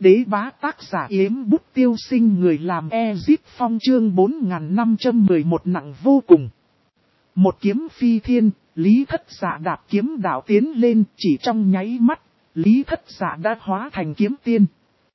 đế bá tác giả Yếm Bút Tiêu Sinh người làm Ezip Phong chương 4511 nặng vô cùng. Một kiếm phi thiên, Lý Thất Dạ đạp kiếm đạo tiến lên, chỉ trong nháy mắt, Lý Thất Dạ đã hóa thành kiếm tiên.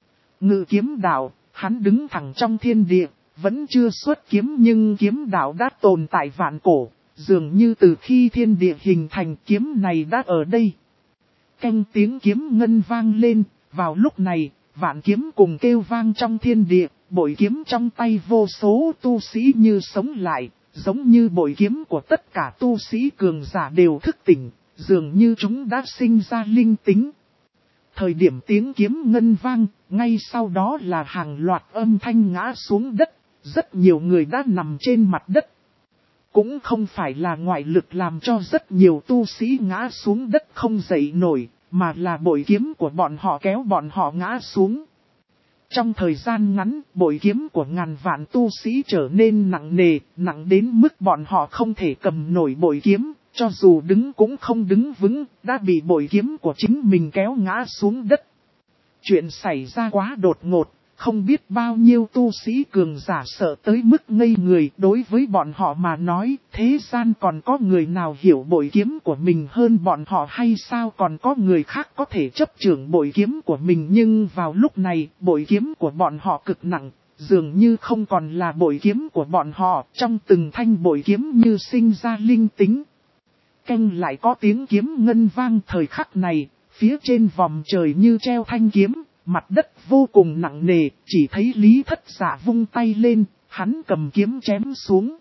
Ngự kiếm đạo, hắn đứng thẳng trong thiên địa, vẫn chưa xuất kiếm nhưng kiếm đạo đã tồn tại vạn cổ, dường như từ khi thiên địa hình thành kiếm này đã ở đây. Canh tiếng kiếm ngân vang lên, vào lúc này, vạn kiếm cùng kêu vang trong thiên địa, bội kiếm trong tay vô số tu sĩ như sống lại, giống như bội kiếm của tất cả tu sĩ cường giả đều thức tỉnh, dường như chúng đã sinh ra linh tính. Thời điểm tiếng kiếm ngân vang, ngay sau đó là hàng loạt âm thanh ngã xuống đất, rất nhiều người đã nằm trên mặt đất. Cũng không phải là ngoại lực làm cho rất nhiều tu sĩ ngã xuống đất không dậy nổi, mà là bội kiếm của bọn họ kéo bọn họ ngã xuống. Trong thời gian ngắn, bội kiếm của ngàn vạn tu sĩ trở nên nặng nề, nặng đến mức bọn họ không thể cầm nổi bội kiếm, cho dù đứng cũng không đứng vững, đã bị bội kiếm của chính mình kéo ngã xuống đất. Chuyện xảy ra quá đột ngột, không biết bao nhiêu tu sĩ cường giả sợ tới mức ngây người. Đối với bọn họ mà nói, thế gian còn có người nào hiểu bội kiếm của mình hơn bọn họ hay sao, còn có người khác có thể chấp chưởng bội kiếm của mình. Nhưng vào lúc này, bội kiếm của bọn họ cực nặng, dường như không còn là bội kiếm của bọn họ, trong từng thanh bội kiếm như sinh ra linh tính. Canh lại có tiếng kiếm ngân vang thời khắc này, phía trên vòm trời như treo thanh kiếm. Mặt đất vô cùng nặng nề, chỉ thấy Lý Thất Dạ vung tay lên, hắn cầm kiếm chém xuống.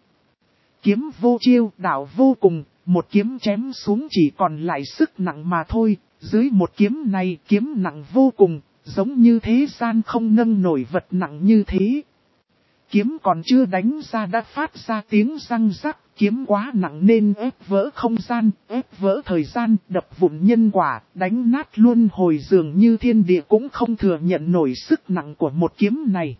Kiếm vô chiêu, đạo vô cùng, một kiếm chém xuống chỉ còn lại sức nặng mà thôi. Dưới một kiếm này, kiếm nặng vô cùng, giống như thế gian không nâng nổi vật nặng như thế. Kiếm còn chưa đánh ra đã phát ra tiếng răng rắc, kiếm quá nặng nên ép vỡ không gian, ép vỡ thời gian, đập vụn nhân quả, đánh nát luân hồi, dường như thiên địa cũng không thừa nhận nổi sức nặng của một kiếm này.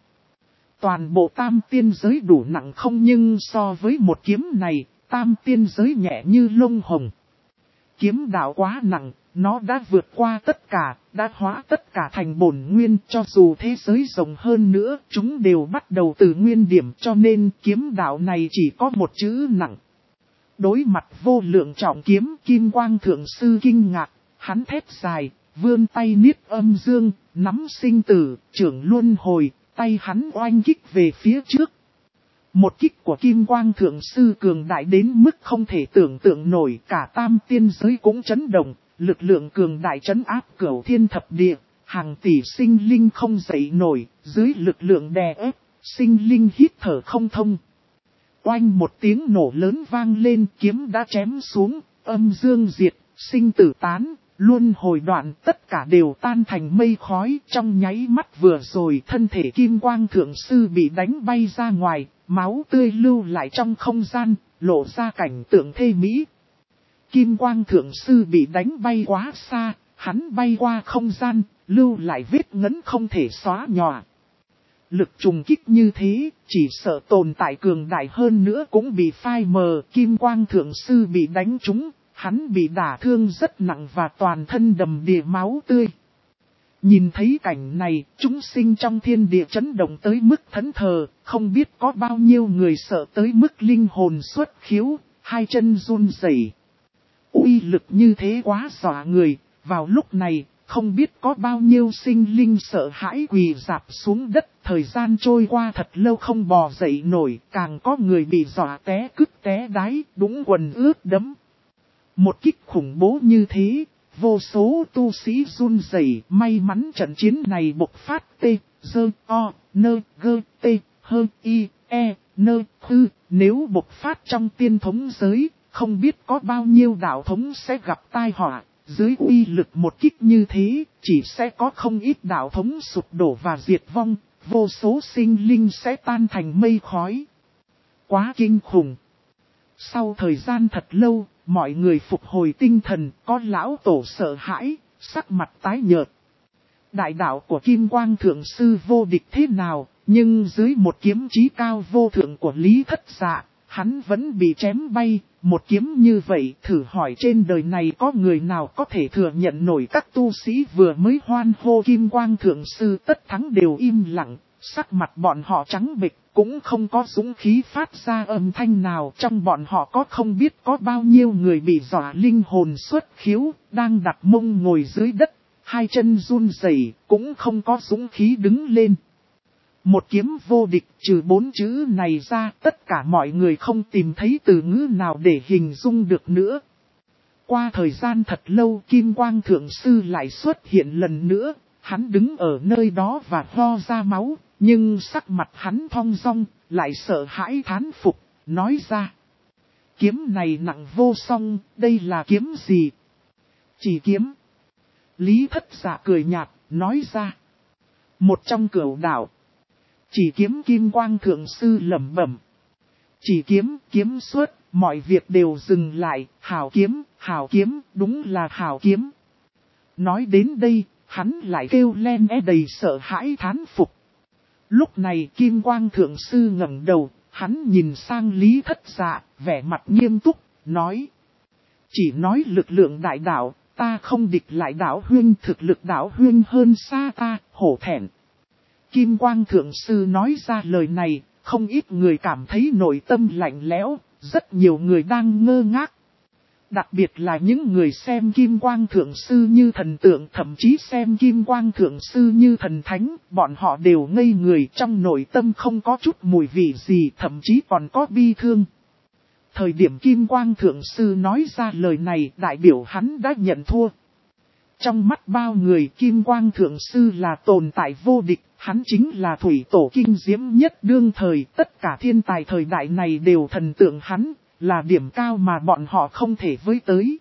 Toàn bộ tam tiên giới đủ nặng không, nhưng so với một kiếm này, tam tiên giới nhẹ như lông hồng. Kiếm đạo quá nặng, nó đã vượt qua tất cả, đã hóa tất cả thành bổn nguyên, cho dù thế giới rộng hơn nữa, chúng đều bắt đầu từ nguyên điểm, cho nên kiếm đạo này chỉ có một chữ nặng. Đối mặt vô lượng trọng kiếm, Kim Quang Thượng Sư kinh ngạc, hắn thét dài, vươn tay niết âm dương, nắm sinh tử, trưởng luân hồi, tay hắn oanh kích về phía trước. Một kích của Kim Quang Thượng Sư cường đại đến mức không thể tưởng tượng nổi, cả tam tiên giới cũng chấn động, lực lượng cường đại trấn áp cửu thiên thập địa, hàng tỷ sinh linh không dậy nổi, dưới lực lượng đè ép, sinh linh hít thở không thông. Oanh một tiếng nổ lớn vang lên, kiếm đã chém xuống, âm dương diệt, sinh tử tán, luân hồi đoạn, tất cả đều tan thành mây khói. Trong nháy mắt vừa rồi, thân thể Kim Quang Thượng Sư bị đánh bay ra ngoài, máu tươi lưu lại trong không gian, lộ ra cảnh tượng thê mỹ. Kim Quang Thượng Sư bị đánh bay quá xa, hắn bay qua không gian, lưu lại vết ngấn không thể xóa nhòa. Lực trùng kích như thế, chỉ sợ tồn tại cường đại hơn nữa cũng bị phai mờ. Kim Quang Thượng Sư bị đánh trúng, hắn bị đả thương rất nặng và toàn thân đầm đìa máu tươi. Nhìn thấy cảnh này, chúng sinh trong thiên địa chấn động tới mức thẫn thờ, không biết có bao nhiêu người sợ tới mức linh hồn xuất khiếu, hai chân run rẩy. Uy lực như thế quá dọa người, vào lúc này, không biết có bao nhiêu sinh linh sợ hãi quỳ rạp xuống đất, thời gian trôi qua thật lâu không bò dậy nổi, càng có người bị dọa té cứt té đái, đúng quần ướt đẫm. Một kích khủng bố như thế, vô số tu sĩ run rẩy, may mắn trận chiến này bộc phát nếu bộc phát trong tiên thống giới, không biết có bao nhiêu đạo thống sẽ gặp tai họa. Dưới uy lực một kích như thế, chỉ sẽ có không ít đạo thống sụp đổ và diệt vong, vô số sinh linh sẽ tan thành mây khói. Quá kinh khủng. Sau thời gian thật lâu, mọi người phục hồi tinh thần, có lão tổ sợ hãi, sắc mặt tái nhợt. Đại đạo của Kim Quang Thượng Sư vô địch thế nào, nhưng dưới một kiếm chí cao vô thượng của Lý Thất Dạ, hắn vẫn bị chém bay, một kiếm như vậy thử hỏi trên đời này có người nào có thể thừa nhận nổi các tu sĩ vừa mới hoan hô Kim Quang Thượng Sư tất thắng đều im lặng, sắc mặt bọn họ trắng bệch, cũng không có dũng khí phát ra âm thanh nào. Trong bọn họ có không biết có bao nhiêu người bị dọa linh hồn xuất khiếu, đang đặt mông ngồi dưới đất, hai chân run rẩy, cũng không có dũng khí đứng lên. Một kiếm vô địch, trừ 4 chữ này ra, tất cả mọi người không tìm thấy từ ngữ nào để hình dung được nữa. Qua thời gian thật lâu, Kim Quang Thượng Sư lại xuất hiện lần nữa, hắn đứng ở nơi đó và ho ra máu, nhưng sắc mặt hắn thong dong, lại sợ hãi thán phục, nói ra. Kiếm này nặng vô song, đây là kiếm gì? Chỉ kiếm. Lý Thất Dạ cười nhạt, nói ra. Một trong cửu đạo. Chỉ kiếm Kim Quang Thượng Sư lẩm bẩm. Chỉ kiếm, kiếm xuất, mọi việc đều dừng lại, hảo kiếm, đúng là hảo kiếm. Nói đến đây, hắn lại kêu len đầy sợ hãi thán phục. Lúc này Kim Quang Thượng Sư ngẩng đầu, hắn nhìn sang Lý Thất Dạ, vẻ mặt nghiêm túc, nói. Chỉ nói lực lượng đại đạo, ta không địch lại đạo huynh, thực lực đạo huynh hơn xa ta, hổ thẹn. Kim Quang Thượng Sư nói ra lời này, không ít người cảm thấy nội tâm lạnh lẽo, rất nhiều người đang ngơ ngác. Đặc biệt là những người xem Kim Quang Thượng Sư như thần tượng, thậm chí xem Kim Quang Thượng Sư như thần thánh, bọn họ đều ngây người, trong nội tâm không có chút mùi vị gì, thậm chí còn có bi thương. Thời điểm Kim Quang Thượng Sư nói ra lời này, đại biểu hắn đã nhận thua. Trong mắt bao người, Kim Quang Thượng Sư là tồn tại vô địch, hắn chính là thủy tổ kinh diễm nhất đương thời, tất cả thiên tài thời đại này đều thần tượng hắn, là điểm cao mà bọn họ không thể với tới.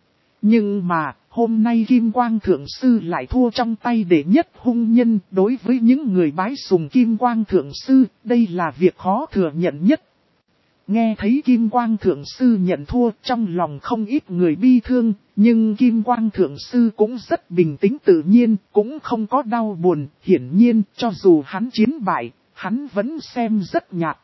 Nhưng mà, hôm nay Kim Quang Thượng Sư lại thua trong tay đệ nhất hung nhân. Đối với những người bái sùng Kim Quang Thượng Sư, đây là việc khó thừa nhận nhất. Nghe thấy Kim Quang Thượng Sư nhận thua, trong lòng không ít người bi thương, nhưng Kim Quang Thượng Sư cũng rất bình tĩnh tự nhiên, cũng không có đau buồn. Hiển nhiên, cho dù hắn chiến bại, hắn vẫn xem rất nhạt.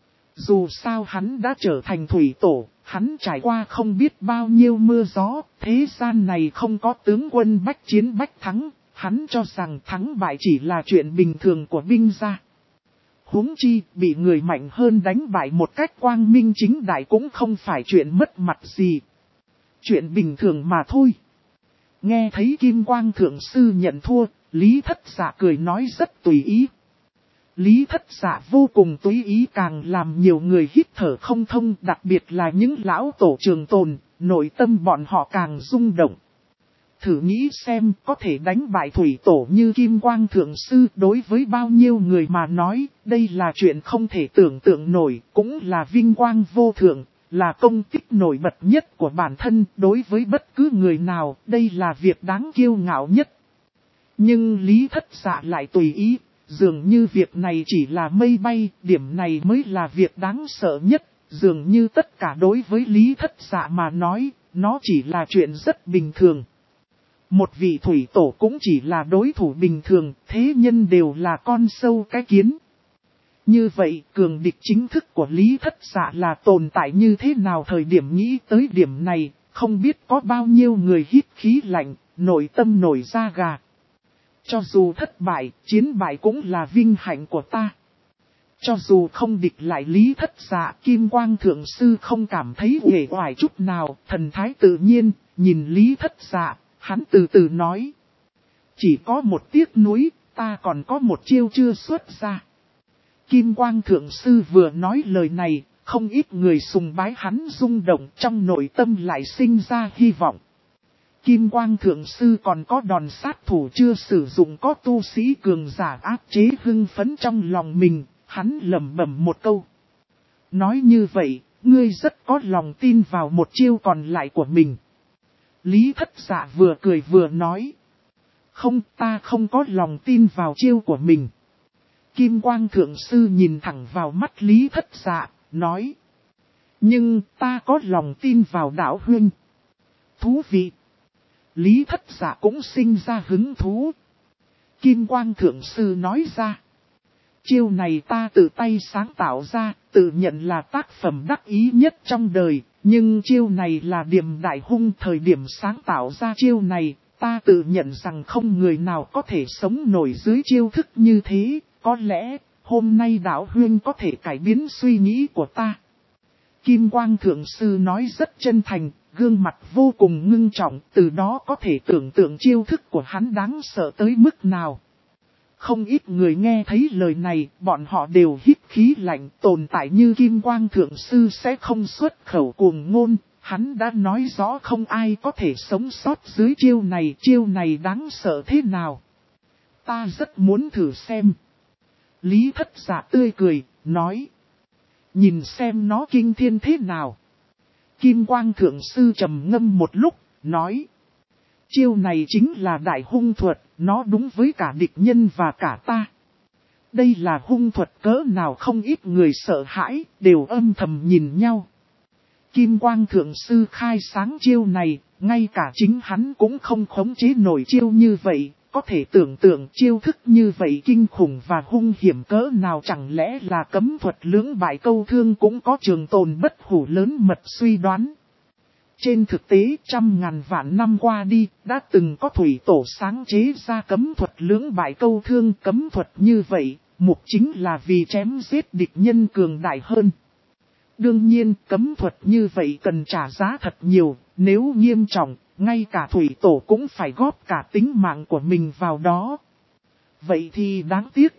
Dù sao hắn đã trở thành thủy tổ, hắn trải qua không biết bao nhiêu mưa gió, thế gian này không có tướng quân bách chiến bách thắng, hắn cho rằng thắng bại chỉ là chuyện bình thường của binh gia. Huống chi, bị người mạnh hơn đánh bại một cách quang minh chính đại cũng không phải chuyện mất mặt gì. Chuyện bình thường mà thôi. Nghe thấy Kim Quang Thượng Sư nhận thua, Lý Thất Dạ cười nói rất tùy ý. Lý Thất Dạ vô cùng tùy ý càng làm nhiều người hít thở không thông, đặc biệt là những lão tổ trường tồn, nội tâm bọn họ càng rung động. Thử nghĩ xem có thể đánh bại thủy tổ như Kim Quang Thượng Sư, đối với bao nhiêu người mà nói, đây là chuyện không thể tưởng tượng nổi, cũng là vinh quang vô thượng, là công tích nổi bật nhất của bản thân, đối với bất cứ người nào, đây là việc đáng kiêu ngạo nhất. Nhưng Lý Thất Dạ lại tùy ý, dường như việc này chỉ là mây bay, điểm này mới là việc đáng sợ nhất, dường như tất cả đối với Lý Thất Dạ mà nói, nó chỉ là chuyện rất bình thường. Một vị thủy tổ cũng chỉ là đối thủ bình thường, thế nhân đều là con sâu cái kiến. Như vậy, cường địch chính thức của Lý Thất Dạ là tồn tại như thế nào? Thời điểm nghĩ tới điểm này, không biết có bao nhiêu người hít khí lạnh, nội tâm nổi da gà. Cho dù thất bại, chiến bại cũng là vinh hạnh của ta. Cho dù không địch lại Lý Thất Dạ, Kim Quang Thượng Sư không cảm thấy uể oải chút nào, thần thái tự nhiên, nhìn Lý Thất Dạ. Hắn từ từ nói. Chỉ có một tiếc nuối, ta còn có một chiêu chưa xuất ra. Kim Quang Thượng Sư vừa nói lời này, không ít người sùng bái hắn rung động, trong nội tâm lại sinh ra hy vọng. Kim Quang Thượng Sư còn có đòn sát thủ chưa sử dụng, có tu sĩ cường giả áp chế hưng phấn trong lòng mình, hắn lẩm bẩm một câu. Nói như vậy, ngươi rất có lòng tin vào một chiêu còn lại của mình. Lý Thất Dạ vừa cười vừa nói. Không, ta không có lòng tin vào chiêu của mình. Kim Quang Thượng Sư nhìn thẳng vào mắt Lý Thất Dạ, nói. Nhưng ta có lòng tin vào đạo huynh. Thú vị. Lý Thất Dạ cũng sinh ra hứng thú. Kim Quang Thượng Sư nói ra. Chiêu này ta tự tay sáng tạo ra, tự nhận là tác phẩm đắc ý nhất trong đời, nhưng chiêu này là Điềm Đại Hung thời điểm sáng tạo ra chiêu này, ta tự nhận rằng không người nào có thể sống nổi dưới chiêu thức như thế, có lẽ hôm nay Đạo Huynh có thể cải biến suy nghĩ của ta. Kim Quang Thượng Sư nói rất chân thành, gương mặt vô cùng ngưng trọng, từ đó có thể tưởng tượng chiêu thức của hắn đáng sợ tới mức nào. Không ít người nghe thấy lời này, bọn họ đều hít khí lạnh, tồn tại như Kim Quang Thượng Sư sẽ không xuất khẩu cuồng ngôn, hắn đã nói rõ không ai có thể sống sót dưới chiêu này đáng sợ thế nào. Ta rất muốn thử xem. Lý Thất Dạ tươi cười, nói. Nhìn xem nó kinh thiên thế nào. Kim Quang Thượng Sư trầm ngâm một lúc, nói. Chiêu này chính là đại hung thuật, nó đúng với cả địch nhân và cả ta. Đây là hung thuật cỡ nào không ít người sợ hãi, đều âm thầm nhìn nhau. Kim Quang Thượng Sư khai sáng chiêu này, ngay cả chính hắn cũng không khống chế nổi chiêu như vậy, có thể tưởng tượng chiêu thức như vậy kinh khủng và hung hiểm cỡ nào, chẳng lẽ là cấm thuật lưỡng bại câu thương cũng có trường tồn bất hủ lớn mật suy đoán. Trên thực tế trăm ngàn vạn năm qua đi, đã từng có thủy tổ sáng chế ra cấm thuật lưỡng bại câu thương. Cấm thuật như vậy, mục chính là vì chém giết địch nhân cường đại hơn. Đương nhiên, cấm thuật như vậy cần trả giá thật nhiều, nếu nghiêm trọng, ngay cả thủy tổ cũng phải góp cả tính mạng của mình vào đó. Vậy thì đáng tiếc.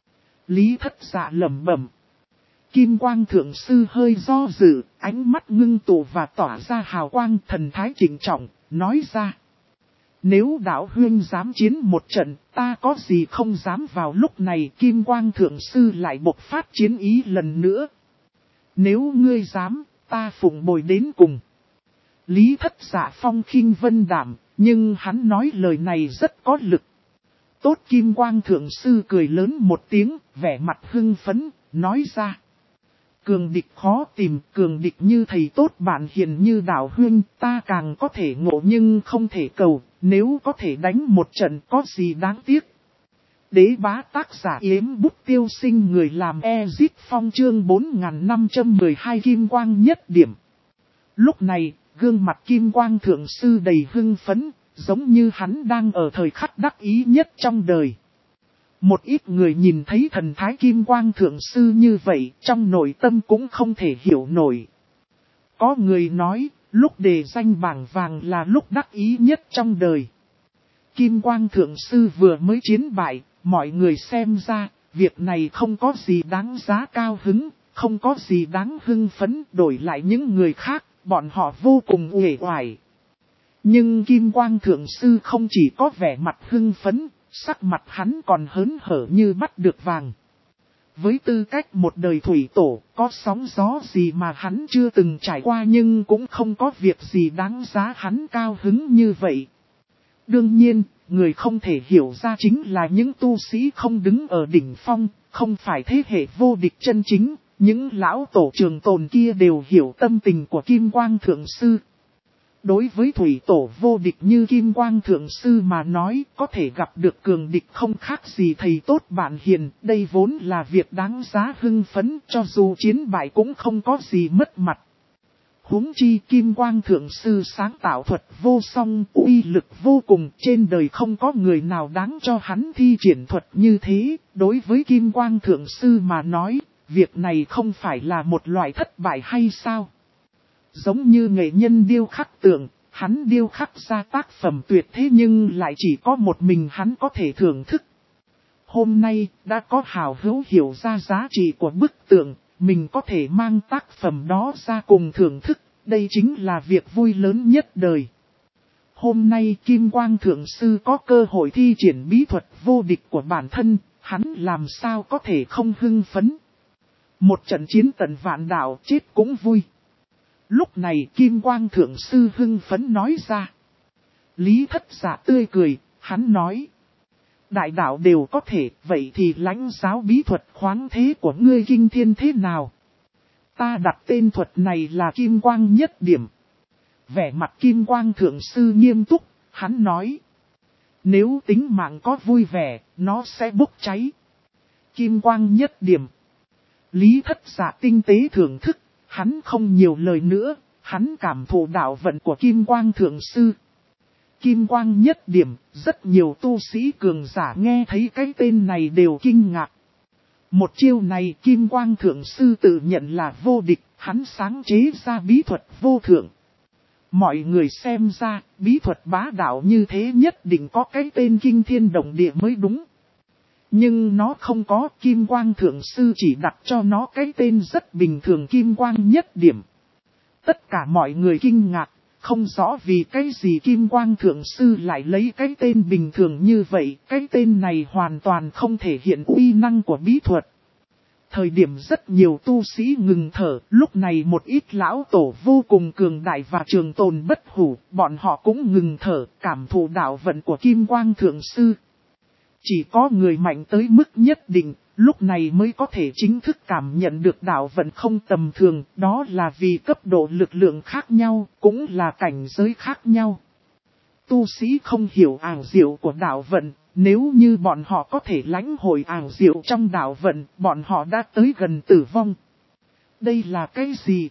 Lý Thất Dạ lẩm bẩm. Kim Quang Thượng Sư hơi do dự, ánh mắt ngưng tụ và tỏa ra hào quang, thần thái trịnh trọng, nói ra. Nếu Đạo Huynh dám chiến một trận, ta có gì không dám. Vào lúc này Kim Quang Thượng Sư lại bộc phát chiến ý lần nữa. Nếu ngươi dám, ta phụng bồi đến cùng. Lý Thất Dạ phong khinh vân đảm, nhưng hắn nói lời này rất có lực. Tốt. Kim Quang Thượng Sư cười lớn một tiếng, vẻ mặt hưng phấn, nói ra. Cường địch khó tìm, cường địch như thầy tốt bạn hiền như Đạo Huynh, ta càng có thể ngộ nhưng không thể cầu, nếu có thể đánh một trận có gì đáng tiếc. Đế Bá tác giả Yếm Bút Tiêu Sinh, người làm Ezit Phong, chương 4512 Kim Quang nhất điểm. Lúc này, gương mặt Kim Quang Thượng Sư đầy hưng phấn, giống như hắn đang ở thời khắc đắc ý nhất trong đời. Một ít người nhìn thấy thần thái Kim Quang Thượng Sư như vậy, trong nội tâm cũng không thể hiểu nổi. Có người nói, lúc đề danh bảng vàng là lúc đắc ý nhất trong đời. Kim Quang Thượng Sư vừa mới chiến bại, mọi người xem ra, việc này không có gì đáng giá cao hứng, không có gì đáng hưng phấn. Đổi lại những người khác, bọn họ vô cùng uể oải. Nhưng Kim Quang Thượng Sư không chỉ có vẻ mặt hưng phấn, sắc mặt hắn còn hớn hở như bắt được vàng. Với tư cách một đời thủy tổ, có sóng gió gì mà hắn chưa từng trải qua, nhưng cũng không có việc gì đáng giá hắn cao hứng như vậy. Đương nhiên, người không thể hiểu ra chính là những tu sĩ không đứng ở đỉnh phong, không phải thế hệ vô địch chân chính, những lão tổ trường tồn kia đều hiểu tâm tình của Kim Quang Thượng Sư. Đối với thủy tổ vô địch như Kim Quang Thượng Sư mà nói, có thể gặp được cường địch không khác gì thầy tốt bạn hiền, đây vốn là việc đáng giá hưng phấn, cho dù chiến bại cũng không có gì mất mặt. Huống chi Kim Quang Thượng Sư sáng tạo thuật vô song, uy lực vô cùng, trên đời không có người nào đáng cho hắn thi triển thuật như thế. Đối với Kim Quang Thượng Sư mà nói, việc này không phải là một loại thất bại hay sao? Giống như nghệ nhân điêu khắc tượng, hắn điêu khắc ra tác phẩm tuyệt thế nhưng lại chỉ có một mình hắn có thể thưởng thức. Hôm nay, đã có hào hữu hiểu ra giá trị của bức tượng, mình có thể mang tác phẩm đó ra cùng thưởng thức, đây chính là việc vui lớn nhất đời. Hôm nay Kim Quang Thượng Sư có cơ hội thi triển bí thuật vô địch của bản thân, hắn làm sao có thể không hưng phấn. Một trận chiến tận vạn đạo chết cũng vui. Lúc này Kim Quang Thượng Sư hưng phấn nói ra. Lý Thất Dạ tươi cười, hắn nói. Đại đạo đều có thể, vậy thì lãnh giáo bí thuật khoáng thế của ngươi kinh thiên thế nào? Ta đặt tên thuật này là Kim Quang nhất điểm. Vẻ mặt Kim Quang Thượng Sư nghiêm túc, hắn nói. Nếu tính mạng có vui vẻ, nó sẽ bốc cháy. Kim Quang nhất điểm. Lý Thất Dạ tinh tế thưởng thức, hắn không nhiều lời nữa, hắn cảm thụ đạo vận của Kim Quang Thượng Sư. Kim Quang nhất điểm, rất nhiều tu sĩ cường giả nghe thấy cái tên này đều kinh ngạc. Một chiêu này Kim Quang Thượng Sư tự nhận là vô địch, hắn sáng chế ra bí thuật vô thượng. Mọi người xem ra, bí thuật bá đạo như thế nhất định có cái tên kinh thiên động địa mới đúng. Nhưng nó không có, Kim Quang Thượng Sư chỉ đặt cho nó cái tên rất bình thường Kim Quang nhất điểm. Tất cả mọi người kinh ngạc, không rõ vì cái gì Kim Quang Thượng Sư lại lấy cái tên bình thường như vậy, cái tên này hoàn toàn không thể hiện uy năng của bí thuật. Thời điểm rất nhiều tu sĩ ngừng thở, lúc này một ít lão tổ vô cùng cường đại và trường tồn bất hủ, bọn họ cũng ngừng thở, cảm thụ đạo vận của Kim Quang Thượng Sư. Chỉ có người mạnh tới mức nhất định, lúc này mới có thể chính thức cảm nhận được đạo vận không tầm thường, đó là vì cấp độ lực lượng khác nhau, cũng là cảnh giới khác nhau. Tu sĩ không hiểu ảo diệu của đạo vận, nếu như bọn họ có thể lãnh hội ảo diệu trong đạo vận, bọn họ đã tới gần tử vong. Đây là cái gì?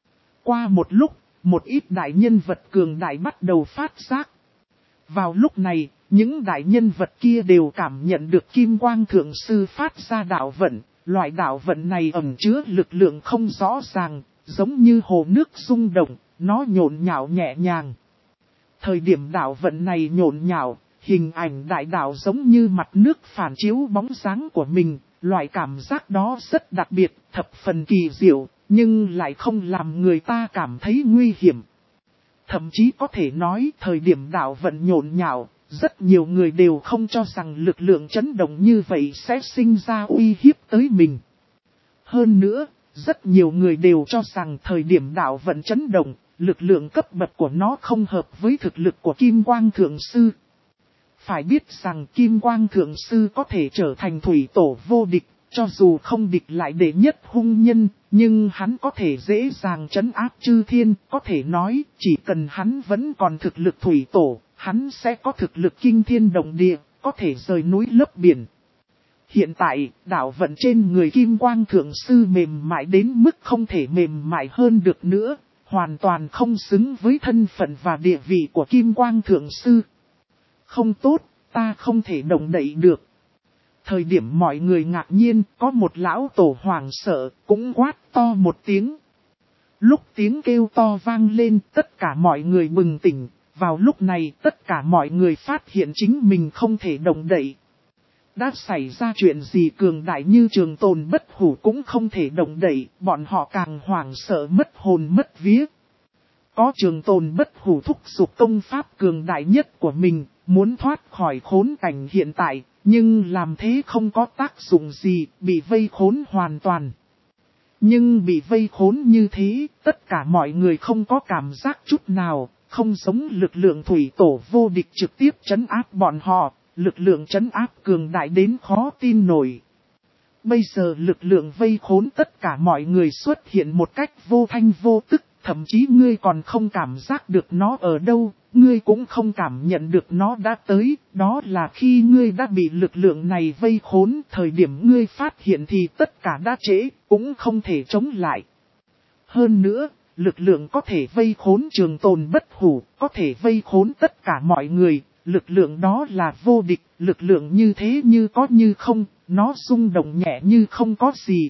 Qua một lúc, một ít đại nhân vật cường đại bắt đầu phát giác. Vào lúc này, những đại nhân vật kia đều cảm nhận được Kim Quang Thượng Sư phát ra đạo vận. Loại đạo vận này ẩn chứa lực lượng không rõ ràng, giống như hồ nước rung động, nó nhộn nhạo nhẹ nhàng. Thời điểm đạo vận này nhộn nhạo, hình ảnh đại đạo giống như mặt nước phản chiếu bóng dáng của mình. Loại cảm giác đó rất đặc biệt, thập phần kỳ diệu, nhưng lại không làm người ta cảm thấy nguy hiểm. Thậm chí có thể nói thời điểm đạo vận nhộn nhạo, rất nhiều người đều không cho rằng lực lượng chấn động như vậy sẽ sinh ra uy hiếp tới mình. Hơn nữa, rất nhiều người đều cho rằng thời điểm đạo vận chấn động, lực lượng cấp bậc của nó không hợp với thực lực của Kim Quang Thượng Sư. Phải biết rằng Kim Quang Thượng Sư có thể trở thành thủy tổ vô địch, cho dù không địch lại đệ nhất hung nhân, nhưng hắn có thể dễ dàng trấn áp chư thiên, có thể nói chỉ cần hắn vẫn còn thực lực thủy tổ, hắn sẽ có thực lực kinh thiên động địa, có thể rời núi lấp biển. Hiện tại, đạo vận trên người Kim Quang Thượng Sư mềm mại đến mức không thể mềm mại hơn được nữa, hoàn toàn không xứng với thân phận và địa vị của Kim Quang Thượng Sư. Không tốt, ta không thể động đậy được. Thời điểm mọi người ngạc nhiên, có một lão tổ hoảng sợ, cũng quát to một tiếng. Lúc tiếng kêu to vang lên, tất cả mọi người bừng tỉnh. Vào lúc này, tất cả mọi người phát hiện chính mình không thể động đậy. Đã xảy ra chuyện gì cường đại như trường tồn bất hủ cũng không thể động đậy, bọn họ càng hoảng sợ mất hồn mất vía. Có trường tồn bất hủ thúc giục công pháp cường đại nhất của mình, muốn thoát khỏi khốn cảnh hiện tại, nhưng làm thế không có tác dụng gì, bị vây khốn hoàn toàn. Nhưng bị vây khốn như thế, tất cả mọi người không có cảm giác chút nào, không giống lực lượng thủy tổ vô địch trực tiếp trấn áp bọn họ, lực lượng trấn áp cường đại đến khó tin nổi. Bây giờ lực lượng vây khốn tất cả mọi người xuất hiện một cách vô thanh vô tức, thậm chí ngươi còn không cảm giác được nó ở đâu, ngươi cũng không cảm nhận được nó đã tới, đó là khi ngươi đã bị lực lượng này vây khốn, thời điểm ngươi phát hiện thì tất cả đã trễ, cũng không thể chống lại. Hơn nữa, lực lượng có thể vây khốn trường tồn bất hủ, có thể vây khốn tất cả mọi người, lực lượng đó là vô địch, lực lượng như thế như có như không, nó rung động nhẹ như không có gì.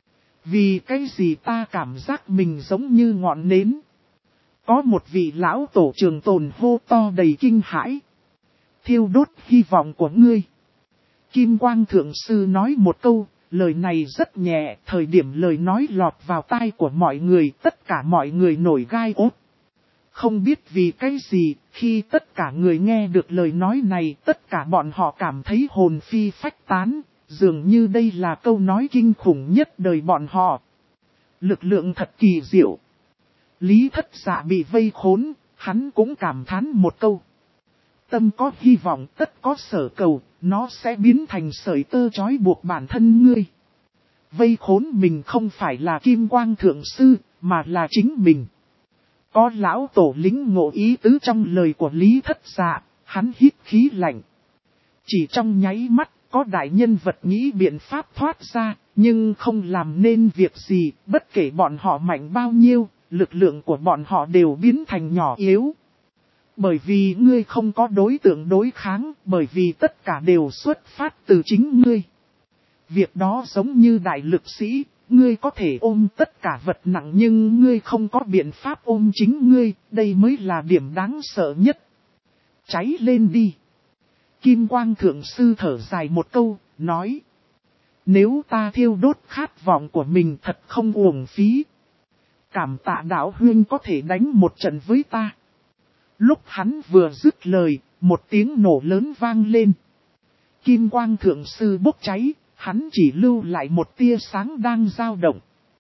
Vì cái gì ta cảm giác mình giống như ngọn nến. Có một vị lão tổ trường tồn hô to đầy kinh hãi. Thiêu đốt hy vọng của ngươi. Kim Quang Thượng Sư nói một câu, lời này rất nhẹ, thời điểm lời nói lọt vào tai của mọi người, tất cả mọi người nổi gai ốt. Không biết vì cái gì, khi tất cả người nghe được lời nói này, tất cả bọn họ cảm thấy hồn phi phách tán, dường như đây là câu nói kinh khủng nhất đời bọn họ. Lực lượng thật kỳ diệu. Lý Thất Dạ bị vây khốn, hắn cũng cảm thán một câu. Tâm có hy vọng tất có sở cầu, nó sẽ biến thành sợi tơ trói buộc bản thân ngươi. Vây khốn mình không phải là Kim Quang Thượng Sư, mà là chính mình. Có lão tổ lính ngộ ý tứ trong lời của Lý Thất Dạ, hắn hít khí lạnh. Chỉ trong nháy mắt, có đại nhân vật nghĩ biện pháp thoát ra, nhưng không làm nên việc gì, bất kể bọn họ mạnh bao nhiêu, lực lượng của bọn họ đều biến thành nhỏ yếu. Bởi vì ngươi không có đối tượng đối kháng, bởi vì tất cả đều xuất phát từ chính ngươi. Việc đó giống như đại lực sĩ, ngươi có thể ôm tất cả vật nặng nhưng ngươi không có biện pháp ôm chính ngươi, đây mới là điểm đáng sợ nhất. Cháy lên đi. Kim Quang Thượng Sư thở dài một câu, nói. Nếu ta thiêu đốt khát vọng của mình thật không uổng phí. Cảm tạ đạo huynh có thể đánh một trận với ta. Lúc hắn vừa dứt lời, một tiếng nổ lớn vang lên. Kim Quang Thượng Sư bốc cháy, hắn chỉ lưu lại một tia sáng đang dao động.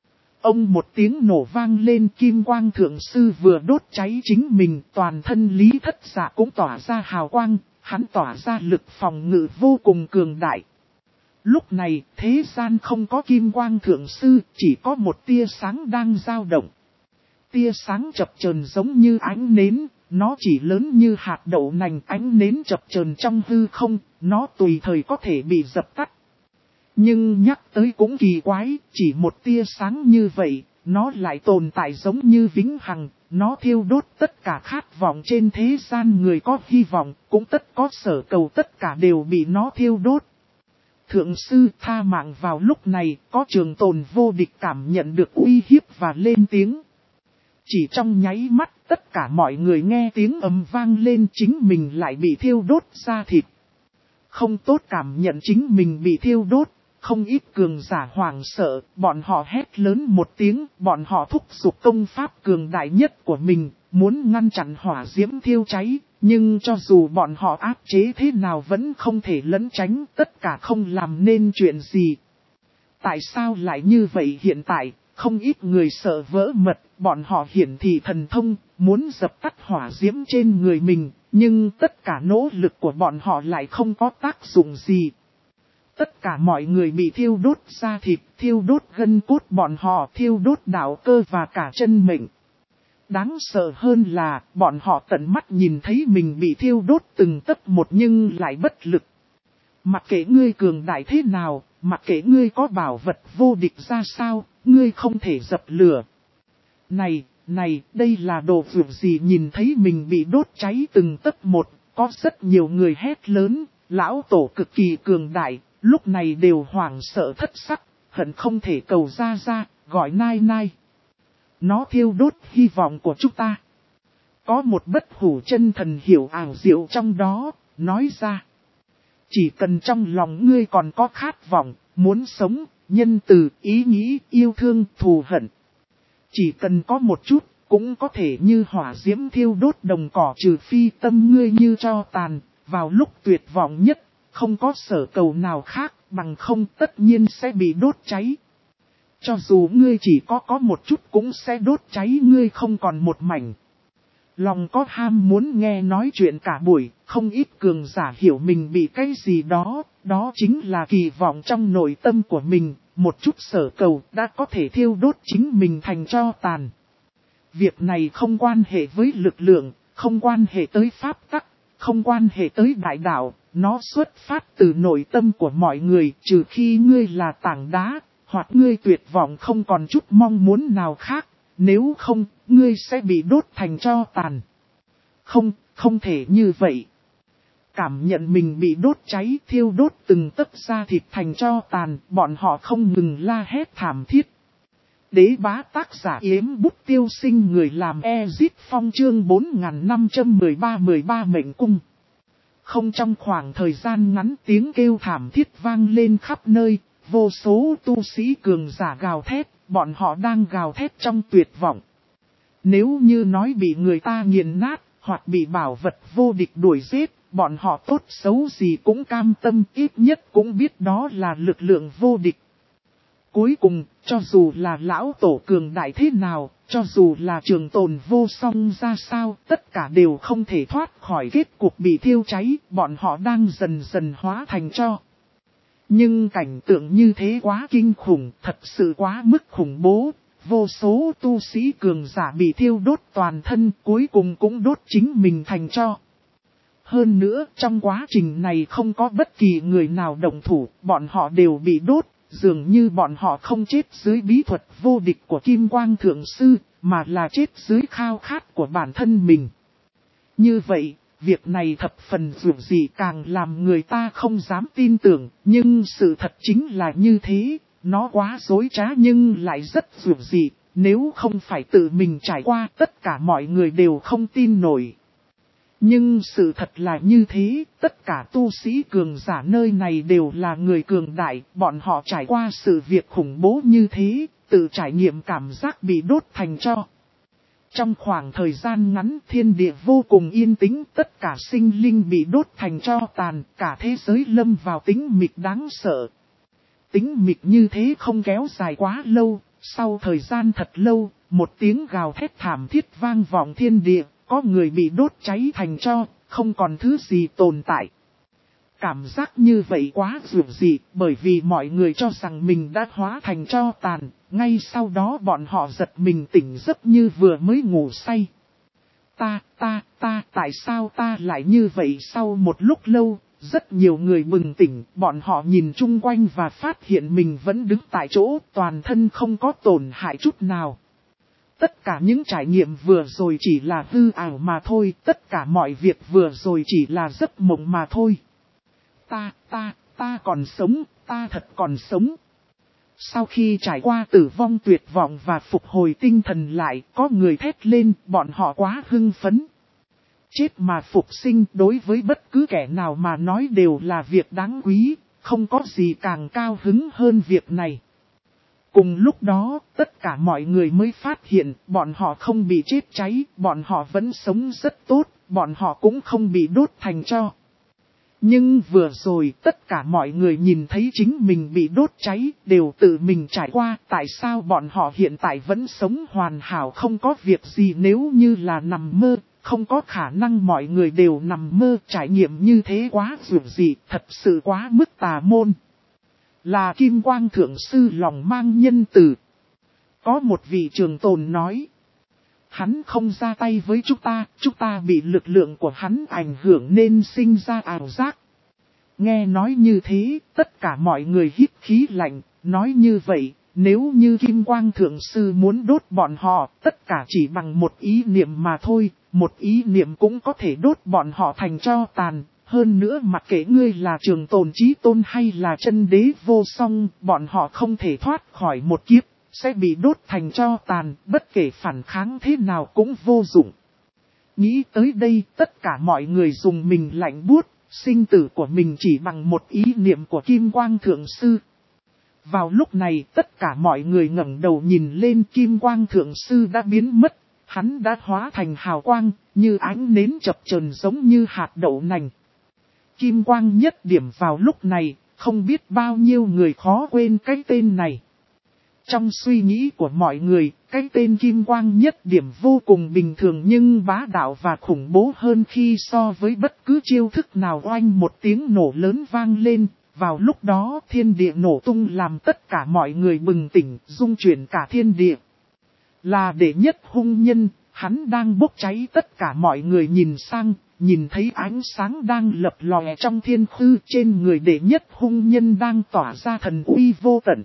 Ông một tiếng nổ vang lên, Kim Quang Thượng Sư vừa đốt cháy chính mình, toàn thân Lý Thất Dạ cũng tỏa ra hào quang, hắn tỏa ra lực phòng ngự vô cùng cường đại. Lúc này, thế gian không có Kim Quang Thượng Sư, chỉ có một tia sáng đang dao động. Tia sáng chập chờn giống như ánh nến, nó chỉ lớn như hạt đậu nành, ánh nến chập chờn trong hư không, nó tùy thời có thể bị dập tắt. Nhưng nhắc tới cũng kỳ quái, chỉ một tia sáng như vậy, nó lại tồn tại giống như vĩnh hằng, nó thiêu đốt tất cả khát vọng trên thế gian, người có hy vọng, cũng tất có sở cầu, tất cả đều bị nó thiêu đốt. Thượng sư tha mạng vào lúc này, có Trường Tồn vô địch cảm nhận được uy hiếp và lên tiếng. Chỉ trong nháy mắt, tất cả mọi người nghe tiếng ầm vang lên, chính mình lại bị thiêu đốt ra thịt. Không tốt cảm nhận chính mình bị thiêu đốt, không ít cường giả hoảng sợ, bọn họ hét lớn một tiếng, bọn họ thúc giục công pháp cường đại nhất của mình, muốn ngăn chặn hỏa diễm thiêu cháy, nhưng cho dù bọn họ áp chế thế nào vẫn không thể lấn tránh, tất cả không làm nên chuyện gì. Tại sao lại như vậy hiện tại? Không ít người sợ vỡ mật, bọn họ hiển thị thần thông, muốn dập tắt hỏa diễm trên người mình, nhưng tất cả nỗ lực của bọn họ lại không có tác dụng gì. Tất cả mọi người bị thiêu đốt da thịt, thiêu đốt gân cốt bọn họ, thiêu đốt đạo cơ và cả chân mệnh. Đáng sợ hơn là, bọn họ tận mắt nhìn thấy mình bị thiêu đốt từng tấc một nhưng lại bất lực. Mặc kệ ngươi cường đại thế nào, mặc kệ ngươi có bảo vật vô địch ra sao, ngươi không thể dập lửa. Này, đây là đồ vượt gì, nhìn thấy mình bị đốt cháy từng tấc một, có rất nhiều người hét lớn, lão tổ cực kỳ cường đại, lúc này đều hoảng sợ thất sắc, hận không thể cầu ra, gọi nai. Nó thiêu đốt hy vọng của chúng ta. Có một bất hủ chân thần hiểu ảo diệu trong đó, nói ra. Chỉ cần trong lòng ngươi còn có khát vọng, muốn sống, nhân từ, ý nghĩ, yêu thương, thù hận. Chỉ cần có một chút, cũng có thể như hỏa diễm thiêu đốt đồng cỏ, trừ phi tâm ngươi như tro tàn, vào lúc tuyệt vọng nhất, không có sở cầu nào khác, bằng không tất nhiên sẽ bị đốt cháy. Cho dù ngươi chỉ có một chút cũng sẽ đốt cháy ngươi không còn một mảnh. Lòng có ham muốn nghe nói chuyện cả buổi, không ít cường giả hiểu mình bị cái gì đó, đó chính là kỳ vọng trong nội tâm của mình, một chút sở cầu đã có thể thiêu đốt chính mình thành tro tàn. Việc này không quan hệ với lực lượng, không quan hệ tới pháp tắc, không quan hệ tới đại đạo, nó xuất phát từ nội tâm của mọi người, trừ khi ngươi là tảng đá, hoặc ngươi tuyệt vọng không còn chút mong muốn nào khác. Nếu không, ngươi sẽ bị đốt thành tro tàn. Không thể như vậy. Cảm nhận mình bị đốt cháy, thiêu đốt từng tấc da thịt thành tro tàn, bọn họ không ngừng la hét thảm thiết. Đế bá tác giả Yếm Bút Tiêu Sinh, người làm Ezit Phong, chương 4513 mệnh cung. Không, trong khoảng thời gian ngắn, tiếng kêu thảm thiết vang lên khắp nơi, vô số tu sĩ cường giả gào thét. Bọn họ đang gào thét trong tuyệt vọng. Nếu như nói bị người ta nghiền nát, hoặc bị bảo vật vô địch đuổi giết, bọn họ tốt xấu gì cũng cam tâm, ít nhất cũng biết đó là lực lượng vô địch. Cuối cùng, cho dù là lão tổ cường đại thế nào, cho dù là Trường Tồn vô song ra sao, tất cả đều không thể thoát khỏi kết cục bị thiêu cháy, bọn họ đang dần dần hóa thành tro. Nhưng cảnh tượng như thế quá kinh khủng, thật sự quá mức khủng bố, vô số tu sĩ cường giả bị thiêu đốt toàn thân, cuối cùng cũng đốt chính mình thành tro. Hơn nữa, trong quá trình này không có bất kỳ người nào động thủ, bọn họ đều bị đốt, dường như bọn họ không chết dưới bí thuật vô địch của Kim Quang Thượng Sư, mà là chết dưới khao khát của bản thân mình. Như vậy, việc này thập phần dường dị càng làm người ta không dám tin tưởng, nhưng sự thật chính là như thế, nó quá dối trá nhưng lại rất dường dị, nếu không phải tự mình trải qua tất cả mọi người đều không tin nổi. Nhưng sự thật là như thế, tất cả tu sĩ cường giả nơi này đều là người cường đại, bọn họ trải qua sự việc khủng bố như thế, tự trải nghiệm cảm giác bị đốt thành tro. Trong khoảng thời gian ngắn thiên địa vô cùng yên tĩnh, tất cả sinh linh bị đốt thành tro tàn, cả thế giới lâm vào tĩnh mịch đáng sợ. Tĩnh mịch như thế không kéo dài quá lâu, sau thời gian thật lâu, một tiếng gào thét thảm thiết vang vọng thiên địa, có người bị đốt cháy thành tro, không còn thứ gì tồn tại. Cảm giác như vậy quá dường dị, bởi vì mọi người cho rằng mình đã hóa thành tro tàn, ngay sau đó bọn họ giật mình tỉnh giấc như vừa mới ngủ say. Tại sao ta lại như vậy? Sau một lúc lâu, rất nhiều người bừng tỉnh, bọn họ nhìn chung quanh và phát hiện mình vẫn đứng tại chỗ, toàn thân không có tổn hại chút nào. Tất cả những trải nghiệm vừa rồi chỉ là hư ảo mà thôi, tất cả mọi việc vừa rồi chỉ là giấc mộng mà thôi. Ta còn sống, ta thật còn sống. Sau khi trải qua tử vong tuyệt vọng và phục hồi tinh thần lại, có người thét lên, bọn họ quá hưng phấn. Chết mà phục sinh đối với bất cứ kẻ nào mà nói đều là việc đáng quý, không có gì càng cao hứng hơn việc này. Cùng lúc đó, tất cả mọi người mới phát hiện, bọn họ không bị chết cháy, bọn họ vẫn sống rất tốt, bọn họ cũng không bị đốt thành tro. Nhưng vừa rồi, tất cả mọi người nhìn thấy chính mình bị đốt cháy, đều tự mình trải qua, tại sao bọn họ hiện tại vẫn sống hoàn hảo không có việc gì nếu như là nằm mơ, không có khả năng mọi người đều nằm mơ, trải nghiệm như thế quá dường dị, thật sự quá mức tà môn. Là Kim Quang Thượng Sư lòng mang nhân từ. Có một vị trường tồn nói. Hắn không ra tay với chúng ta bị lực lượng của hắn ảnh hưởng nên sinh ra ảo giác. Nghe nói như thế, tất cả mọi người hít khí lạnh, nói như vậy, nếu như Kim Quang Thượng Sư muốn đốt bọn họ, tất cả chỉ bằng một ý niệm mà thôi, một ý niệm cũng có thể đốt bọn họ thành tro tàn. Hơn nữa mặc kệ ngươi là trường tồn chí tôn hay là chân đế vô song, bọn họ không thể thoát khỏi một kiếp, sẽ bị đốt thành tro tàn, bất kể phản kháng thế nào cũng vô dụng. Nghĩ tới đây, tất cả mọi người dùng mình lạnh buốt, sinh tử của mình chỉ bằng một ý niệm của Kim Quang Thượng Sư. Vào lúc này, tất cả mọi người ngẩng đầu nhìn lên, Kim Quang Thượng Sư đã biến mất, hắn đã hóa thành hào quang, như ánh nến chập chờn giống như hạt đậu nành. Kim Quang Nhất Điểm vào lúc này, không biết bao nhiêu người khó quên cái tên này. Trong suy nghĩ của mọi người, cái tên Kim Quang Nhất Điểm vô cùng bình thường nhưng bá đạo và khủng bố hơn khi so với bất cứ chiêu thức nào. Oanh một tiếng nổ lớn vang lên, vào lúc đó thiên địa nổ tung làm tất cả mọi người bừng tỉnh, rung chuyển cả thiên địa. Là đệ nhất hung nhân, hắn đang bốc cháy, tất cả mọi người nhìn sang. Nhìn thấy ánh sáng đang lập lòe trong thiên khư, trên người đệ nhất hung nhân đang tỏa ra thần uy vô tận.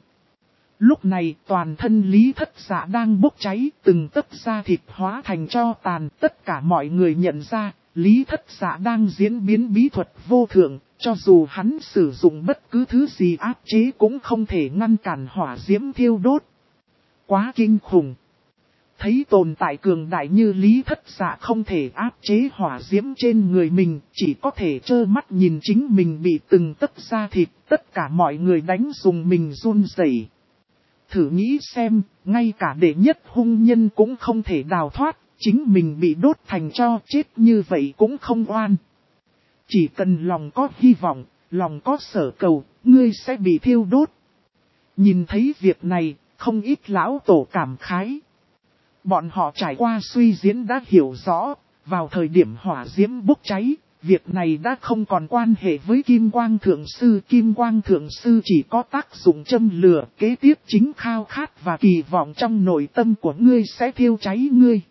Lúc này toàn thân Lý Thất Dạ đang bốc cháy, từng tấc da thịt hóa thành tro tàn. Tất cả mọi người nhận ra, Lý Thất Dạ đang diễn biến bí thuật vô thượng, cho dù hắn sử dụng bất cứ thứ gì áp chế cũng không thể ngăn cản hỏa diễm thiêu đốt. Quá kinh khủng. Thấy tồn tại cường đại như Lý Thất Dạ không thể áp chế hỏa diễm trên người mình, chỉ có thể trơ mắt nhìn chính mình bị từng tấc da thịt, tất cả mọi người đánh dùng mình run rẩy. Thử nghĩ xem, ngay cả đệ nhất hung nhân cũng không thể đào thoát, chính mình bị đốt thành tro, chết như vậy cũng không oan. Chỉ cần lòng có hy vọng, lòng có sở cầu, ngươi sẽ bị thiêu đốt. Nhìn thấy việc này, không ít lão tổ cảm khái. Bọn họ trải qua suy diễn đã hiểu rõ, vào thời điểm hỏa diễm bốc cháy, việc này đã không còn quan hệ với Kim Quang Thượng Sư. Kim Quang Thượng Sư chỉ có tác dụng châm lửa, kế tiếp chính khao khát và kỳ vọng trong nội tâm của ngươi sẽ thiêu cháy ngươi.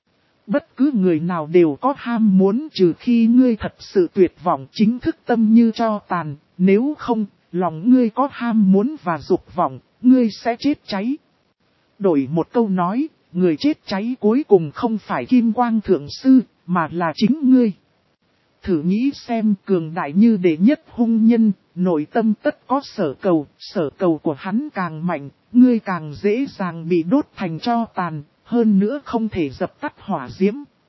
Bất cứ người nào đều có ham muốn, trừ khi ngươi thật sự tuyệt vọng chính thức tâm như tro tàn, nếu không, lòng ngươi có ham muốn và dục vọng, ngươi sẽ chết cháy. Đổi một câu nói, người chết cháy cuối cùng không phải Kim Quang Thượng Sư, mà là chính ngươi. Thử nghĩ xem, cường đại như đệ nhất hung nhân, nội tâm tất có sở cầu của hắn càng mạnh, ngươi càng dễ dàng bị đốt thành tro tàn, hơn nữa không thể dập tắt hỏa diễm.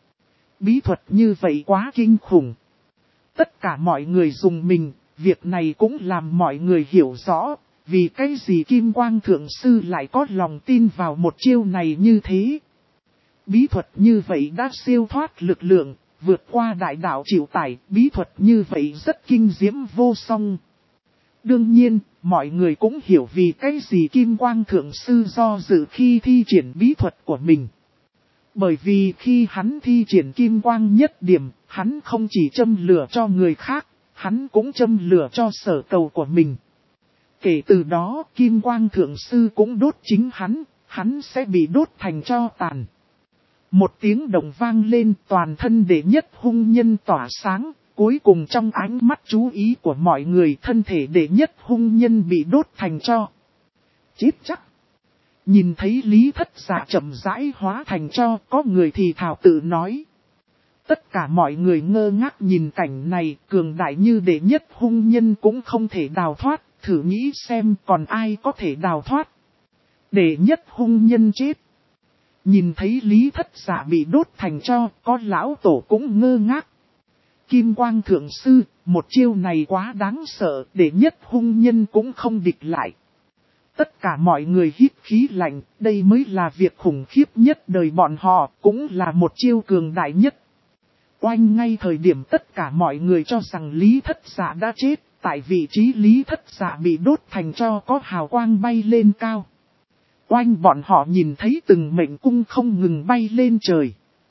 Bí thuật như vậy quá kinh khủng. Tất cả mọi người dùng mình, việc này cũng làm mọi người hiểu rõ, vì cái gì Kim Quang Thượng Sư lại có lòng tin vào một chiêu này như thế. Bí thuật như vậy đã siêu thoát lực lượng, vượt qua đại đạo chịu tải, bí thuật như vậy rất kinh diễm vô song. Đương nhiên, mọi người cũng hiểu vì cái gì Kim Quang Thượng Sư do dự khi thi triển bí thuật của mình. Bởi vì khi hắn thi triển Kim Quang Nhất Điểm, hắn không chỉ châm lửa cho người khác, hắn cũng châm lửa cho sở cầu của mình. Kể từ đó, Kim Quang Thượng Sư cũng đốt chính hắn sẽ bị đốt thành tro tàn. Một tiếng động vang lên, toàn thân đệ nhất hung nhân tỏa sáng, cuối cùng trong ánh mắt chú ý của mọi người, thân thể đệ nhất hung nhân bị đốt thành tro. Chết chắc! Nhìn thấy Lý Thất Dạ chậm rãi hóa thành tro, có người thì thảo tự nói. Tất cả mọi người ngơ ngác nhìn cảnh này, cường đại như đệ nhất hung nhân cũng không thể đào thoát, thử nghĩ xem còn ai có thể đào thoát. Đệ nhất hung nhân chết. Nhìn thấy Lý Thất Dạ bị đốt thành tro, có lão tổ cũng ngơ ngác. Kim Quang Thượng Sư, một chiêu này quá đáng sợ, đệ nhất hung nhân cũng không địch lại. Tất cả mọi người hít khí lạnh, đây mới là việc khủng khiếp nhất đời bọn họ, cũng là một chiêu cường đại nhất. Oanh, ngay thời điểm tất cả mọi người cho rằng Lý Thất Dạ đã chết, tại vị trí Lý Thất Dạ bị đốt thành tro có hào quang bay lên cao. Oanh, bọn họ nhìn thấy từng mệnh cung không ngừng bay lên trời.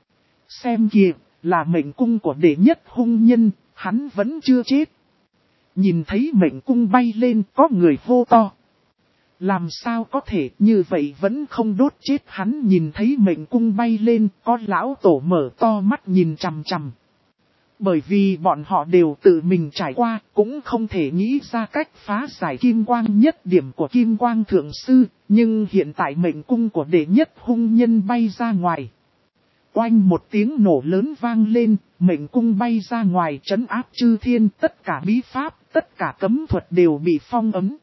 Xem kìa, là mệnh cung của đệ nhất hung nhân, hắn vẫn chưa chết. Nhìn thấy mệnh cung bay lên, có người hô to. Làm sao có thể như vậy vẫn không đốt chết hắn. Nhìn thấy mệnh cung bay lên, có lão tổ mở to mắt nhìn chằm chằm. Bởi vì bọn họ đều tự mình trải qua, cũng không thể nghĩ ra cách phá giải Kim Quang Nhất Điểm của Kim Quang Thượng Sư, nhưng hiện tại mệnh cung của đệ nhất hung nhân bay ra ngoài. Oanh, một tiếng nổ lớn vang lên, mệnh cung bay ra ngoài trấn áp chư thiên, tất cả bí pháp, tất cả cấm thuật đều bị phong ấn.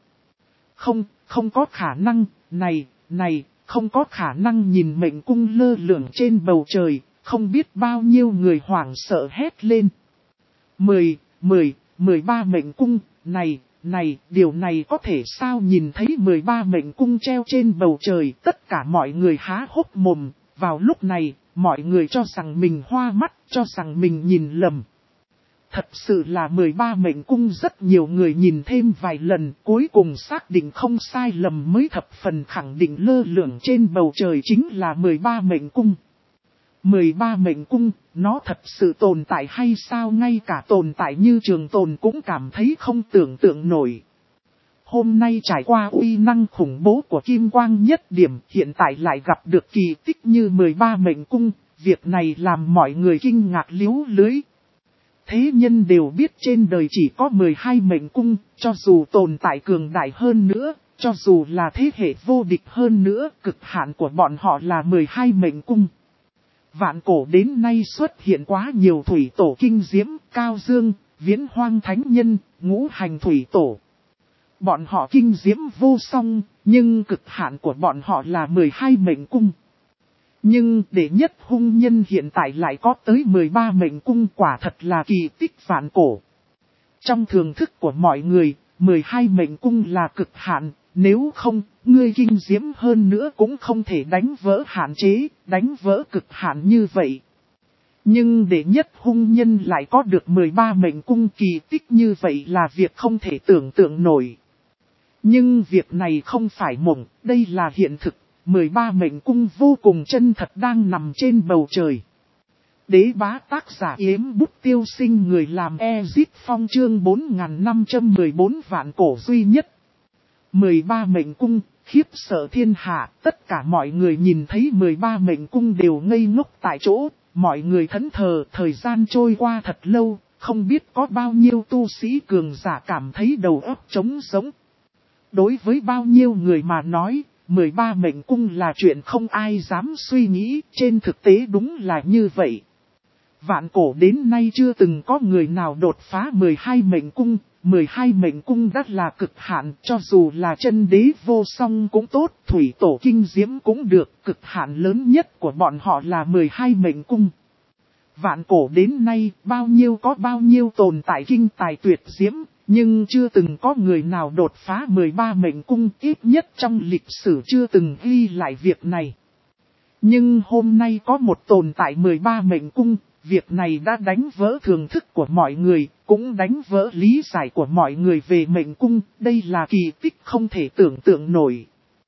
Không có khả năng, này, không có khả năng. Nhìn mệnh cung lơ lửng trên bầu trời, không biết bao nhiêu người hoảng sợ hét lên. 13 mệnh cung, này, điều này có thể sao? Nhìn thấy 13 mệnh cung treo trên bầu trời, tất cả mọi người há hốc mồm. Vào lúc này, mọi người cho rằng mình hoa mắt, cho rằng mình nhìn lầm. Thật sự là 13 mệnh cung, rất nhiều người nhìn thêm vài lần, cuối cùng xác định không sai lầm mới thập phần khẳng định lơ lửng trên bầu trời chính là 13 mệnh cung. 13 mệnh cung, nó thật sự tồn tại hay sao? Ngay cả tồn tại như Trường Tồn cũng cảm thấy không tưởng tượng nổi. Hôm nay trải qua uy năng khủng bố của Kim Quang Nhất Điểm, hiện tại lại gặp được kỳ tích như 13 mệnh cung, việc này làm mọi người kinh ngạc liếu lưới. Thế nhân đều biết trên đời chỉ có 12 mệnh cung, cho dù tồn tại cường đại hơn nữa, cho dù là thế hệ vô địch hơn nữa, cực hạn của bọn họ là 12 mệnh cung. Vạn cổ đến nay xuất hiện quá nhiều thủy tổ kinh diễm, Cao Dương, Viễn Hoang Thánh Nhân, Ngũ Hành Thủy Tổ. Bọn họ kinh diễm vô song, nhưng cực hạn của bọn họ là 12 mệnh cung. Nhưng đệ nhất hung nhân hiện tại lại có tới 13 mệnh cung, quả thật là kỳ tích vạn cổ. Trong thường thức của mọi người, 12 mệnh cung là cực hạn, nếu không, ngươi kinh diễm hơn nữa cũng không thể đánh vỡ hạn chế, đánh vỡ cực hạn như vậy. Nhưng đệ nhất hung nhân lại có được 13 mệnh cung, kỳ tích như vậy là việc không thể tưởng tượng nổi. Nhưng việc này không phải mộng, đây là hiện thực. 13 mệnh cung vô cùng chân thật đang nằm trên bầu trời. Đế bá tác giả Yếm Bút Tiêu Sinh, người làm Ezit Phong, chương 4514 vạn cổ duy nhất. 13 mệnh cung, khiếp sợ thiên hạ, tất cả mọi người nhìn thấy 13 mệnh cung đều ngây ngốc tại chỗ, mọi người thẫn thờ. Thời gian trôi qua thật lâu, không biết có bao nhiêu tu sĩ cường giả cảm thấy đầu óc trống rỗng. Đối với bao nhiêu người mà nói, 13 mệnh cung là chuyện không ai dám suy nghĩ, trên thực tế đúng là như vậy. Vạn cổ đến nay chưa từng có người nào đột phá 12 mệnh cung, 12 mệnh cung đã là cực hạn, cho dù là chân đế vô song cũng tốt, thủy tổ kinh diễm cũng được, cực hạn lớn nhất của bọn họ là 12 mệnh cung. Vạn cổ đến nay, bao nhiêu tồn tại kinh tài tuyệt diễm, nhưng chưa từng có người nào đột phá 13 mệnh cung, ít nhất trong lịch sử chưa từng ghi lại việc này. Nhưng hôm nay có một tồn tại 13 mệnh cung, việc này đã đánh vỡ thường thức của mọi người, cũng đánh vỡ lý giải của mọi người về mệnh cung, đây là kỳ tích không thể tưởng tượng nổi.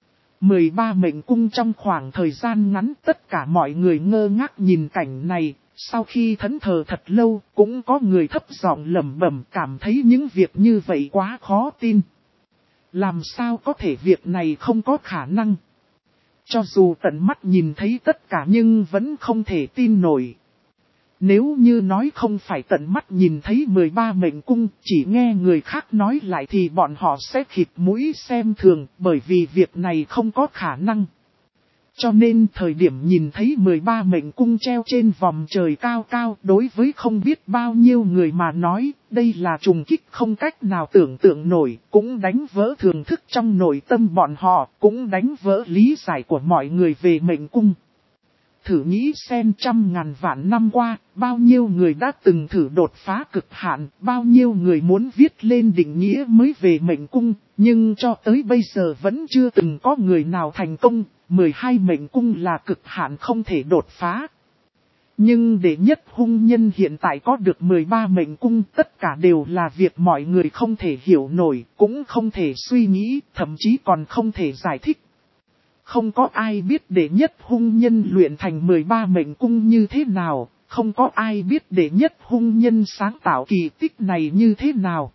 13 mệnh cung trong khoảng thời gian ngắn tất cả mọi người ngơ ngác nhìn cảnh này, sau khi thẫn thờ thật lâu cũng có người thấp giọng lẩm bẩm cảm thấy những việc như vậy quá khó tin. Làm sao có thể việc này không có khả năng? Cho dù tận mắt nhìn thấy tất cả nhưng vẫn không thể tin nổi. Nếu như nói không phải tận mắt nhìn thấy 13 mệnh cung, chỉ nghe người khác nói lại thì bọn họ sẽ khịt mũi xem thường, bởi vì việc này không có khả năng. Cho nên thời điểm nhìn thấy 13 mệnh cung treo trên vòm trời cao cao, đối với không biết bao nhiêu người mà nói, đây là trùng kích không cách nào tưởng tượng nổi, cũng đánh vỡ thường thức trong nội tâm bọn họ, cũng đánh vỡ lý giải của mọi người về mệnh cung. Thử nghĩ xem 100.000 vạn năm qua, bao nhiêu người đã từng thử đột phá cực hạn, bao nhiêu người muốn viết lên định nghĩa mới về mệnh cung, nhưng cho tới bây giờ vẫn chưa từng có người nào thành công, 12 mệnh cung là cực hạn không thể đột phá. Nhưng đệ nhất hung nhân hiện tại có được 13 mệnh cung, tất cả đều là việc mọi người không thể hiểu nổi, cũng không thể suy nghĩ, thậm chí còn không thể giải thích. Không có ai biết đệ nhất hung nhân luyện thành 13 mệnh cung như thế nào, không có ai biết đệ nhất hung nhân sáng tạo kỳ tích này như thế nào.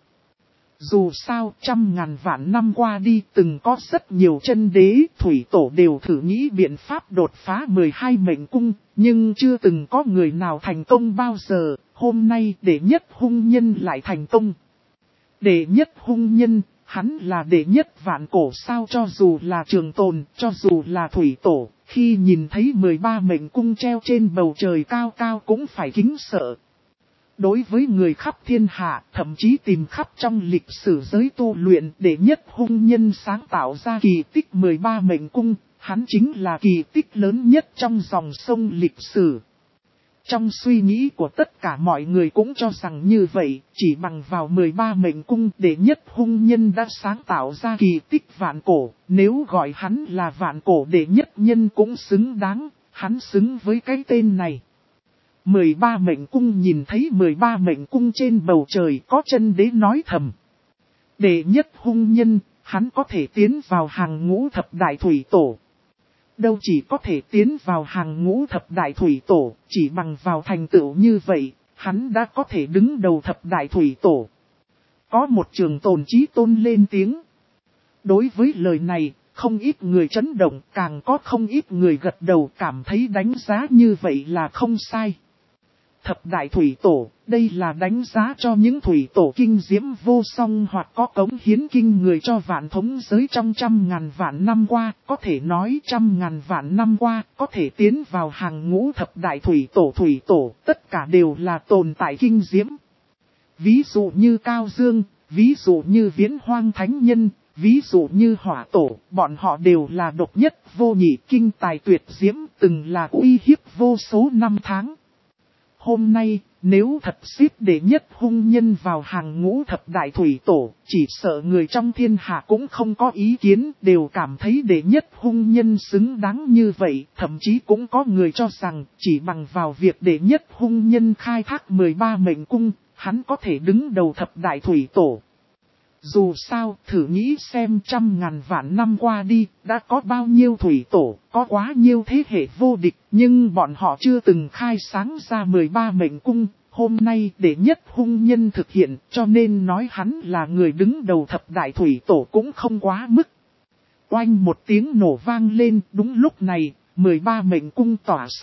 Dù sao 100.000 vạn năm qua đi từng có rất nhiều chân đế thủy tổ đều thử nghĩ biện pháp đột phá 12 mệnh cung, nhưng chưa từng có người nào thành công bao giờ, hôm nay đệ nhất hung nhân lại thành công. Đệ nhất hung nhân, hắn là đệ nhất vạn cổ sao, cho dù là trường tồn, cho dù là thủy tổ, khi nhìn thấy 13 mệnh cung treo trên bầu trời cao cao cũng phải kính sợ. Đối với người khắp thiên hạ, thậm chí tìm khắp trong lịch sử giới tu luyện, đệ nhất hung nhân sáng tạo ra kỳ tích 13 mệnh cung, hắn chính là kỳ tích lớn nhất trong dòng sông lịch sử. Trong suy nghĩ của tất cả mọi người cũng cho rằng như vậy, chỉ bằng vào 13 mệnh cung đệ nhất hung nhân đã sáng tạo ra kỳ tích vạn cổ, nếu gọi hắn là vạn cổ đệ nhất nhân cũng xứng đáng, hắn xứng với cái tên này. 13 mệnh cung nhìn thấy 13 mệnh cung trên bầu trời có chân đế nói thầm. Đệ nhất hung nhân, hắn có thể tiến vào hàng ngũ thập đại thủy tổ. Đâu chỉ có thể tiến vào hàng ngũ thập đại thủy tổ, chỉ bằng vào thành tựu như vậy, hắn đã có thể đứng đầu thập đại thủy tổ. Có một trường tồn chí tôn lên tiếng. Đối với lời này, không ít người chấn động, càng có không ít người gật đầu cảm thấy đánh giá như vậy là không sai. Thập đại thủy tổ, đây là đánh giá cho những thủy tổ kinh diễm vô song hoặc có cống hiến kinh người cho vạn thống giới trong 100.000 vạn năm qua, có thể nói 100.000 vạn năm qua, có thể tiến vào hàng ngũ thập đại thủy tổ, tất cả đều là tồn tại kinh diễm. Ví dụ như Cao Dương, ví dụ như Viễn Hoang Thánh Nhân, ví dụ như Hỏa Tổ, bọn họ đều là độc nhất vô nhị kinh tài tuyệt diễm, từng là uy hiếp vô số năm tháng. Hôm nay, nếu thật xếp đệ nhất hung nhân vào hàng ngũ thập đại thủy tổ, chỉ sợ người trong thiên hạ cũng không có ý kiến, đều cảm thấy đệ nhất hung nhân xứng đáng như vậy, thậm chí cũng có người cho rằng, chỉ bằng vào việc đệ nhất hung nhân khai thác 13 mệnh cung, hắn có thể đứng đầu thập đại thủy tổ. Dù sao, thử nghĩ xem 100.000 vạn năm qua đi, đã có bao nhiêu thủy tổ, có quá nhiều thế hệ vô địch, nhưng bọn họ chưa từng khai sáng ra 13 mệnh cung, hôm nay đệ nhất hung nhân thực hiện, cho nên nói hắn là người đứng đầu thập đại thủy tổ cũng không quá mức. Oanh một tiếng nổ vang lên, đúng lúc này, 13 mệnh cung tỏa sáng,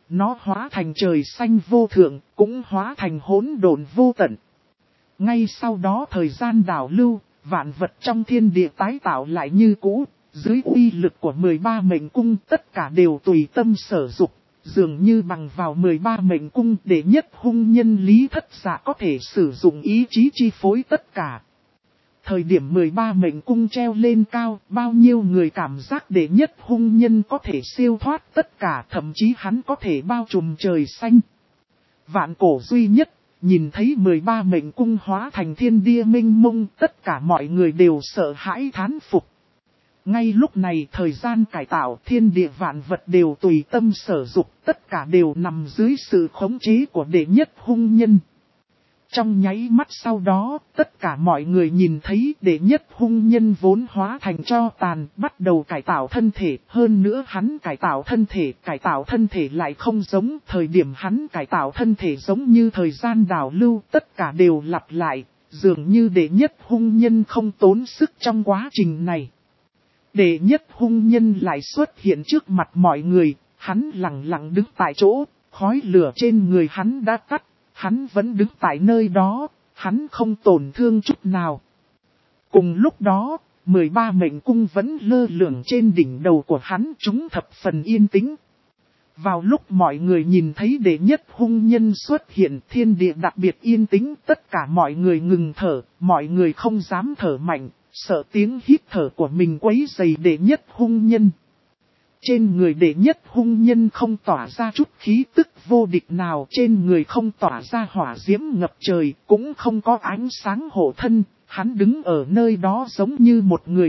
nó hóa thành trời xanh vô thượng, cũng hóa thành hỗn độn vô tận. Ngay sau đó thời gian đảo lưu, vạn vật trong thiên địa tái tạo lại như cũ, dưới uy lực của 13 mệnh cung tất cả đều tùy tâm sở dục, dường như bằng vào 13 mệnh cung để nhất hung nhân Lý Thất Dạ có thể sử dụng ý chí chi phối tất cả. Thời điểm 13 mệnh cung treo lên cao, bao nhiêu người cảm giác để nhất hung nhân có thể siêu thoát tất cả, thậm chí hắn có thể bao trùm trời xanh. Vạn cổ duy nhất, nhìn thấy 13 mệnh cung hóa thành thiên địa minh mông, tất cả mọi người đều sợ hãi thán phục. Ngay lúc này thời gian cải tạo thiên địa vạn vật đều tùy tâm sở dục, tất cả đều nằm dưới sự khống chế của đệ nhất hung nhân. Trong nháy mắt sau đó, tất cả mọi người nhìn thấy đệ nhất hung nhân vốn hóa thành tro tàn, bắt đầu cải tạo thân thể. Hơn nữa hắn cải tạo thân thể lại không giống thời điểm hắn cải tạo thân thể giống như thời gian đảo lưu, tất cả đều lặp lại, dường như đệ nhất hung nhân không tốn sức trong quá trình này. Đệ nhất hung nhân lại xuất hiện trước mặt mọi người, hắn lặng lặng đứng tại chỗ, khói lửa trên người hắn đã tắt. Hắn vẫn đứng tại nơi đó, hắn không tổn thương chút nào. Cùng lúc đó, 13 mệnh cung vẫn lơ lửng trên đỉnh đầu của hắn, chúng thập phần yên tĩnh. Vào lúc mọi người nhìn thấy đệ nhất hung nhân xuất hiện, thiên địa đặc biệt yên tĩnh, tất cả mọi người ngừng thở, mọi người không dám thở mạnh, sợ tiếng hít thở của mình quấy rầy đệ nhất hung nhân. Trên người đệ nhất hung nhân không tỏa ra chút khí tức vô địch nào, trên người không tỏa ra hỏa diễm ngập trời, cũng không có ánh sáng hộ thân, hắn đứng ở nơi đó giống như một người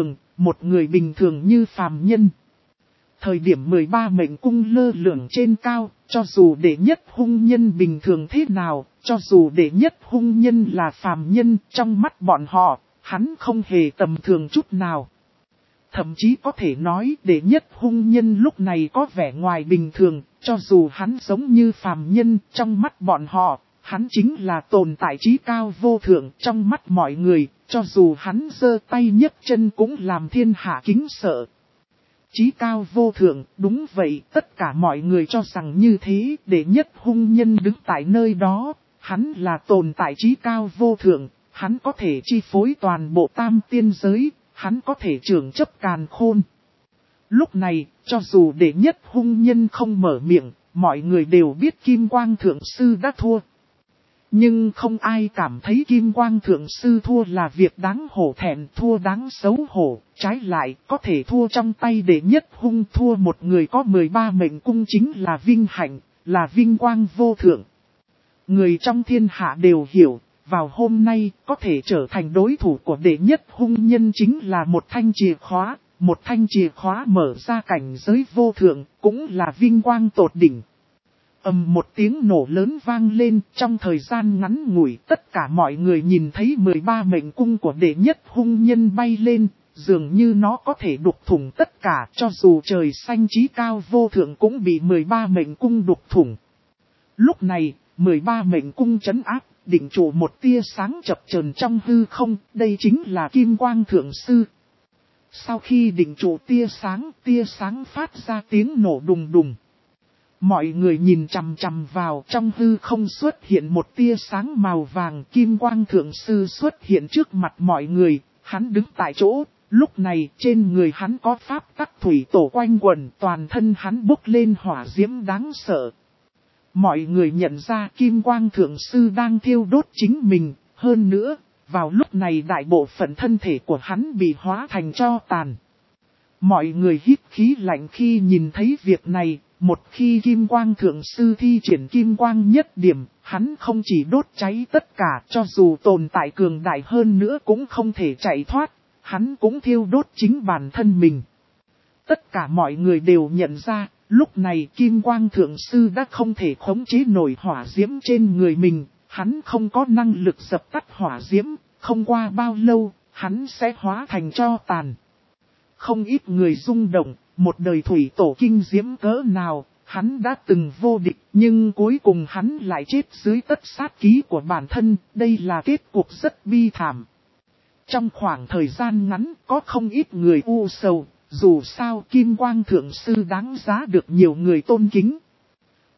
bình thường như phàm nhân. Thời điểm 13 mệnh cung lơ lửng trên cao, cho dù đệ nhất hung nhân bình thường thế nào, cho dù đệ nhất hung nhân là phàm nhân, trong mắt bọn họ, hắn không hề tầm thường chút nào. Thậm chí có thể nói đệ nhất hung nhân lúc này có vẻ ngoài bình thường, cho dù hắn giống như phàm nhân, trong mắt bọn họ, hắn chính là tồn tại trí cao vô thượng trong mắt mọi người, cho dù hắn giơ tay nhấc chân cũng làm thiên hạ kính sợ. Trí cao vô thượng, đúng vậy, tất cả mọi người cho rằng như thế, đệ nhất hung nhân đứng tại nơi đó, hắn là tồn tại trí cao vô thượng, hắn có thể chi phối toàn bộ tam tiên giới. Hắn có thể trưởng chấp càn khôn. Lúc này, cho dù đệ nhất hung nhân không mở miệng, mọi người đều biết Kim Quang Thượng Sư đã thua. Nhưng không ai cảm thấy Kim Quang Thượng Sư thua là việc đáng hổ thẹn, thua đáng xấu hổ. Trái lại, có thể thua trong tay đệ nhất hung, thua một người có 13 mệnh cung chính là vinh hạnh, là vinh quang vô thượng. Người trong thiên hạ đều hiểu. Vào hôm nay, có thể trở thành đối thủ của đệ nhất hung nhân chính là một thanh chìa khóa mở ra cảnh giới vô thượng, cũng là vinh quang tột đỉnh. Một tiếng nổ lớn vang lên, trong thời gian ngắn ngủi, tất cả mọi người nhìn thấy 13 mệnh cung của đệ nhất hung nhân bay lên, dường như nó có thể đục thủng tất cả, cho dù trời xanh trí cao vô thượng cũng bị 13 mệnh cung đục thủng. Lúc này, 13 mệnh cung trấn áp. Định trụ một tia sáng chập chờn trong hư không, đây chính là Kim Quang Thượng Sư. Sau khi định trụ tia sáng phát ra tiếng nổ đùng đùng. Mọi người nhìn chằm chằm vào, trong hư không xuất hiện một tia sáng màu vàng. Kim Quang Thượng Sư xuất hiện trước mặt mọi người, hắn đứng tại chỗ. Lúc này trên người hắn có pháp tắc thủy tổ quanh quẩn, toàn thân hắn bốc lên hỏa diễm đáng sợ. Mọi người nhận ra Kim Quang Thượng Sư đang thiêu đốt chính mình, hơn nữa, vào lúc này đại bộ phận thân thể của hắn bị hóa thành tro tàn. Mọi người hít khí lạnh khi nhìn thấy việc này, một khi Kim Quang Thượng Sư thi triển Kim Quang nhất điểm, hắn không chỉ đốt cháy tất cả, cho dù tồn tại cường đại hơn nữa cũng không thể chạy thoát, hắn cũng thiêu đốt chính bản thân mình. Tất cả mọi người đều nhận ra, lúc này Kim Quang Thượng Sư đã không thể khống chế nổi hỏa diễm trên người mình, hắn không có năng lực dập tắt hỏa diễm, không qua bao lâu, hắn sẽ hóa thành tro tàn. Không ít người rung động, một đời thủy tổ kinh diễm cỡ nào, hắn đã từng vô địch, nhưng cuối cùng hắn lại chết dưới tất sát ký của bản thân, đây là kết cục rất bi thảm. Trong khoảng thời gian ngắn, có không ít người u sầu. Dù sao Kim Quang Thượng Sư đáng giá được nhiều người tôn kính.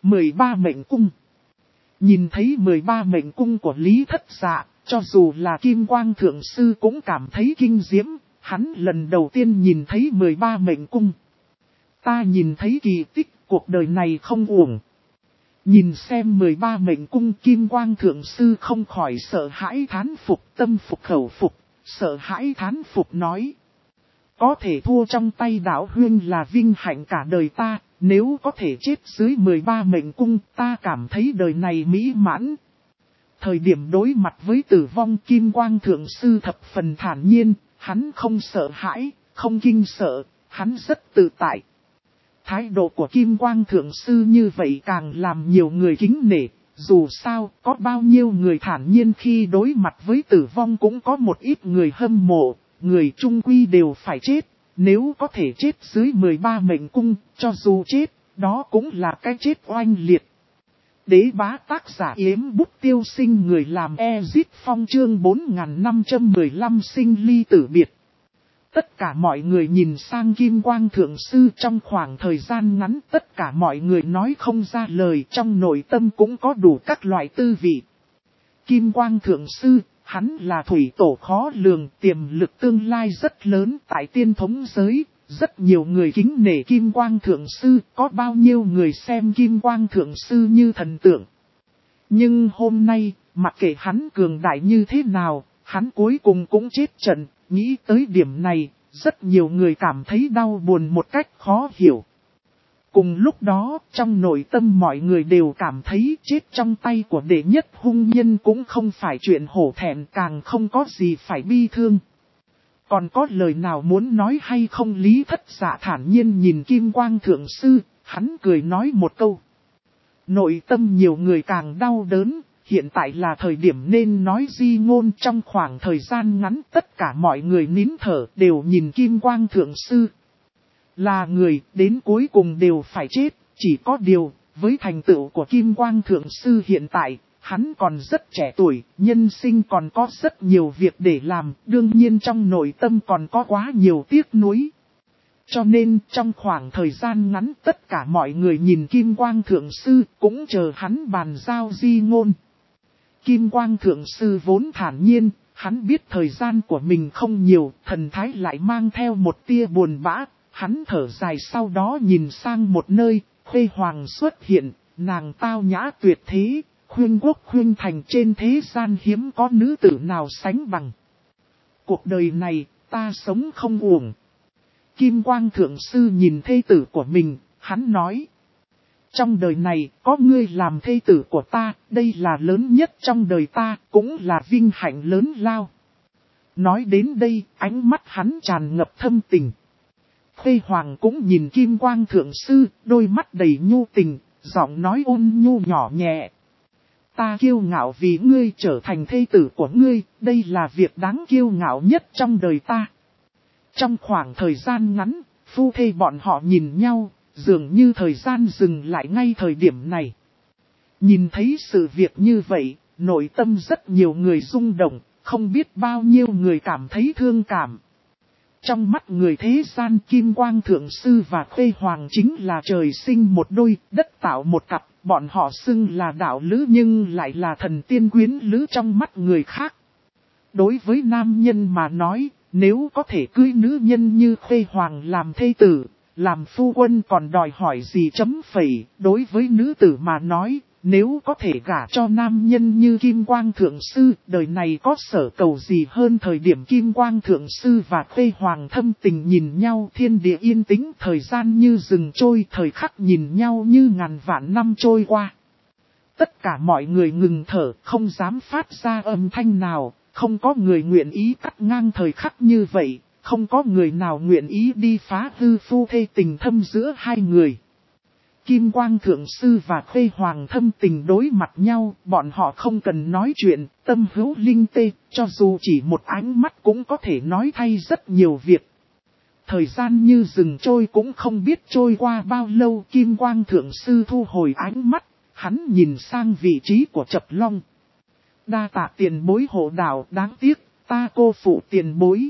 13 mệnh cung. Nhìn thấy 13 mệnh cung của Lý Thất Dạ, cho dù là Kim Quang Thượng Sư cũng cảm thấy kinh diễm, hắn lần đầu tiên nhìn thấy 13 mệnh cung. Ta nhìn thấy kỳ tích, cuộc đời này không uổng. Nhìn xem 13 mệnh cung, Kim Quang Thượng Sư không khỏi sợ hãi thán phục, tâm phục khẩu phục, sợ hãi thán phục nói. Có thể thua trong tay đạo huynh là vinh hạnh cả đời ta, nếu có thể chết dưới 13 mệnh cung, ta cảm thấy đời này mỹ mãn. Thời điểm đối mặt với tử vong, Kim Quang Thượng Sư thập phần thản nhiên, hắn không sợ hãi, không kinh sợ, hắn rất tự tại. Thái độ của Kim Quang Thượng Sư như vậy càng làm nhiều người kính nể, dù sao có bao nhiêu người thản nhiên khi đối mặt với tử vong cũng có một ít người hâm mộ, người trung quy đều phải chết, nếu có thể chết dưới 13 mệnh cung, cho dù chết, đó cũng là cái chết oanh liệt. Đế bá tác giả Yếm Bút Tiêu Sinh, người làm Ezit Phong, chương 4515 sinh ly tử biệt. Tất cả mọi người nhìn sang Kim Quang Thượng Sư, trong khoảng thời gian ngắn tất cả mọi người nói không ra lời, trong nội tâm cũng có đủ các loại tư vị. Kim Quang Thượng Sư, hắn là thủy tổ khó lường, tiềm lực tương lai rất lớn tại tiên thống giới, rất nhiều người kính nể Kim Quang Thượng Sư, có bao nhiêu người xem Kim Quang Thượng Sư như thần tượng. Nhưng hôm nay, mặc kệ hắn cường đại như thế nào, hắn cuối cùng cũng chết trận. Nghĩ tới điểm này, rất nhiều người cảm thấy đau buồn một cách khó hiểu. Cùng lúc đó, trong nội tâm mọi người đều cảm thấy chết trong tay của đệ nhất hung nhân cũng không phải chuyện hổ thẹn, càng không có gì phải bi thương. Còn có lời nào muốn nói hay không? Lý Thất Dạ thản nhiên nhìn Kim Quang Thượng Sư, hắn cười nói một câu. Nội tâm nhiều người càng đau đớn. Hiện tại là thời điểm nên nói di ngôn. Trong khoảng thời gian ngắn tất cả mọi người nín thở đều nhìn Kim Quang Thượng Sư. Là người đến cuối cùng đều phải chết, chỉ có điều với thành tựu của Kim Quang Thượng Sư hiện tại, hắn còn rất trẻ tuổi, nhân sinh còn có rất nhiều việc để làm, đương nhiên trong nội tâm còn có quá nhiều tiếc nuối. Cho nên trong khoảng thời gian ngắn tất cả mọi người nhìn Kim Quang Thượng Sư cũng chờ hắn bàn giao di ngôn. Kim Quang Thượng Sư vốn thản nhiên, hắn biết thời gian của mình không nhiều, thần thái lại mang theo một tia buồn bã, hắn thở dài sau đó nhìn sang một nơi, Khuê Hoàng xuất hiện, nàng tao nhã tuyệt thế, khuyên quốc khuyên thành, trên thế gian hiếm có nữ tử nào sánh bằng. Cuộc đời này, ta sống không uổng. Kim Quang Thượng Sư nhìn thê tử của mình, hắn nói. Trong đời này, có ngươi làm thê tử của ta, đây là lớn nhất trong đời ta, cũng là vinh hạnh lớn lao. Nói đến đây, ánh mắt hắn tràn ngập thâm tình. Khuê Hoàng cũng nhìn Kim Quang Thượng Sư, đôi mắt đầy nhu tình, giọng nói ôn nhu nhỏ nhẹ. Ta kiêu ngạo vì ngươi trở thành thê tử của ngươi, đây là việc đáng kiêu ngạo nhất trong đời ta. Trong khoảng thời gian ngắn, phu thê bọn họ nhìn nhau, dường như thời gian dừng lại ngay thời điểm này. Nhìn thấy sự việc như vậy, nội tâm rất nhiều người rung động, không biết bao nhiêu người cảm thấy thương cảm. Trong mắt người thế gian, Kim Quang Thượng Sư và Khuê Hoàng chính là trời sinh một đôi, đất tạo một cặp, bọn họ xưng là đạo lữ nhưng lại là thần tiên quyến lữ trong mắt người khác. Đối với nam nhân mà nói, nếu có thể cưới nữ nhân như Khuê Hoàng làm thê tử, làm phu quân còn đòi hỏi gì chấm phẩy. Đối với nữ tử mà nói, nếu có thể gả cho nam nhân như Kim Quang Thượng Sư, đời này có sở cầu gì hơn. Thời điểm Kim Quang Thượng Sư và Khuê Hoàng thâm tình nhìn nhau, thiên địa yên tĩnh, thời gian như rừng trôi, thời khắc nhìn nhau như ngàn vạn năm trôi qua. Tất cả mọi người ngừng thở, không dám phát ra âm thanh nào, không có người nguyện ý cắt ngang thời khắc như vậy, không có người nào nguyện ý đi phá hư phu thê tình thâm giữa hai người. Kim Quang Thượng Sư và Khuê Hoàng thâm tình đối mặt nhau, bọn họ không cần nói chuyện, tâm hữu linh tê, cho dù chỉ một ánh mắt cũng có thể nói thay rất nhiều việc. Thời gian như rừng trôi cũng không biết trôi qua bao lâu. Kim Quang Thượng Sư thu hồi ánh mắt, hắn nhìn sang vị trí của Chập Long. Đa tạ tiền bối hộ đạo, đáng tiếc, ta cô phụ tiền bối.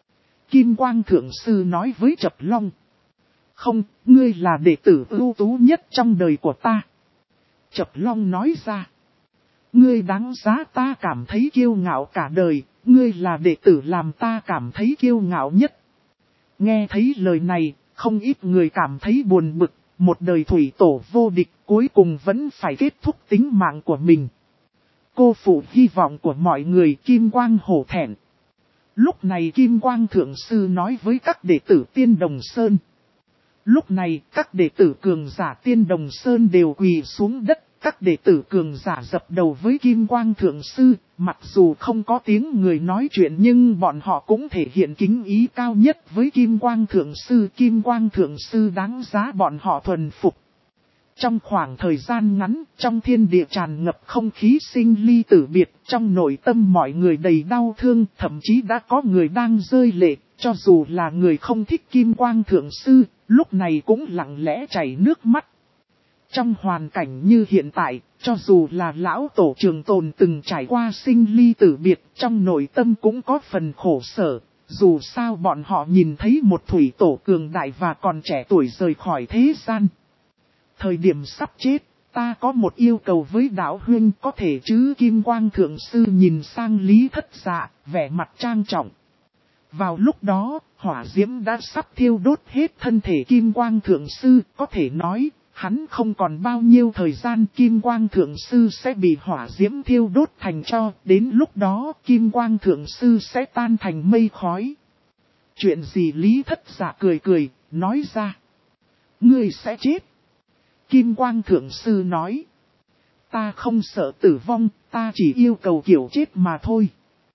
Kim Quang Thượng Sư nói với Chập Long. Không, ngươi là đệ tử ưu tú nhất trong đời của ta. Chập Long nói ra. Ngươi đáng giá ta cảm thấy kiêu ngạo cả đời, ngươi là đệ tử làm ta cảm thấy kiêu ngạo nhất. Nghe thấy lời này, không ít người cảm thấy buồn bực, một đời thủy tổ vô địch cuối cùng vẫn phải kết thúc tính mạng của mình. Cô phụ hy vọng của mọi người, Kim Quang hổ thẹn. Lúc này Kim Quang Thượng Sư nói với các đệ tử Tiên Đồng Sơn. Lúc này các đệ tử cường giả Tiên Đồng Sơn đều quỳ xuống đất. Các đệ tử cường giả dập đầu với Kim Quang Thượng Sư, mặc dù không có tiếng người nói chuyện nhưng bọn họ cũng thể hiện kính ý cao nhất với Kim Quang Thượng Sư. Kim Quang Thượng Sư đáng giá bọn họ thuần phục. Trong khoảng thời gian ngắn, trong thiên địa tràn ngập không khí sinh ly tử biệt, trong nội tâm mọi người đầy đau thương, thậm chí đã có người đang rơi lệ, cho dù là người không thích Kim Quang Thượng Sư, lúc này cũng lặng lẽ chảy nước mắt. Trong hoàn cảnh như hiện tại, cho dù là lão tổ Trường Tồn từng trải qua sinh ly tử biệt, trong nội tâm cũng có phần khổ sở. Dù sao bọn họ nhìn thấy một thủy tổ cường đại và còn trẻ tuổi rời khỏi thế gian. Thời điểm sắp chết, ta có một yêu cầu với đạo huynh có thể chứ? Kim Quang Thượng Sư nhìn sang Lý Thất Dạ, vẻ mặt trang trọng. Vào lúc đó, hỏa diễm đã sắp thiêu đốt hết thân thể Kim Quang Thượng Sư, có thể nói, hắn không còn bao nhiêu thời gian Kim Quang Thượng Sư sẽ bị hỏa diễm thiêu đốt thành tro, đến lúc đó Kim Quang Thượng Sư sẽ tan thành mây khói. Chuyện gì? Lý Thất Dạ cười cười, nói ra. Ngươi sẽ chết. Kim Quang Thượng Sư nói. Ta không sợ tử vong, ta chỉ yêu cầu kiểu chết mà thôi.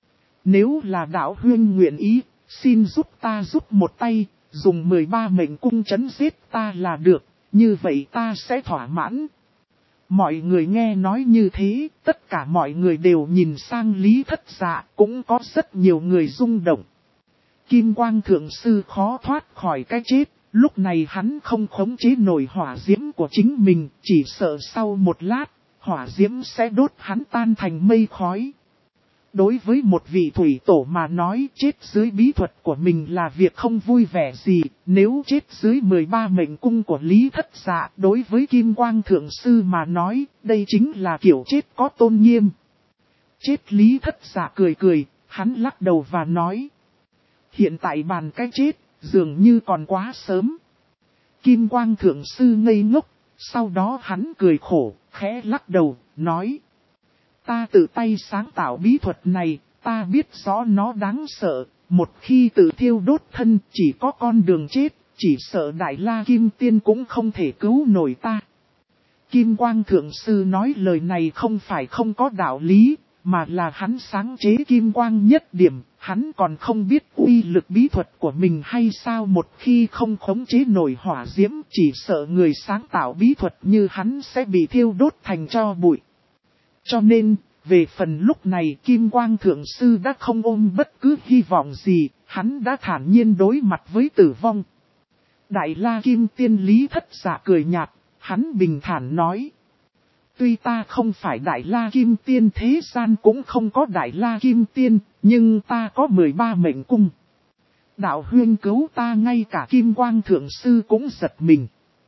Nếu là đạo huynh nguyện ý, xin giúp ta giúp một tay, dùng 13 mệnh cung trấn giết ta là được, như vậy ta sẽ thỏa mãn. Mọi người nghe nói như thế, tất cả mọi người đều nhìn sang Lý Thất Dạ, cũng có rất nhiều người rung động. Kim Quang Thượng Sư khó thoát khỏi cái chết, lúc này hắn không khống chế nổi hỏa diễm của chính mình, chỉ sợ sau một lát, hỏa diễm sẽ đốt hắn tan thành mây khói. Đối với một vị thủy tổ mà nói, chết dưới bí thuật của mình là việc không vui vẻ gì, nếu chết dưới 13 mệnh cung của Lý Thất Dạ, đối với Kim Quang Thượng Sư mà nói, đây chính là kiểu chết có tôn nghiêm. Chết? Lý Thất Dạ cười cười, hắn lắc đầu và nói. Hiện tại bàn cái chết, dường như còn quá sớm. Kim Quang Thượng Sư ngây ngốc, sau đó hắn cười khổ, khẽ lắc đầu, nói. Ta tự tay sáng tạo bí thuật này, ta biết rõ nó đáng sợ, một khi tự thiêu đốt thân chỉ có con đường chết, chỉ sợ Đại La Kim Tiên cũng không thể cứu nổi ta. Kim Quang Thượng Sư nói lời này không phải không có đạo lý, mà là hắn sáng chế Kim Quang nhất điểm, hắn còn không biết uy lực bí thuật của mình hay sao. Một khi không khống chế nổi hỏa diễm, chỉ sợ người sáng tạo bí thuật như hắn sẽ bị thiêu đốt thành tro bụi. Cho nên, về phần lúc này Kim Quang Thượng Sư đã không ôm bất cứ hy vọng gì, hắn đã thản nhiên đối mặt với tử vong. Đại La Kim Tiên Lý Thất Dạ cười nhạt, hắn bình thản nói. Tuy ta không phải Đại La Kim Tiên, thế gian cũng không có Đại La Kim Tiên, nhưng ta có 13 mệnh cung. Đạo huynh cứu ta, ngay cả Kim Quang Thượng Sư cũng giật mình.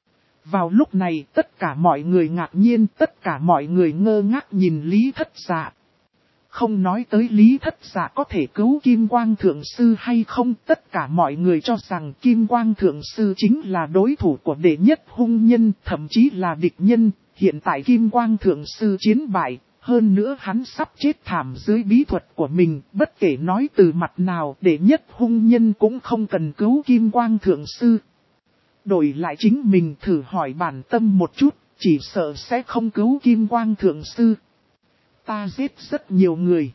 Vào lúc này tất cả mọi người ngạc nhiên, tất cả mọi người ngơ ngác nhìn Lý Thất Dạ. Không nói tới Lý Thất Dạ có thể cứu Kim Quang Thượng Sư hay không, tất cả mọi người cho rằng Kim Quang Thượng Sư chính là đối thủ của đệ nhất hung nhân, thậm chí là địch nhân. Hiện tại Kim Quang Thượng Sư chiến bại, hơn nữa hắn sắp chết thảm dưới bí thuật của mình, bất kể nói từ mặt nào, đệ nhất hung nhân cũng không cần cứu Kim Quang Thượng Sư. Đổi lại chính mình thử hỏi bản tâm một chút, chỉ sợ sẽ không cứu Kim Quang Thượng Sư. Ta giết rất nhiều người.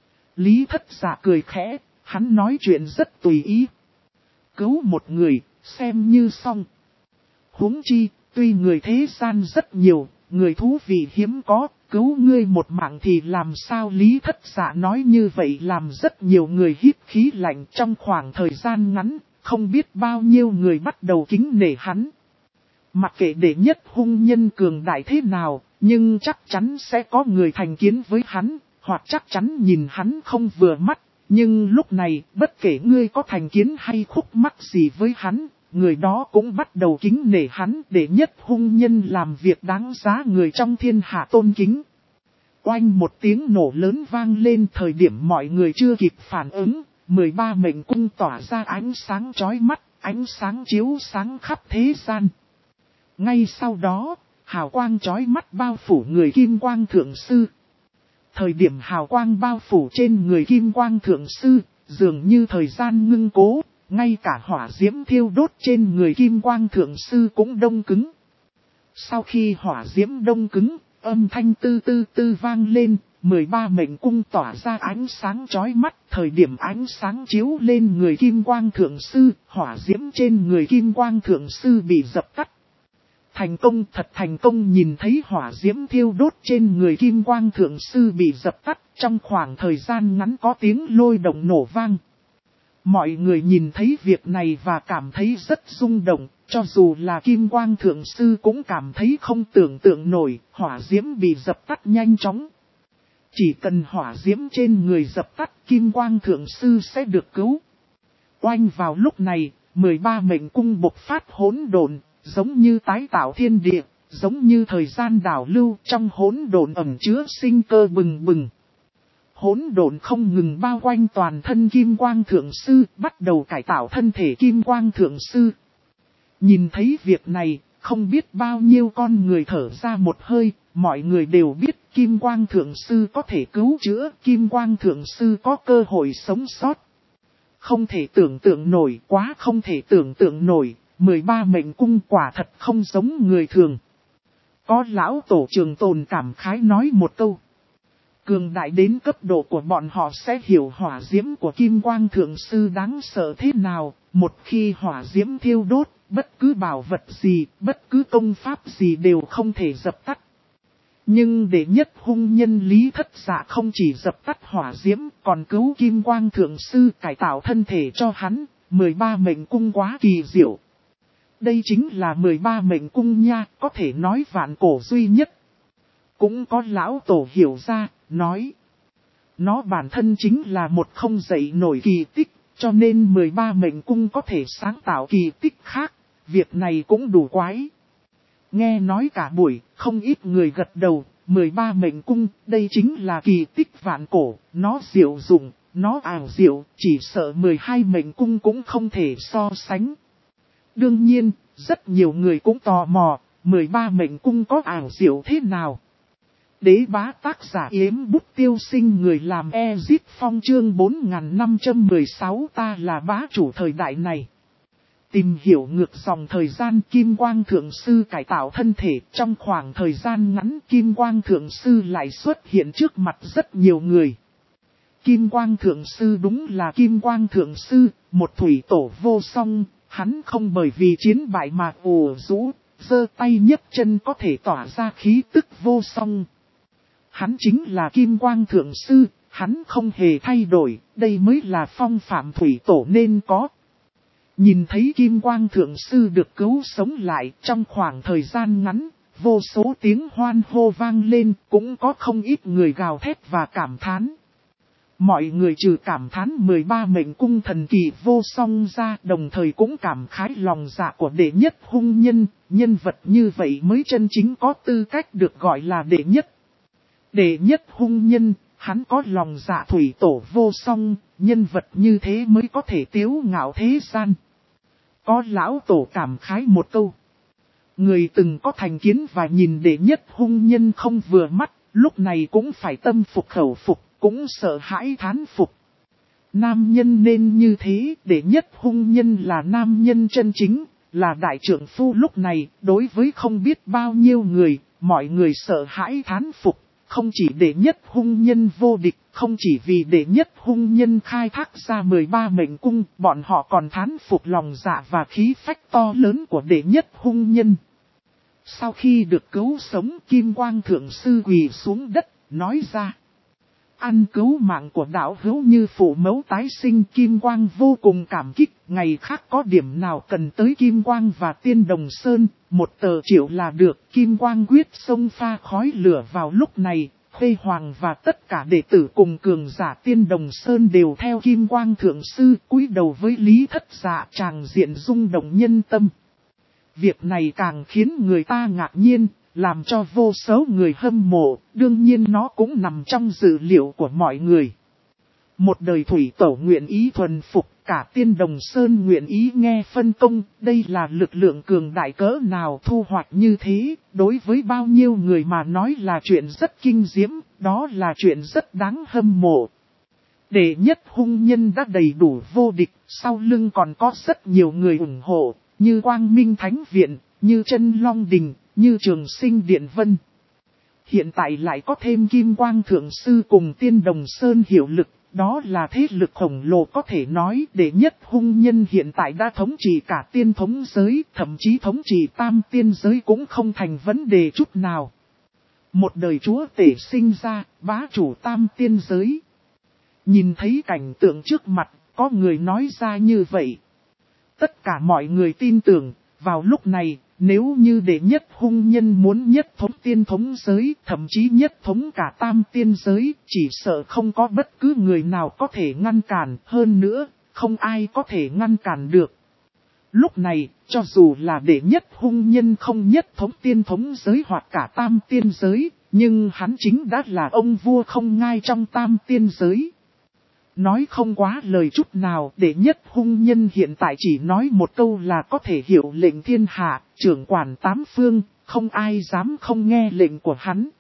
Lý Thất Dạ cười khẽ, hắn nói chuyện rất tùy ý. Cứu một người, xem như xong. Huống chi, tuy người thế gian rất nhiều, người thú vị hiếm có, cứu ngươi một mạng thì làm sao? Lý Thất Dạ nói như vậy làm rất nhiều người hít khí lạnh. Trong khoảng thời gian ngắn, không biết bao nhiêu người bắt đầu kính nể hắn. Mặc kệ đệ nhất hung nhân cường đại thế nào, nhưng chắc chắn sẽ có người thành kiến với hắn, hoặc chắc chắn nhìn hắn không vừa mắt. Nhưng lúc này, bất kể ngươi có thành kiến hay khúc mắc gì với hắn, người đó cũng bắt đầu kính nể hắn. Đệ nhất hung nhân làm việc đáng giá người trong thiên hạ tôn kính. Oanh một tiếng nổ lớn vang lên, thời điểm mọi người chưa kịp phản ứng, 13 mệnh cung tỏa ra ánh sáng chói mắt, ánh sáng chiếu sáng khắp thế gian. Ngay sau đó, hào quang chói mắt bao phủ người Kim Quang Thượng Sư. Thời điểm hào quang bao phủ trên người Kim Quang Thượng Sư, dường như thời gian ngưng cố, ngay cả hỏa diễm thiêu đốt trên người Kim Quang Thượng Sư cũng đông cứng. Sau khi hỏa diễm đông cứng, âm thanh tư tư tư vang lên, 13 mệnh cung tỏa ra ánh sáng chói mắt. Thời điểm ánh sáng chiếu lên người Kim Quang Thượng Sư, hỏa diễm trên người Kim Quang Thượng Sư bị dập tắt. Thành công, thật thành công. Nhìn thấy hỏa diễm thiêu đốt trên người Kim Quang Thượng Sư bị dập tắt, trong khoảng thời gian ngắn có tiếng lôi động nổ vang. Mọi người nhìn thấy việc này và cảm thấy rất rung động, cho dù là Kim Quang Thượng Sư cũng cảm thấy không tưởng tượng nổi, hỏa diễm bị dập tắt nhanh chóng. Chỉ cần hỏa diễm trên người dập tắt, Kim Quang Thượng Sư sẽ được cứu. Oanh vào lúc này, 13 mệnh cung bộc phát hỗn độn, giống như tái tạo thiên địa, giống như thời gian đảo lưu, trong hỗn độn ẩn chứa sinh cơ bừng bừng. Hỗn độn không ngừng bao quanh toàn thân Kim Quang Thượng Sư, bắt đầu cải tạo thân thể Kim Quang Thượng Sư. Nhìn thấy việc này, không biết bao nhiêu con người thở ra một hơi, mọi người đều biết Kim Quang Thượng Sư có thể cứu chữa, Kim Quang Thượng Sư có cơ hội sống sót. Không thể tưởng tượng nổi, quá không thể tưởng tượng nổi, 13 mệnh cung quả thật không giống người thường. Có lão tổ Trường Tồn cảm khái nói một câu. Cường đại đến cấp độ của bọn họ sẽ hiểu hỏa diễm của Kim Quang Thượng Sư đáng sợ thế nào. Một khi hỏa diễm thiêu đốt, bất cứ bảo vật gì, bất cứ công pháp gì đều không thể dập tắt. Nhưng đệ nhất hung nhân Lý Thất Dạ không chỉ dập tắt hỏa diễm, còn cứu Kim Quang Thượng Sư cải tạo thân thể cho hắn. 13 mệnh cung quá kỳ diệu. Đây chính là 13 mệnh cung nha, có thể nói vạn cổ duy nhất. Cũng có lão tổ hiểu ra, nói. Nó bản thân chính là một không dậy nổi kỳ tích, cho nên 13 mệnh cung có thể sáng tạo kỳ tích khác. Việc này cũng đủ quái. Nghe nói cả buổi, không ít người gật đầu, 13 mệnh cung, đây chính là kỳ tích vạn cổ, nó diệu dụng, nó ảo diệu, chỉ sợ 12 mệnh cung cũng không thể so sánh. Đương nhiên, rất nhiều người cũng tò mò, 13 mệnh cung có ảo diệu thế nào. Đế bá tác giả Yếm Bút Tiêu Sinh, người làm Ezip Phong, chương 4516. Ta là bá chủ thời đại này. Tìm hiểu ngược dòng thời gian, Kim Quang Thượng Sư cải tạo thân thể. Trong khoảng thời gian ngắn, Kim Quang Thượng Sư lại xuất hiện trước mặt rất nhiều người. Kim Quang Thượng Sư đúng là Kim Quang Thượng Sư, một thủy tổ vô song. Hắn không bởi vì chiến bại mà ủ rũ, giơ tay nhấc chân có thể tỏa ra khí tức vô song. Hắn chính là Kim Quang Thượng Sư, hắn không hề thay đổi, đây mới là phong phạm thủy tổ nên có. Nhìn thấy Kim Quang Thượng Sư được cứu sống lại, trong khoảng thời gian ngắn, vô số tiếng hoan hô vang lên, cũng có không ít người gào thét và cảm thán. Mọi người trừ cảm thán 13 mệnh cung thần kỳ vô song ra, đồng thời cũng cảm khái lòng dạ của đệ nhất hung nhân, nhân vật như vậy mới chân chính có tư cách được gọi là đệ nhất. Đệ nhất hung nhân, hắn có lòng dạ thủy tổ vô song, nhân vật như thế mới có thể tiếu ngạo thế gian. Có lão tổ cảm khái một câu. Người từng có thành kiến và nhìn đệ nhất hung nhân không vừa mắt, lúc này cũng phải tâm phục khẩu phục, cũng sợ hãi thán phục. Nam nhân nên như thế, đệ nhất hung nhân là nam nhân chân chính, là đại trưởng phu. Lúc này, đối với không biết bao nhiêu người, mọi người sợ hãi thán phục. Không chỉ đệ nhất hung nhân vô địch, không chỉ vì đệ nhất hung nhân khai thác ra 13 mệnh cung, bọn họ còn thán phục lòng dạ và khí phách to lớn của đệ nhất hung nhân. Sau khi được cứu sống, Kim Quang Thượng Sư quỳ xuống đất, nói ra. Ăn cứu mạng của đạo hữu như phụ mẫu tái sinh. Kim Quang vô cùng cảm kích, ngày khác có điểm nào cần tới Kim Quang và Tiên Đồng Sơn, 1 tờ triệu là được. Kim Quang quyết xông pha khói lửa vào lúc này, Khuê Hoàng và tất cả đệ tử cùng cường giả Tiên Đồng Sơn đều theo Kim Quang Thượng Sư cúi đầu với Lý Thất Dạ, tràng diện rung động nhân tâm. Việc này càng khiến người ta ngạc nhiên, làm cho vô số người hâm mộ, đương nhiên nó cũng nằm trong dự liệu của mọi người. Một đời thủy tổ nguyện ý thuần phục, cả Tiên Đồng Sơn nguyện ý nghe phân công, đây là lực lượng cường đại cỡ nào, thu hoạch như thế, đối với bao nhiêu người mà nói là chuyện rất kinh diễm, đó là chuyện rất đáng hâm mộ. Đệ nhất hung nhân đã đầy đủ vô địch, sau lưng còn có rất nhiều người ủng hộ, như Quang Minh Thánh Viện, như Chân Long Đình, như Trường Sinh Điện Vân. Hiện tại lại có thêm Kim Quang Thượng Sư cùng Tiên Đồng Sơn hiệu lực. Đó là thế lực khổng lồ, có thể nói đệ nhất hung nhân hiện tại đã thống trị cả tiên thống giới, thậm chí thống trị tam tiên giới cũng không thành vấn đề chút nào. Một đời chúa tể sinh ra, bá chủ tam tiên giới. Nhìn thấy cảnh tượng trước mặt, có người nói ra như vậy. Tất cả mọi người tin tưởng, vào lúc này, nếu như đệ nhất hung nhân muốn nhất thống tiên thống giới, thậm chí nhất thống cả tam tiên giới, chỉ sợ không có bất cứ người nào có thể ngăn cản, hơn nữa, không ai có thể ngăn cản được. Lúc này, cho dù là đệ nhất hung nhân không nhất thống tiên thống giới hoặc cả tam tiên giới, nhưng hắn chính đã là ông vua không ngai trong tam tiên giới. Nói không quá lời chút nào, đệ nhất hung nhân hiện tại chỉ nói một câu là có thể hiệu lệnh thiên hạ, trưởng quản tám phương, không ai dám không nghe lệnh của hắn.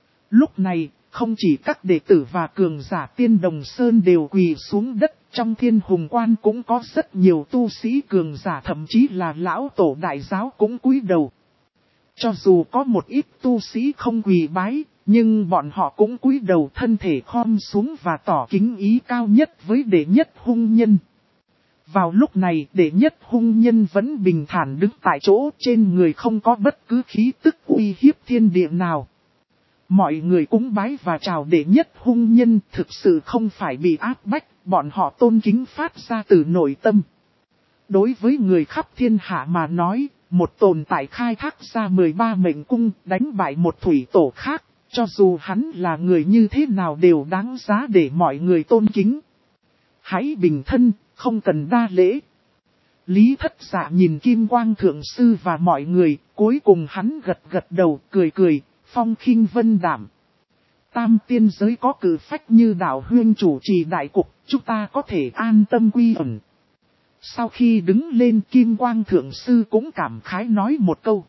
Lúc này, không chỉ các đệ tử và cường giả Tiên Đồng Sơn đều quỳ xuống đất, trong Thiên Hùng Quan cũng có rất nhiều tu sĩ cường giả, thậm chí là lão tổ đại giáo cũng cúi đầu. Cho dù có một ít tu sĩ không quỳ bái, nhưng bọn họ cũng cúi đầu thân thể khom xuống và tỏ kính ý cao nhất với đệ nhất hung nhân. Vào lúc này, đệ nhất hung nhân vẫn bình thản đứng tại chỗ, trên người không có bất cứ khí tức uy hiếp thiên địa nào. Mọi người cúng bái và chào đệ nhất hung nhân, thực sự không phải bị áp bách, bọn họ tôn kính phát ra từ nội tâm. Đối với người khắp thiên hạ mà nói, một tồn tại khai thác ra 13 mệnh cung, đánh bại một thủy tổ khác, cho dù hắn là người như thế nào đều đáng giá để mọi người tôn kính. Hãy bình thân, không cần đa lễ. Lý Thất Dạ nhìn Kim Quang Thượng Sư và mọi người, cuối cùng hắn gật gật đầu, cười cười, phong khinh vân đảm. Tam tiên giới có cử phách như đạo huyên chủ trì đại cục, chúng ta có thể an tâm quy ẩn. Sau khi đứng lên, Kim Quang Thượng Sư cũng cảm khái nói một câu.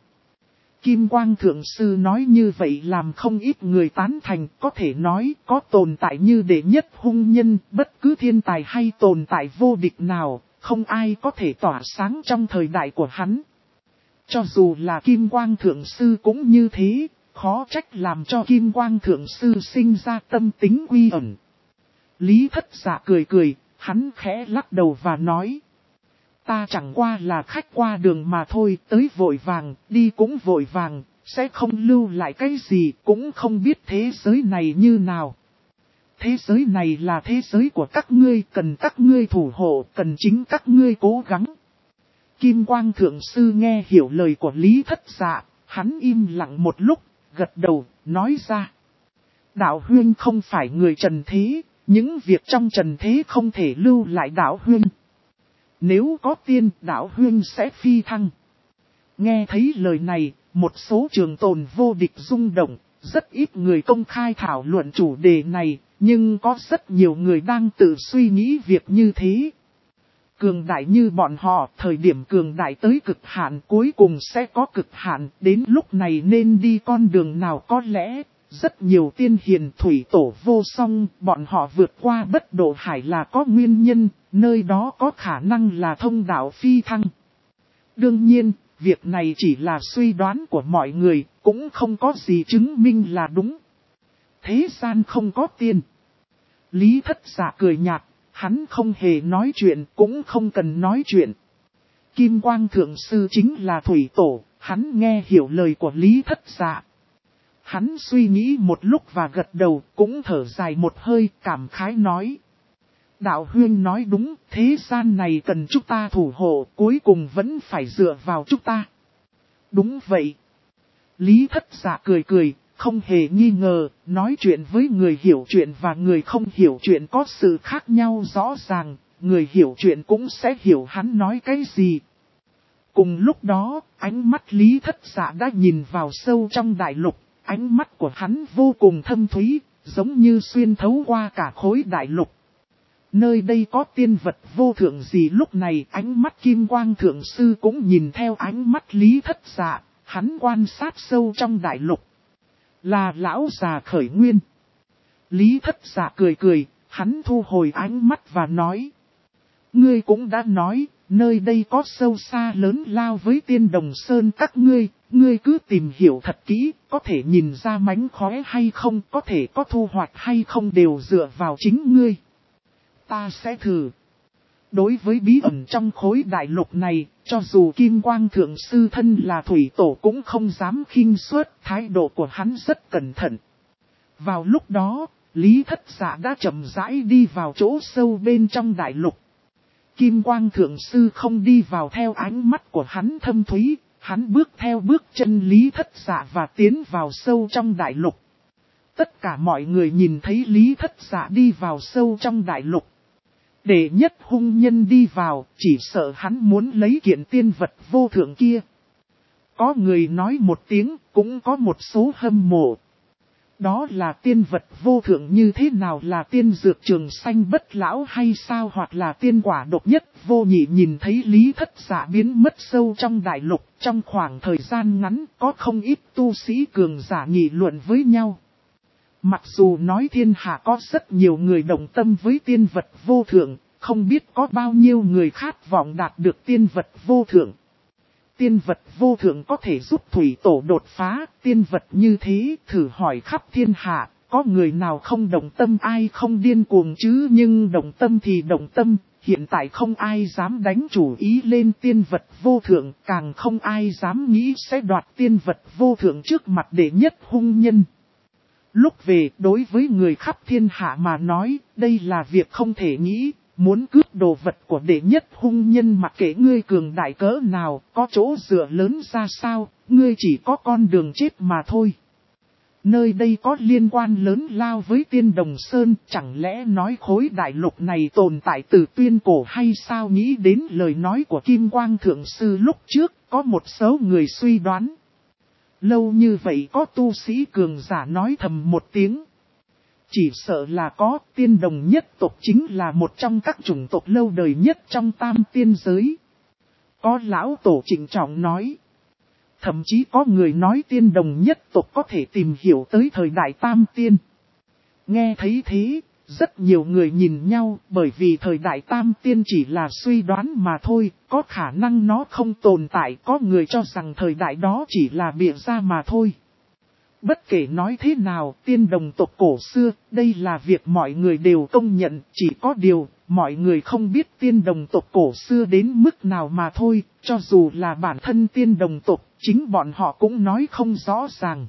Kim Quang Thượng Sư nói như vậy làm không ít người tán thành, có thể nói có tồn tại như đệ nhất hung nhân, bất cứ thiên tài hay tồn tại vô địch nào, không ai có thể tỏa sáng trong thời đại của hắn. Cho dù là Kim Quang Thượng Sư cũng như thế, khó trách làm cho Kim Quang Thượng Sư sinh ra tâm tính quy ẩn. Lý Thất Dạ cười cười, hắn khẽ lắc đầu và nói. Ta chẳng qua là khách qua đường mà thôi, tới vội vàng, đi cũng vội vàng, sẽ không lưu lại cái gì, cũng không biết thế giới này như nào. Thế giới này là thế giới của các ngươi, cần các ngươi thủ hộ, cần chính các ngươi cố gắng. Kim Quang Thượng Sư nghe hiểu lời của Lý Thất Dạ, hắn im lặng một lúc, gật đầu, nói ra. Đạo huyên không phải người trần thế, những việc trong trần thế không thể lưu lại đạo huyên. Nếu có tiên, đạo huyên sẽ phi thăng. Nghe thấy lời này, một số trường tồn vô địch rung động, rất ít người công khai thảo luận chủ đề này, nhưng có rất nhiều người đang tự suy nghĩ việc như thế. Cường đại như bọn họ, thời điểm cường đại tới cực hạn cuối cùng sẽ có cực hạn, đến lúc này nên đi con đường nào có lẽ. Rất nhiều tiên hiền thủy tổ vô song, bọn họ vượt qua bất độ hải là có nguyên nhân, nơi đó có khả năng là thông đạo phi thăng. Đương nhiên, việc này chỉ là suy đoán của mọi người, cũng không có gì chứng minh là đúng. Thế gian không có tiên. Lý Thất Dạ cười nhạt, hắn không hề nói chuyện, cũng không cần nói chuyện. Kim Quang Thượng Sư chính là thủy tổ, hắn nghe hiểu lời của Lý Thất Dạ. Hắn suy nghĩ một lúc và gật đầu, cũng thở dài một hơi, cảm khái nói. Đạo huyên nói đúng, thế gian này cần chúng ta thủ hộ, cuối cùng vẫn phải dựa vào chúng ta. Đúng vậy. Lý Thất Dạ cười cười, Không hề nghi ngờ, nói chuyện với người hiểu chuyện và người không hiểu chuyện có sự khác nhau rõ ràng, người hiểu chuyện cũng sẽ hiểu hắn nói cái gì. Cùng lúc đó, ánh mắt Lý Thất Dạ đã nhìn vào sâu trong đại lục, ánh mắt của hắn vô cùng thâm thúy, giống như xuyên thấu qua cả khối đại lục. Nơi đây có tiên vật vô thượng gì? Lúc này ánh mắt Kim Quang Thượng Sư cũng nhìn theo ánh mắt Lý Thất Dạ, hắn quan sát sâu trong đại lục. Là lão già khởi nguyên. Lý Thất Dạ cười cười, hắn thu hồi ánh mắt và nói. Ngươi cũng đã nói, nơi đây có sâu xa lớn lao với Tiên Đồng Sơn các ngươi cứ tìm hiểu thật kỹ, có thể nhìn ra mánh khóe hay không, có thể có thu hoạch hay không đều dựa vào chính ngươi. Ta sẽ thử. Đối với bí ẩn trong khối đại lục này, cho dù Kim Quang Thượng Sư thân là thủy tổ cũng không dám khinh suất, thái độ của hắn rất cẩn thận. Vào lúc đó, Lý Thất Dạ đã chậm rãi đi vào chỗ sâu bên trong đại lục. Kim Quang Thượng Sư không đi vào theo ánh mắt của hắn thâm thúy, hắn bước theo bước chân Lý Thất Dạ và tiến vào sâu trong đại lục. Tất cả mọi người nhìn thấy Lý Thất Dạ đi vào sâu trong đại lục. Đệ nhất hung nhân đi vào, chỉ sợ hắn muốn lấy kiện tiên vật vô thượng kia. Có người nói một tiếng, cũng có một số hâm mộ. Đó là tiên vật vô thượng như thế nào, là tiên dược trường sanh bất lão hay sao, hoặc là tiên quả độc nhất vô nhị? Nhìn thấy Lý Thất Dạ biến mất sâu trong đại lục, trong khoảng thời gian ngắn có không ít tu sĩ cường giả nghị luận với nhau. Mặc dù nói thiên hạ có rất nhiều người đồng tâm với tiên vật vô thượng, không biết có bao nhiêu người khát vọng đạt được tiên vật vô thượng. Tiên vật vô thượng có thể giúp thủy tổ đột phá, tiên vật như thế thử hỏi khắp thiên hạ, có người nào không đồng tâm, ai không điên cuồng chứ? Nhưng đồng tâm thì đồng tâm, hiện tại không ai dám đánh chủ ý lên tiên vật vô thượng, càng không ai dám nghĩ sẽ đoạt tiên vật vô thượng trước mặt đệ nhất hung nhân. Lúc về, đối với người khắp thiên hạ mà nói, đây là việc không thể nghĩ. Muốn cướp đồ vật của đệ nhất hung nhân, mặc kệ ngươi cường đại cỡ nào, có chỗ dựa lớn ra sao, ngươi chỉ có con đường chết mà thôi. Nơi đây có liên quan lớn lao với Tiên Đồng Sơn, chẳng lẽ nói khối đại lục này tồn tại từ tuyên cổ hay sao? Nghĩ đến lời nói của Kim Quang Thượng Sư lúc trước, có một số người suy đoán. Lâu như vậy có tu sĩ cường giả nói thầm một tiếng. Chỉ sợ là có, Tiên Đồng nhất tộc chính là một trong các chủng tộc lâu đời nhất trong tam tiên giới. Có lão tổ trịnh trọng nói. Thậm chí có người nói Tiên Đồng nhất tộc có thể tìm hiểu tới thời đại tam tiên. Nghe thấy thế, rất nhiều người nhìn nhau, bởi vì thời đại tam tiên chỉ là suy đoán mà thôi, có khả năng nó không tồn tại, có người cho rằng thời đại đó chỉ là bịa ra mà thôi. Bất kể nói thế nào, Tiên Đồng tộc cổ xưa, đây là việc mọi người đều công nhận, chỉ có điều, mọi người không biết Tiên Đồng tộc cổ xưa đến mức nào mà thôi, cho dù là bản thân Tiên Đồng tộc, chính bọn họ cũng nói không rõ ràng.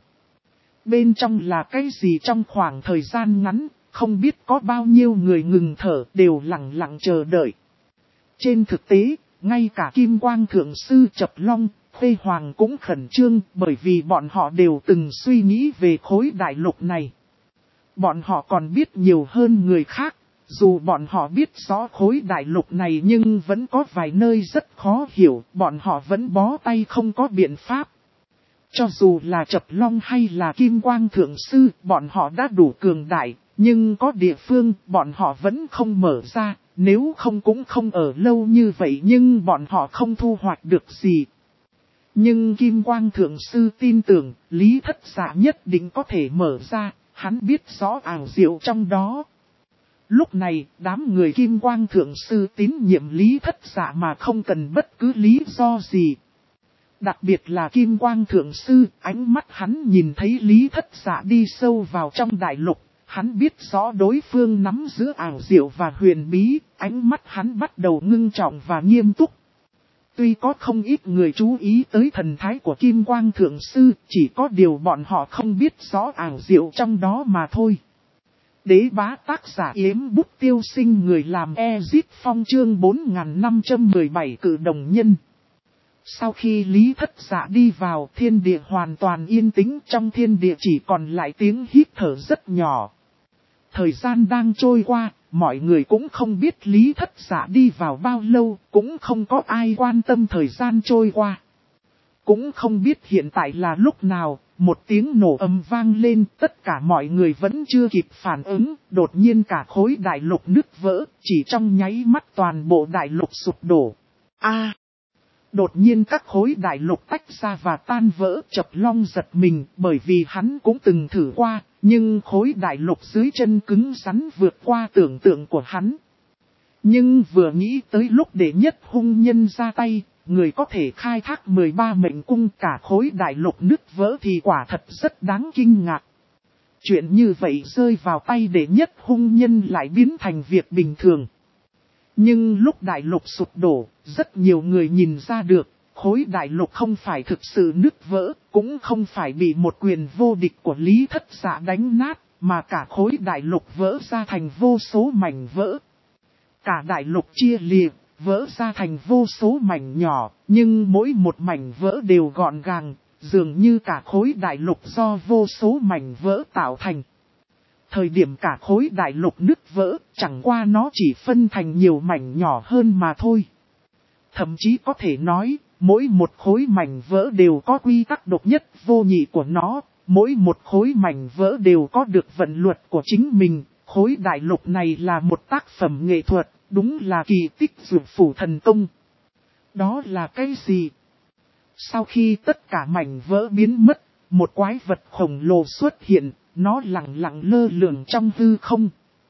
Bên trong là cái gì? Trong khoảng thời gian ngắn, không biết có bao nhiêu người ngừng thở, đều lặng lặng chờ đợi. Trên thực tế, ngay cả Kim Quang Thượng Sư Chập Long, Khê Hoàng cũng khẩn trương, bởi vì bọn họ đều từng suy nghĩ về khối đại lục này. Bọn họ còn biết nhiều hơn người khác, dù bọn họ biết rõ khối đại lục này nhưng vẫn có vài nơi rất khó hiểu, bọn họ vẫn bó tay không có biện pháp. Cho dù là Chập Long hay là Kim Quang Thượng Sư, bọn họ đã đủ cường đại, nhưng có địa phương bọn họ vẫn không mở ra, nếu không cũng không ở lâu như vậy, nhưng bọn họ không thu hoạch được gì. Nhưng Kim Quang Thượng Sư tin tưởng, Lý Thất Dạ nhất định có thể mở ra, hắn biết rõ ảo diệu trong đó. Lúc này, đám người Kim Quang Thượng Sư tín nhiệm Lý Thất Dạ mà không cần bất cứ lý do gì. Đặc biệt là Kim Quang Thượng Sư, ánh mắt hắn nhìn thấy Lý Thất Dạ đi sâu vào trong đại lục, hắn biết rõ đối phương nắm giữ ảo diệu và huyền bí, ánh mắt hắn bắt đầu ngưng trọng và nghiêm túc. Tuy có không ít người chú ý tới thần thái của Kim Quang Thượng Sư, chỉ có điều bọn họ không biết rõ ảo diệu trong đó mà thôi. Đế bá tác giả Yếm Bút Tiêu Sinh, người làm Ezit Phong, chương 4517 cử đồng nhân. Sau khi Lý Thất Dạ đi vào, thiên địa hoàn toàn yên tĩnh, trong thiên địa chỉ còn lại tiếng hít thở rất nhỏ. Thời gian đang trôi qua, mọi người cũng không biết Lý Thất Dạ đi vào bao lâu, cũng không có ai quan tâm thời gian trôi qua. Cũng không biết hiện tại là lúc nào, một tiếng nổ ầm vang lên, tất cả mọi người vẫn chưa kịp phản ứng, đột nhiên cả khối đại lục nứt vỡ, chỉ trong nháy mắt toàn bộ đại lục sụp đổ. Đột nhiên các khối đại lục tách ra và tan vỡ, Chập Long giật mình bởi vì hắn cũng từng thử qua, nhưng khối đại lục dưới chân cứng rắn vượt qua tưởng tượng của hắn. Nhưng vừa nghĩ tới lúc đệ nhất hung nhân ra tay, người có thể khai thác 13 mệnh cung cả khối đại lục nứt vỡ thì quả thật rất đáng kinh ngạc. Chuyện như vậy rơi vào tay đệ nhất hung nhân lại biến thành việc bình thường. Nhưng lúc đại lục sụp đổ, rất nhiều người nhìn ra được, khối đại lục không phải thực sự nứt vỡ, cũng không phải bị một quyền vô địch của Lý Thất Dạ đánh nát, mà cả khối đại lục vỡ ra thành vô số mảnh vỡ. Cả đại lục chia liệt, vỡ ra thành vô số mảnh nhỏ, nhưng mỗi một mảnh vỡ đều gọn gàng, dường như cả khối đại lục do vô số mảnh vỡ tạo thành. Thời điểm cả khối đại lục nứt vỡ, chẳng qua nó chỉ phân thành nhiều mảnh nhỏ hơn mà thôi. Thậm chí có thể nói, mỗi một khối mảnh vỡ đều có quy tắc độc nhất vô nhị của nó, mỗi một khối mảnh vỡ đều có được vận luật của chính mình, khối đại lục này là một tác phẩm nghệ thuật, đúng là kỳ tích Dược Phủ Thần Công. Đó là cái gì? Sau khi tất cả mảnh vỡ biến mất, một quái vật khổng lồ xuất hiện, nó lặng lặng lơ lửng trong hư không.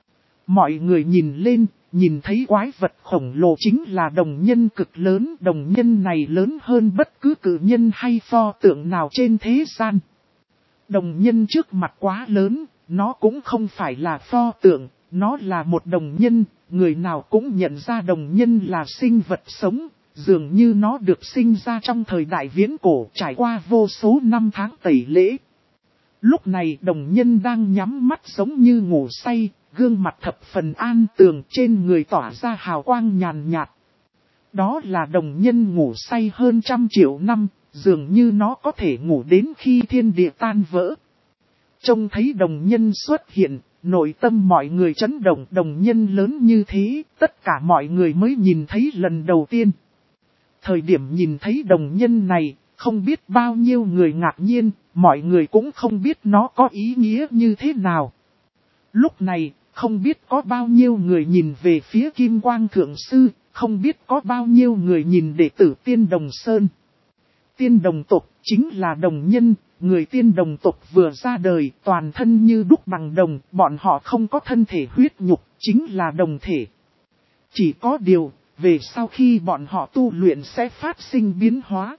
Mọi người nhìn lên, nhìn thấy quái vật khổng lồ chính là đồng nhân cực lớn. Đồng nhân này lớn hơn bất cứ cự nhân hay pho tượng nào trên thế gian. Đồng nhân trước mặt quá lớn, nó cũng không phải là pho tượng, nó là một đồng nhân. Người nào cũng nhận ra đồng nhân là sinh vật sống, dường như nó được sinh ra trong thời đại viễn cổ trải qua vô số năm tháng tẩy lễ. Lúc này đồng nhân đang nhắm mắt giống như ngủ say, gương mặt thập phần an tường, trên người tỏa ra hào quang nhàn nhạt. Đó là đồng nhân ngủ say hơn 100 triệu năm, dường như nó có thể ngủ đến khi thiên địa tan vỡ. Trông thấy đồng nhân xuất hiện, nội tâm mọi người chấn động. Đồng nhân lớn như thế, tất cả mọi người mới nhìn thấy lần đầu tiên. Thời điểm nhìn thấy đồng nhân này, không biết bao nhiêu người ngạc nhiên, mọi người cũng không biết nó có ý nghĩa như thế nào. Lúc này, không biết có bao nhiêu người nhìn về phía Kim Quang Thượng Sư, không biết có bao nhiêu người nhìn đệ tử Tiên Đồng Sơn. Tiên Đồng tộc chính là đồng nhân, người Tiên Đồng tộc vừa ra đời, toàn thân như đúc bằng đồng, bọn họ không có thân thể huyết nhục, chính là đồng thể. Chỉ có điều, về sau khi bọn họ tu luyện sẽ phát sinh biến hóa.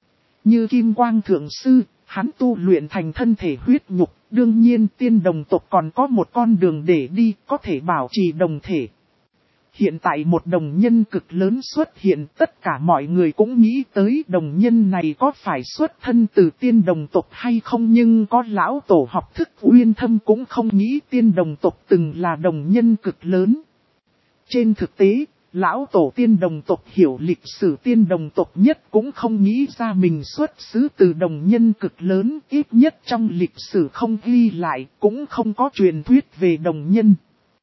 Như Kim Quang Thượng Sư, hắn tu luyện thành thân thể huyết nhục, đương nhiên Tiên Đồng tộc còn có một con đường để đi, có thể bảo trì đồng thể. Hiện tại một đồng nhân cực lớn xuất hiện, tất cả mọi người cũng nghĩ tới đồng nhân này có phải xuất thân từ Tiên Đồng tộc hay không, nhưng có lão tổ học thức uyên thâm cũng không nghĩ Tiên Đồng tộc từng là đồng nhân cực lớn. Trên thực tế, lão tổ Tiên Đồng tộc hiểu lịch sử Tiên Đồng tộc nhất cũng không nghĩ ra mình xuất xứ từ đồng nhân cực lớn, ít nhất trong lịch sử không ghi lại, cũng không có truyền thuyết về đồng nhân.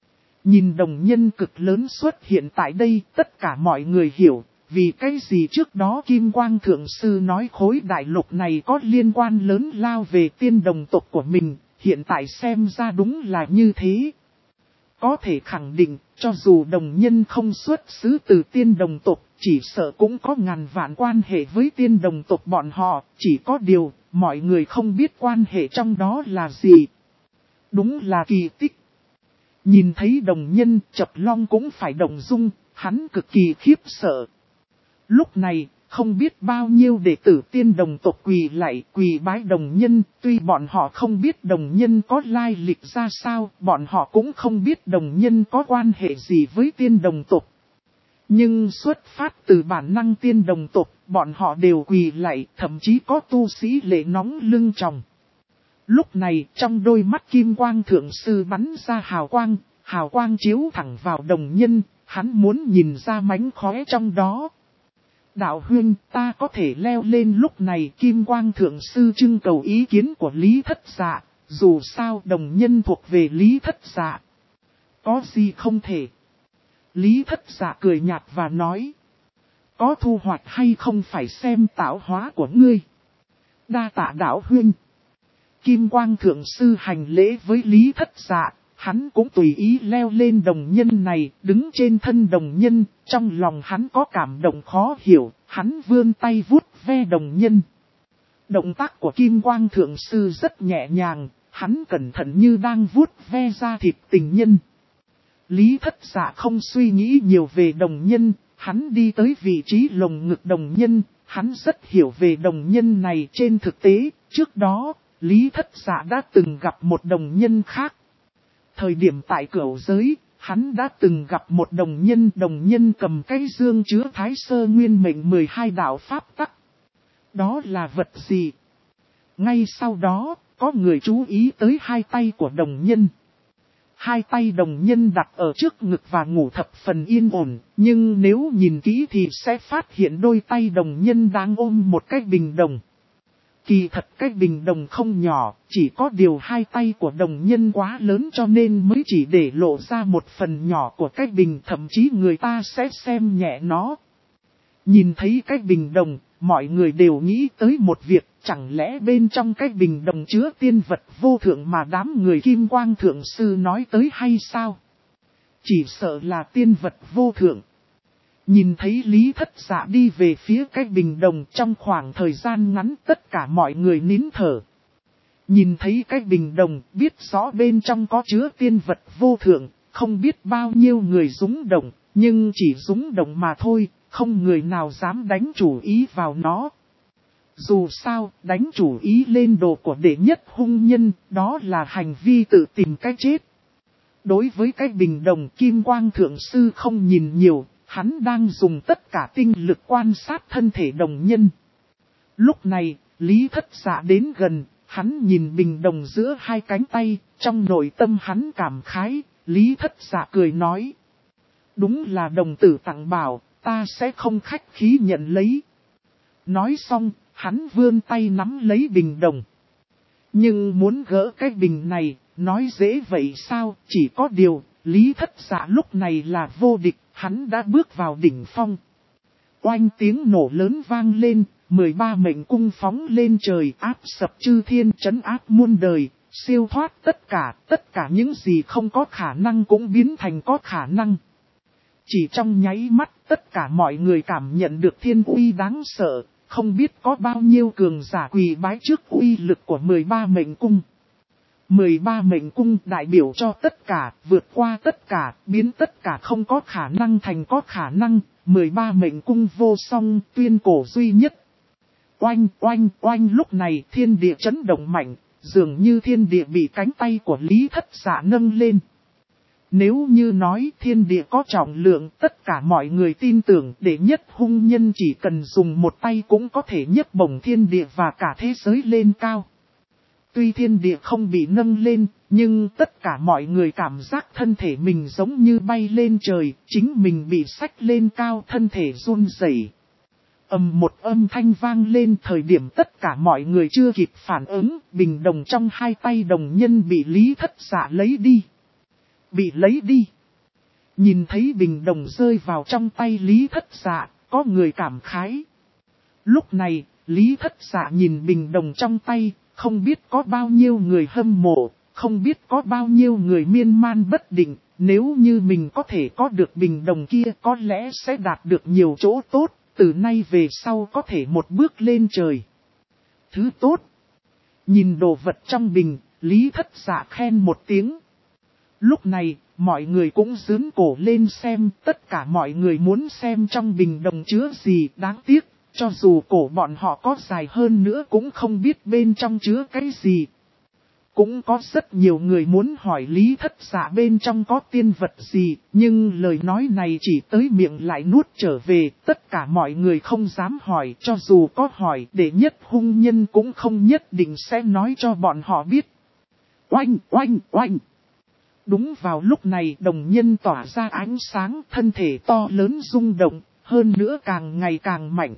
Nhìn đồng nhân cực lớn xuất hiện tại đây, tất cả mọi người hiểu, vì cái gì trước đó Kim Quang Thượng Sư nói khối đại lục này có liên quan lớn lao về Tiên Đồng tộc của mình, hiện tại xem ra đúng là như thế. Có thể khẳng định, cho dù đồng nhân không xuất xứ từ Tiên Đồng tộc, chỉ sợ cũng có ngàn vạn quan hệ với Tiên Đồng tộc bọn họ, chỉ có điều, mọi người không biết quan hệ trong đó là gì. Đúng là kỳ tích. Nhìn thấy đồng nhân, Chập Long cũng phải động dung, hắn cực kỳ khiếp sợ. Lúc này, không biết bao nhiêu đệ tử Tiên Đồng tộc quỳ lạy quỳ bái đồng nhân, tuy bọn họ không biết đồng nhân có lai lịch ra sao, bọn họ cũng không biết đồng nhân có quan hệ gì với Tiên Đồng tộc. Nhưng xuất phát từ bản năng Tiên Đồng tộc, bọn họ đều quỳ lạy, thậm chí có tu sĩ lệ nóng lưng tròng. Lúc này, trong đôi mắt Kim Quang Thượng Sư bắn ra hào quang chiếu thẳng vào đồng nhân, hắn muốn nhìn ra mánh khóe trong đó. đạo huynh, ta có thể leo lên. Lúc này Kim Quang Thượng Sư trưng cầu ý kiến của Lý Thất Dạ, dù sao đồng nhân thuộc về Lý Thất Dạ. Có gì không thể? Lý Thất Dạ cười nhạt và nói. Có thu hoạch hay không phải xem tạo hóa của ngươi. Đa tạ đạo huynh. Kim Quang Thượng Sư hành lễ với Lý Thất Dạ, hắn cũng tùy ý leo lên đồng nhân này, đứng trên thân đồng nhân, trong lòng hắn có cảm động khó hiểu, hắn vươn tay vuốt ve đồng nhân. Động tác của Kim Quang Thượng Sư rất nhẹ nhàng, hắn cẩn thận như đang vuốt ve da thịt tình nhân. Lý Thất Dạ không suy nghĩ nhiều về đồng nhân, hắn đi tới vị trí lồng ngực đồng nhân, hắn rất hiểu về đồng nhân này. Trên thực tế, trước đó, Lý Thất Dạ đã từng gặp một đồng nhân khác. Thời điểm tại Cửu Giới, hắn đã từng gặp một đồng nhân cầm cái dương chứa Thái Sơ Nguyên Mệnh 12 đạo pháp tắc. Đó là vật gì? Ngay sau đó, có người chú ý tới hai tay của đồng nhân. Hai tay đồng nhân đặt ở trước ngực và ngủ thập phần yên ổn, nhưng nếu nhìn kỹ thì sẽ phát hiện đôi tay đồng nhân đang ôm một cái bình đồng. Kỳ thật cái bình đồng không nhỏ, chỉ có điều hai tay của đồng nhân quá lớn cho nên mới chỉ để lộ ra một phần nhỏ của cái bình, thậm chí người ta sẽ xem nhẹ nó. Nhìn thấy cái bình đồng, mọi người đều nghĩ tới một việc, chẳng lẽ bên trong cái bình đồng chứa tiên vật vô thượng mà đám người Kim Quang Thượng Sư nói tới hay sao? Chỉ sợ là tiên vật vô thượng. Nhìn thấy Lý Thất Dạ đi về phía cái bình đồng, trong khoảng thời gian ngắn tất cả mọi người nín thở. Nhìn thấy cái bình đồng, biết rõ bên trong có chứa tiên vật vô thượng, không biết bao nhiêu người rúng động, nhưng chỉ rúng động mà thôi, không người nào dám đánh chủ ý vào nó. Dù sao, đánh chủ ý lên đồ của đệ nhất hung nhân, đó là hành vi tự tìm cái chết. Đối với cái bình đồng, Kim Quang Thượng Sư không nhìn nhiều, hắn đang dùng tất cả tinh lực quan sát thân thể đồng nhân. Lúc này, Lý Thất Dạ đến gần, hắn nhìn bình đồng giữa hai cánh tay, trong nội tâm hắn cảm khái, Lý Thất Dạ cười nói. Đúng là đồng tử tặng bảo, ta sẽ không khách khí nhận lấy. Nói xong, hắn vươn tay nắm lấy bình đồng. Nhưng muốn gỡ cái bình này, nói dễ vậy sao, chỉ có điều, Lý Thất Dạ lúc này là vô địch, hắn đã bước vào đỉnh phong. Oanh tiếng nổ lớn vang lên, 13 mệnh cung phóng lên trời, áp sập chư thiên, trấn áp muôn đời, siêu thoát tất cả những gì không có khả năng cũng biến thành có khả năng. Chỉ trong nháy mắt, tất cả mọi người cảm nhận được thiên uy đáng sợ, không biết có bao nhiêu cường giả quỳ bái trước uy lực của 13 mệnh cung. 13 mệnh cung đại biểu cho tất cả, vượt qua tất cả, biến tất cả không có khả năng thành có khả năng, 13 mệnh cung vô song, tuyên cổ duy nhất. Oanh oanh oanh, lúc này thiên địa chấn động mạnh, dường như thiên địa bị cánh tay của Lý Thất Dạ nâng lên. Nếu như nói thiên địa có trọng lượng, tất cả mọi người tin tưởng đệ nhất hung nhân chỉ cần dùng một tay cũng có thể nhấc bổng thiên địa và cả thế giới lên cao. Tuy thiên địa không bị nâng lên, nhưng tất cả mọi người cảm giác thân thể mình giống như bay lên trời, chính mình bị xách lên cao, thân thể run rẩy. Một âm thanh vang lên, thời điểm tất cả mọi người chưa kịp phản ứng, bình đồng trong hai tay đồng nhân bị Lý Thất Dạ lấy đi. Bị lấy đi. Nhìn thấy bình đồng rơi vào trong tay Lý Thất Dạ, có người cảm khái. Lúc này, Lý Thất Dạ nhìn bình đồng trong tay, không biết có bao nhiêu người hâm mộ, không biết có bao nhiêu người miên man bất định, nếu như mình có thể có được bình đồng kia có lẽ sẽ đạt được nhiều chỗ tốt, từ nay về sau có thể một bước lên trời. Thứ tốt. Nhìn đồ vật trong bình, Lý Thất Dạ khen một tiếng. Lúc này, mọi người cũng giương cổ lên xem, tất cả mọi người muốn xem trong bình đồng chứa gì, đáng tiếc, cho dù cổ bọn họ có dài hơn nữa cũng không biết bên trong chứa cái gì. Cũng có rất nhiều người muốn hỏi Lý Thất Dạ bên trong có tiên vật gì, nhưng lời nói này chỉ tới miệng lại nuốt trở về, tất cả mọi người không dám hỏi, cho dù có hỏi, đệ nhất hung nhân cũng không nhất định sẽ nói cho bọn họ biết. Oanh, oanh, oanh! Đúng vào lúc này đồng nhân tỏa ra ánh sáng, thân thể to lớn rung động, hơn nữa càng ngày càng mạnh.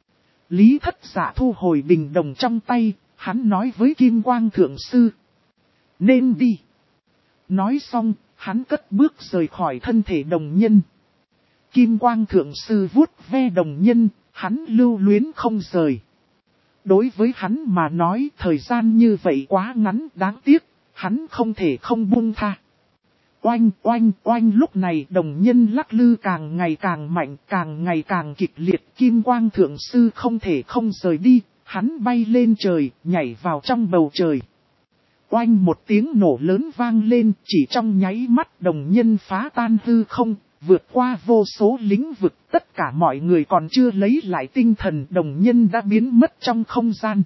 Lý Thất Dạ thu hồi bình đồng trong tay, hắn nói với Kim Quang Thượng Sư. Nên đi. Nói xong, hắn cất bước rời khỏi thân thể đồng nhân. Kim Quang Thượng Sư vuốt ve đồng nhân, hắn lưu luyến không rời. Đối với hắn mà nói thời gian như vậy quá ngắn đáng tiếc, hắn không thể không buông tha. Oanh oanh oanh, lúc này đồng nhân lắc lư càng ngày càng mạnh, càng ngày càng kịch liệt. Kim Quang Thượng Sư không thể không rời đi, hắn bay lên trời, nhảy vào trong bầu trời. Oanh, một tiếng nổ lớn vang lên, chỉ trong nháy mắt đồng nhân phá tan hư không, vượt qua vô số lĩnh vực. Tất cả mọi người còn chưa lấy lại tinh thần, đồng nhân đã biến mất trong không gian.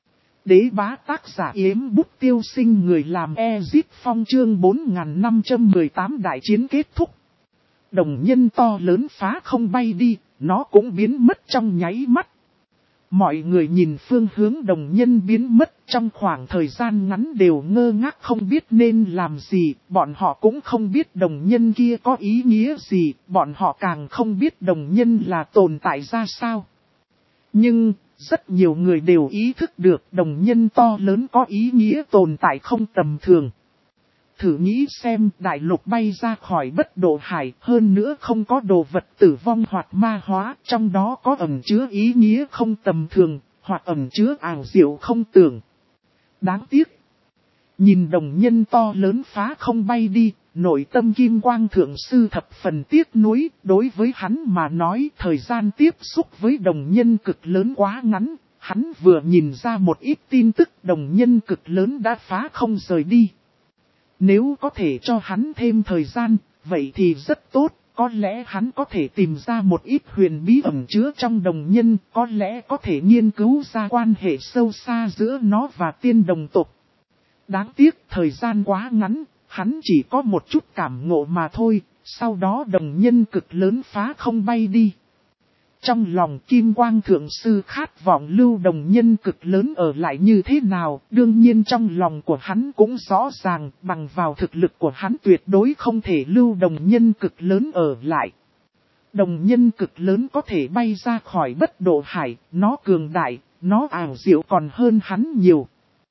Đế bá tác giả Yếm Bút Tiêu Sinh, người làm Ezip Phong, chương 4518 đại chiến kết thúc. Đồng nhân to lớn phá không bay đi, nó cũng biến mất trong nháy mắt. Mọi người nhìn phương hướng đồng nhân biến mất trong khoảng thời gian ngắn đều ngơ ngác không biết nên làm gì. Bọn họ cũng không biết đồng nhân kia có ý nghĩa gì, bọn họ càng không biết đồng nhân là tồn tại ra sao. Nhưng, rất nhiều người đều ý thức được đồng nhân to lớn có ý nghĩa tồn tại không tầm thường. Thử nghĩ xem, đại lục bay ra khỏi bất độ hải, hơn nữa không có đồ vật tử vong hoặc ma hóa, trong đó có ẩn chứa ý nghĩa không tầm thường, hoặc ẩn chứa ảo diệu không tưởng. Đáng tiếc, nhìn đồng nhân to lớn phá không bay đi, nội tâm Kim Quang Thượng Sư thập phần tiếc nuối. Đối với hắn mà nói, thời gian tiếp xúc với đồng nhân cực lớn quá ngắn. Hắn vừa nhìn ra một ít tin tức, đồng nhân cực lớn đã phá không rời đi. Nếu có thể cho hắn thêm thời gian, vậy thì rất tốt. Có lẽ hắn có thể tìm ra một ít huyền bí ẩn chứa trong đồng nhân, có lẽ có thể nghiên cứu ra quan hệ sâu xa giữa nó và tiên đồng tộc. Đáng tiếc thời gian quá ngắn, hắn chỉ có một chút cảm ngộ mà thôi, sau đó đồng nhân cực lớn phá không bay đi. Trong lòng Kim Quang Thượng Sư khát vọng lưu đồng nhân cực lớn ở lại như thế nào, đương nhiên trong lòng của hắn cũng rõ ràng, bằng vào thực lực của hắn tuyệt đối không thể lưu đồng nhân cực lớn ở lại. Đồng nhân cực lớn có thể bay ra khỏi bất độ hải, nó cường đại, nó ảo diệu còn hơn hắn nhiều.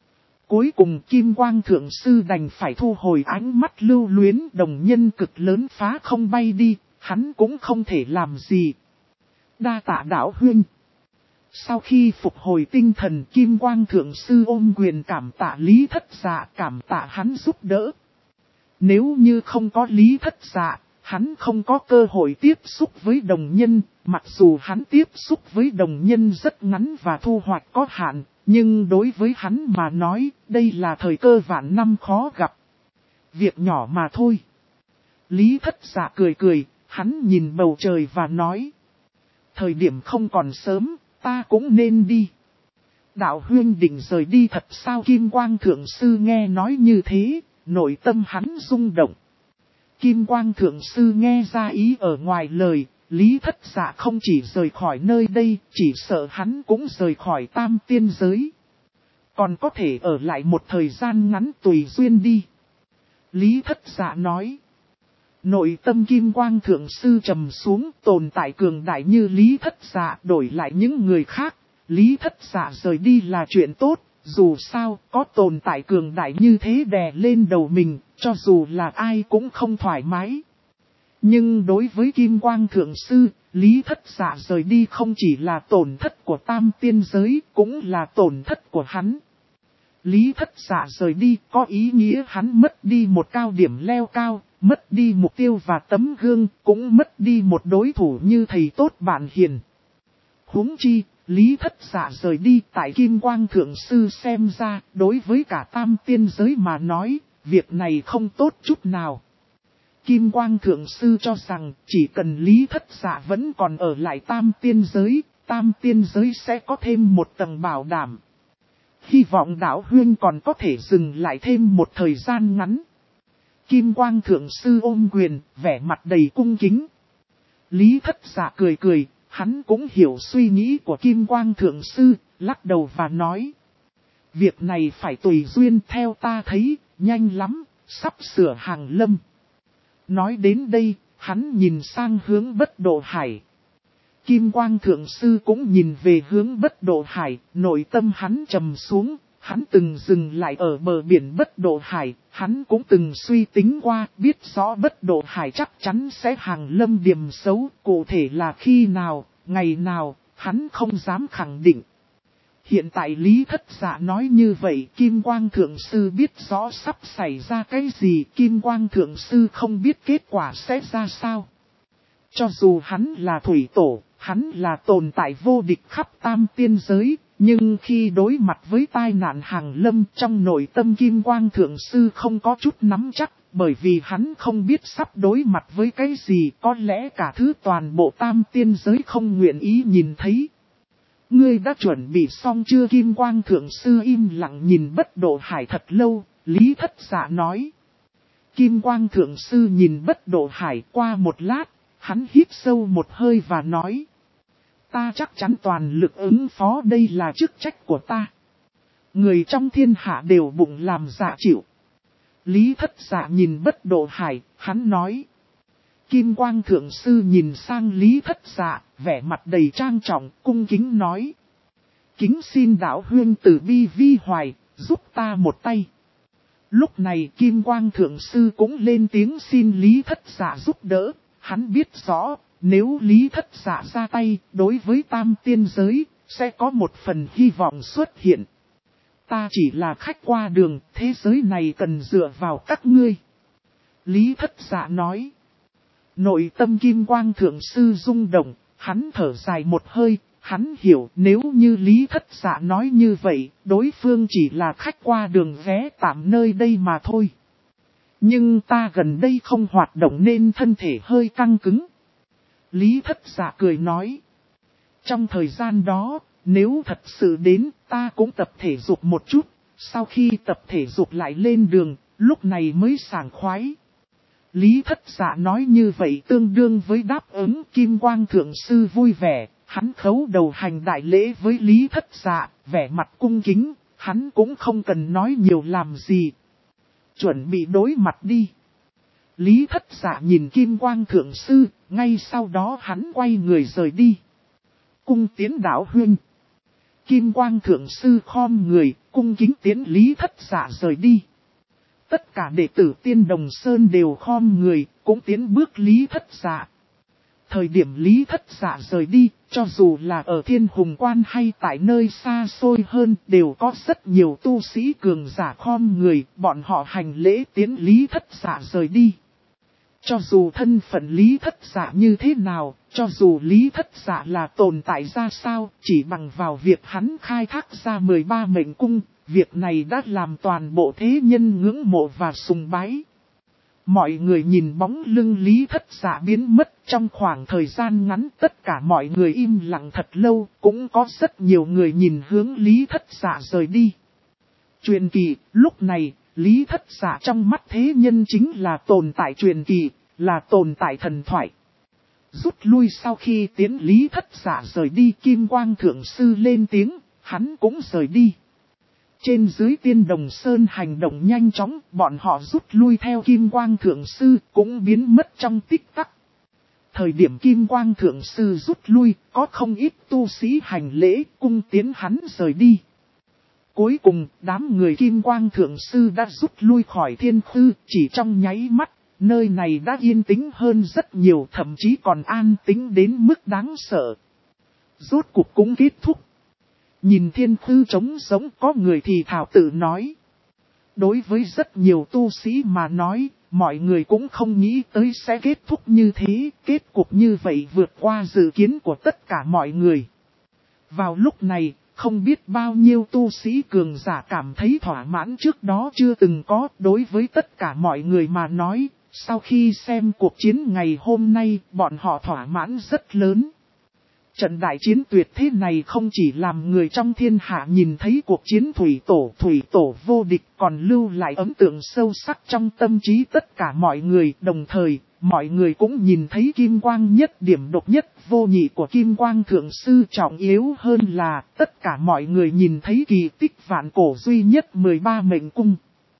Cuối cùng Kim Quang Thượng Sư đành phải thu hồi ánh mắt lưu luyến, đồng nhân cực lớn phá không bay đi, hắn cũng không thể làm gì. Đa tạ đạo huynh. Sau khi phục hồi tinh thần, Kim Quang Thượng Sư ôm quyền cảm tạ Lý Thất Dạ, cảm tạ hắn giúp đỡ. Nếu như không có Lý Thất Dạ, hắn không có cơ hội tiếp xúc với đồng nhân, mặc dù hắn tiếp xúc với đồng nhân rất ngắn và thu hoạch có hạn, nhưng đối với hắn mà nói, đây là thời cơ vạn năm khó gặp. Việc nhỏ mà thôi. Lý Thất Dạ cười cười, hắn nhìn bầu trời và nói. Thời điểm không còn sớm, ta cũng nên đi. Đạo huynh định rời đi thật sao? Kim Quang Thượng Sư nghe nói như thế, nội tâm hắn rung động. Kim Quang Thượng Sư nghe ra ý ở ngoài lời, Lý Thất Dạ không chỉ rời khỏi nơi đây, chỉ sợ hắn cũng rời khỏi Tam Tiên Giới. Còn có thể ở lại một thời gian ngắn tùy duyên đi. Lý Thất Dạ nói. Nội tâm Kim Quang Thượng Sư trầm xuống, tồn tại cường đại như Lý Thất Dạ đổi lại những người khác. Lý Thất Dạ rời đi là chuyện tốt, dù sao có tồn tại cường đại như thế đè lên đầu mình, cho dù là ai cũng không thoải mái. Nhưng đối với Kim Quang Thượng Sư, Lý Thất Dạ rời đi không chỉ là tổn thất của Tam Tiên Giới, cũng là tổn thất của hắn. Lý Thất Dạ rời đi có ý nghĩa hắn mất đi một cao điểm leo cao, mất đi mục tiêu và tấm gương, cũng mất đi một đối thủ như thầy tốt bạn hiền. Huống chi, Lý Thất Dạ rời đi tại Kim Quang Thượng Sư xem ra, đối với cả Tam Tiên Giới mà nói, việc này không tốt chút nào. Kim Quang Thượng Sư cho rằng chỉ cần Lý Thất Dạ vẫn còn ở lại Tam Tiên Giới sẽ có thêm một tầng bảo đảm. Hy vọng đạo huynh còn có thể dừng lại thêm một thời gian ngắn. Kim Quang Thượng Sư ôm quyền, vẻ mặt đầy cung kính. Lý Thất Dạ cười cười, hắn cũng hiểu suy nghĩ của Kim Quang Thượng Sư, lắc đầu và nói. Việc này phải tùy duyên, theo ta thấy, nhanh lắm, sắp sửa hàng lâm. Nói đến đây, hắn nhìn sang hướng bất độ hải. Kim Quang Thượng Sư cũng nhìn về hướng Bất Độ Hải, nội tâm hắn trầm xuống, hắn từng dừng lại ở bờ biển Bất Độ Hải, hắn cũng từng suy tính qua, biết rõ Bất Độ Hải chắc chắn sẽ hàng lâm điểm xấu, cụ thể là khi nào, ngày nào, hắn không dám khẳng định. Hiện tại Lý Thất Dạ nói như vậy, Kim Quang Thượng Sư biết rõ sắp xảy ra cái gì, Kim Quang Thượng Sư không biết kết quả sẽ ra sao. Cho dù hắn là thủy tổ, hắn là tồn tại vô địch khắp tam tiên giới, nhưng khi đối mặt với tai nạn hàng lâm trong nội tâm Kim Quang Thượng Sư không có chút nắm chắc, bởi vì hắn không biết sắp đối mặt với cái gì, có lẽ cả thứ toàn bộ tam tiên giới không nguyện ý nhìn thấy. Ngươi đã chuẩn bị xong chưa? Kim Quang Thượng Sư im lặng nhìn Bất Độ Hải thật lâu, Lý Thất Dạ nói. Kim Quang Thượng Sư nhìn Bất Độ Hải qua một lát, hắn hít sâu một hơi và nói. Ta chắc chắn toàn lực ứng phó, đây là chức trách của ta. Người trong thiên hạ đều bụng làm dạ chịu. Lý Thất Dạ nhìn Bất Độ Hải, hắn nói. Kim Quang Thượng Sư nhìn sang Lý Thất Dạ, vẻ mặt đầy trang trọng, cung kính nói. Kính xin đạo huynh từ bi vi hoài, giúp ta một tay. Lúc này Kim Quang Thượng Sư cũng lên tiếng xin Lý Thất Dạ giúp đỡ, hắn biết rõ, nếu Lý Thất Dạ ra tay, đối với tam tiên giới, sẽ có một phần hy vọng xuất hiện. Ta chỉ là khách qua đường, thế giới này cần dựa vào các ngươi. Lý Thất Dạ nói. Nội tâm Kim Quang Thượng Sư rung động, hắn thở dài một hơi, hắn hiểu nếu như Lý Thất Dạ nói như vậy, đối phương chỉ là khách qua đường ghé tạm nơi đây mà thôi. Nhưng ta gần đây không hoạt động nên thân thể hơi căng cứng. Lý Thất Dạ cười nói. Trong thời gian đó, nếu thật sự đến, ta cũng tập thể dục một chút, sau khi tập thể dục lại lên đường, lúc này mới sảng khoái. Lý Thất Dạ nói như vậy tương đương với đáp ứng. Kim Quang Thượng Sư vui vẻ, hắn khấu đầu hành đại lễ với Lý Thất Dạ, vẻ mặt cung kính, hắn cũng không cần nói nhiều làm gì. Chuẩn bị đối mặt đi. Lý Thất Dạ nhìn Kim Quang Thượng Sư, ngay sau đó hắn quay người rời đi. Cung tiến đạo huynh. Kim Quang Thượng Sư khom người, cung kính tiến Lý Thất Dạ rời đi. Tất cả đệ tử Tiên Đồng Sơn đều khom người, cũng tiến bước Lý Thất Dạ. Thời điểm Lý Thất Dạ rời đi, cho dù là ở Thiên Hùng Quan hay tại nơi xa xôi hơn, đều có rất nhiều tu sĩ cường giả khom người, bọn họ hành lễ tiến Lý Thất Dạ rời đi. Cho dù thân phận Lý Thất Dạ như thế nào, cho dù Lý Thất Dạ là tồn tại ra sao, chỉ bằng vào việc hắn khai thác ra 13 mệnh cung, việc này đã làm toàn bộ thế nhân ngưỡng mộ và sùng bái. Mọi người nhìn bóng lưng Lý Thất Dạ biến mất trong khoảng thời gian ngắn, tất cả mọi người im lặng thật lâu, cũng có rất nhiều người nhìn hướng Lý Thất Dạ rời đi. Truyền kỳ, lúc này, Lý Thất Dạ trong mắt thế nhân chính là tồn tại truyền kỳ, là tồn tại thần thoại. Rút lui sau khi tiến Lý Thất Dạ rời đi, Kim Quang Thượng Sư lên tiếng, hắn cũng rời đi. Trên dưới Tiên Đồng Sơn hành động nhanh chóng, bọn họ rút lui theo Kim Quang Thượng Sư, cũng biến mất trong tích tắc. Thời điểm Kim Quang Thượng Sư rút lui, có không ít tu sĩ hành lễ, cung tiến hắn rời đi. Cuối cùng, đám người Kim Quang Thượng Sư đã rút lui khỏi Thiên Khư, chỉ trong nháy mắt, nơi này đã yên tĩnh hơn rất nhiều, thậm chí còn an tĩnh đến mức đáng sợ. Rốt cuộc cũng kết thúc. Nhìn Thiên Khư trống sống, có người thì thảo tự nói. Đối với rất nhiều tu sĩ mà nói, mọi người cũng không nghĩ tới sẽ kết thúc như thế, kết cục như vậy vượt qua dự kiến của tất cả mọi người. Vào lúc này, không biết bao nhiêu tu sĩ cường giả cảm thấy thỏa mãn trước đó chưa từng có. Đối với tất cả mọi người mà nói, sau khi xem cuộc chiến ngày hôm nay, bọn họ thỏa mãn rất lớn. Trận đại chiến tuyệt thế này không chỉ làm người trong thiên hạ nhìn thấy cuộc chiến thủy tổ vô địch, còn lưu lại ấn tượng sâu sắc trong tâm trí tất cả mọi người. Đồng thời, mọi người cũng nhìn thấy kim quang nhất điểm độc nhất vô nhị của Kim Quang Thượng Sư. Trọng yếu hơn là tất cả mọi người nhìn thấy kỳ tích vạn cổ duy nhất 13 mệnh cung.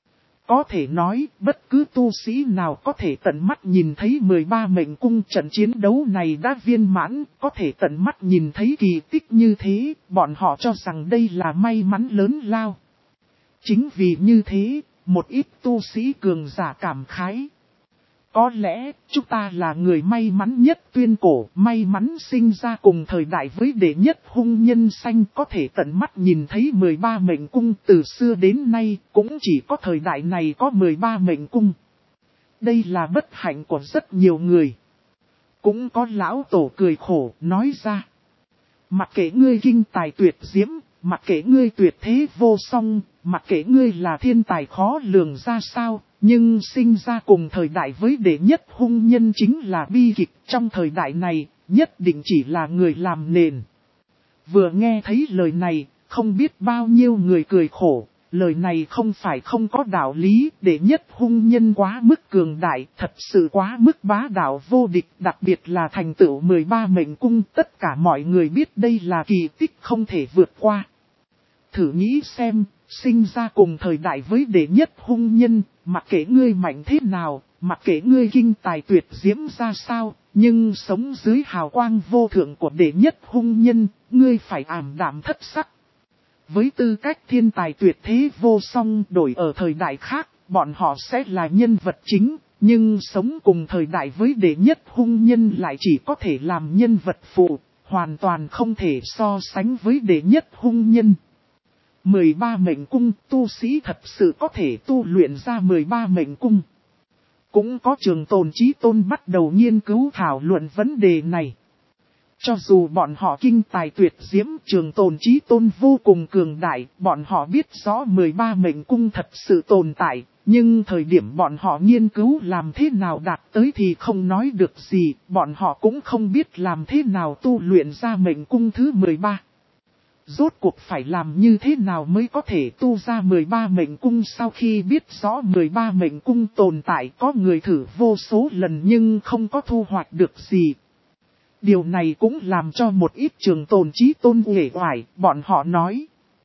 Có thể nói, bất cứ tu sĩ nào có thể tận mắt nhìn thấy 13 mệnh cung trận chiến đấu này đã viên mãn, có thể tận mắt nhìn thấy kỳ tích như thế, bọn họ cho rằng đây là may mắn lớn lao. Chính vì như thế, một ít tu sĩ cường giả cảm khái. Có lẽ, chúng ta là người may mắn nhất tuyên cổ, may mắn sinh ra cùng thời đại với đệ nhất hung nhân sanh, có thể tận mắt nhìn thấy 13 mệnh cung. Từ xưa đến nay, cũng chỉ có thời đại này có 13 mệnh cung. Đây là bất hạnh của rất nhiều người. Cũng có lão tổ cười khổ, nói ra. Mặc kệ ngươi kinh tài tuyệt diễm, mặc kệ ngươi tuyệt thế vô song, mặc kệ ngươi là thiên tài khó lường ra sao, nhưng sinh ra cùng thời đại với đệ nhất hung nhân chính là bi kịch. Trong thời đại này, nhất định chỉ là người làm nền. Vừa nghe thấy lời này, không biết bao nhiêu người cười khổ. Lời này không phải không có đạo lý, đệ nhất hung nhân quá mức cường đại, thật sự quá mức bá đạo vô địch, đặc biệt là thành tựu 13 mệnh cung, tất cả mọi người biết đây là kỳ tích không thể vượt qua. Thử nghĩ xem, sinh ra cùng thời đại với đệ nhất hung nhân, mặc kệ ngươi mạnh thế nào, mặc kệ ngươi kinh tài tuyệt diễm ra sao, nhưng sống dưới hào quang vô thượng của đệ nhất hung nhân, ngươi phải ảm đạm thất sắc. Với tư cách thiên tài tuyệt thế vô song đổi ở thời đại khác, bọn họ sẽ là nhân vật chính, nhưng sống cùng thời đại với đệ nhất hung nhân lại chỉ có thể làm nhân vật phụ, hoàn toàn không thể so sánh với đệ nhất hung nhân. 13 mệnh cung, tu sĩ thật sự có thể tu luyện ra 13 mệnh cung. Cũng có Trường Tồn Chí Tôn bắt đầu nghiên cứu thảo luận vấn đề này. Cho dù bọn họ kinh tài tuyệt diễm, Trường Tồn Chí Tôn vô cùng cường đại, bọn họ biết rõ 13 mệnh cung thật sự tồn tại, nhưng thời điểm bọn họ nghiên cứu làm thế nào đạt tới thì không nói được gì, bọn họ cũng không biết làm thế nào tu luyện ra mệnh cung thứ 13. Rốt cuộc phải làm như thế nào mới có thể tu ra 13 mệnh cung. Sau khi biết rõ 13 mệnh cung tồn tại, có người thử vô số lần nhưng không có thu hoạch được gì. Điều này cũng làm cho một ít Trường Tồn Chí Tôn uể oải, bọn họ nói.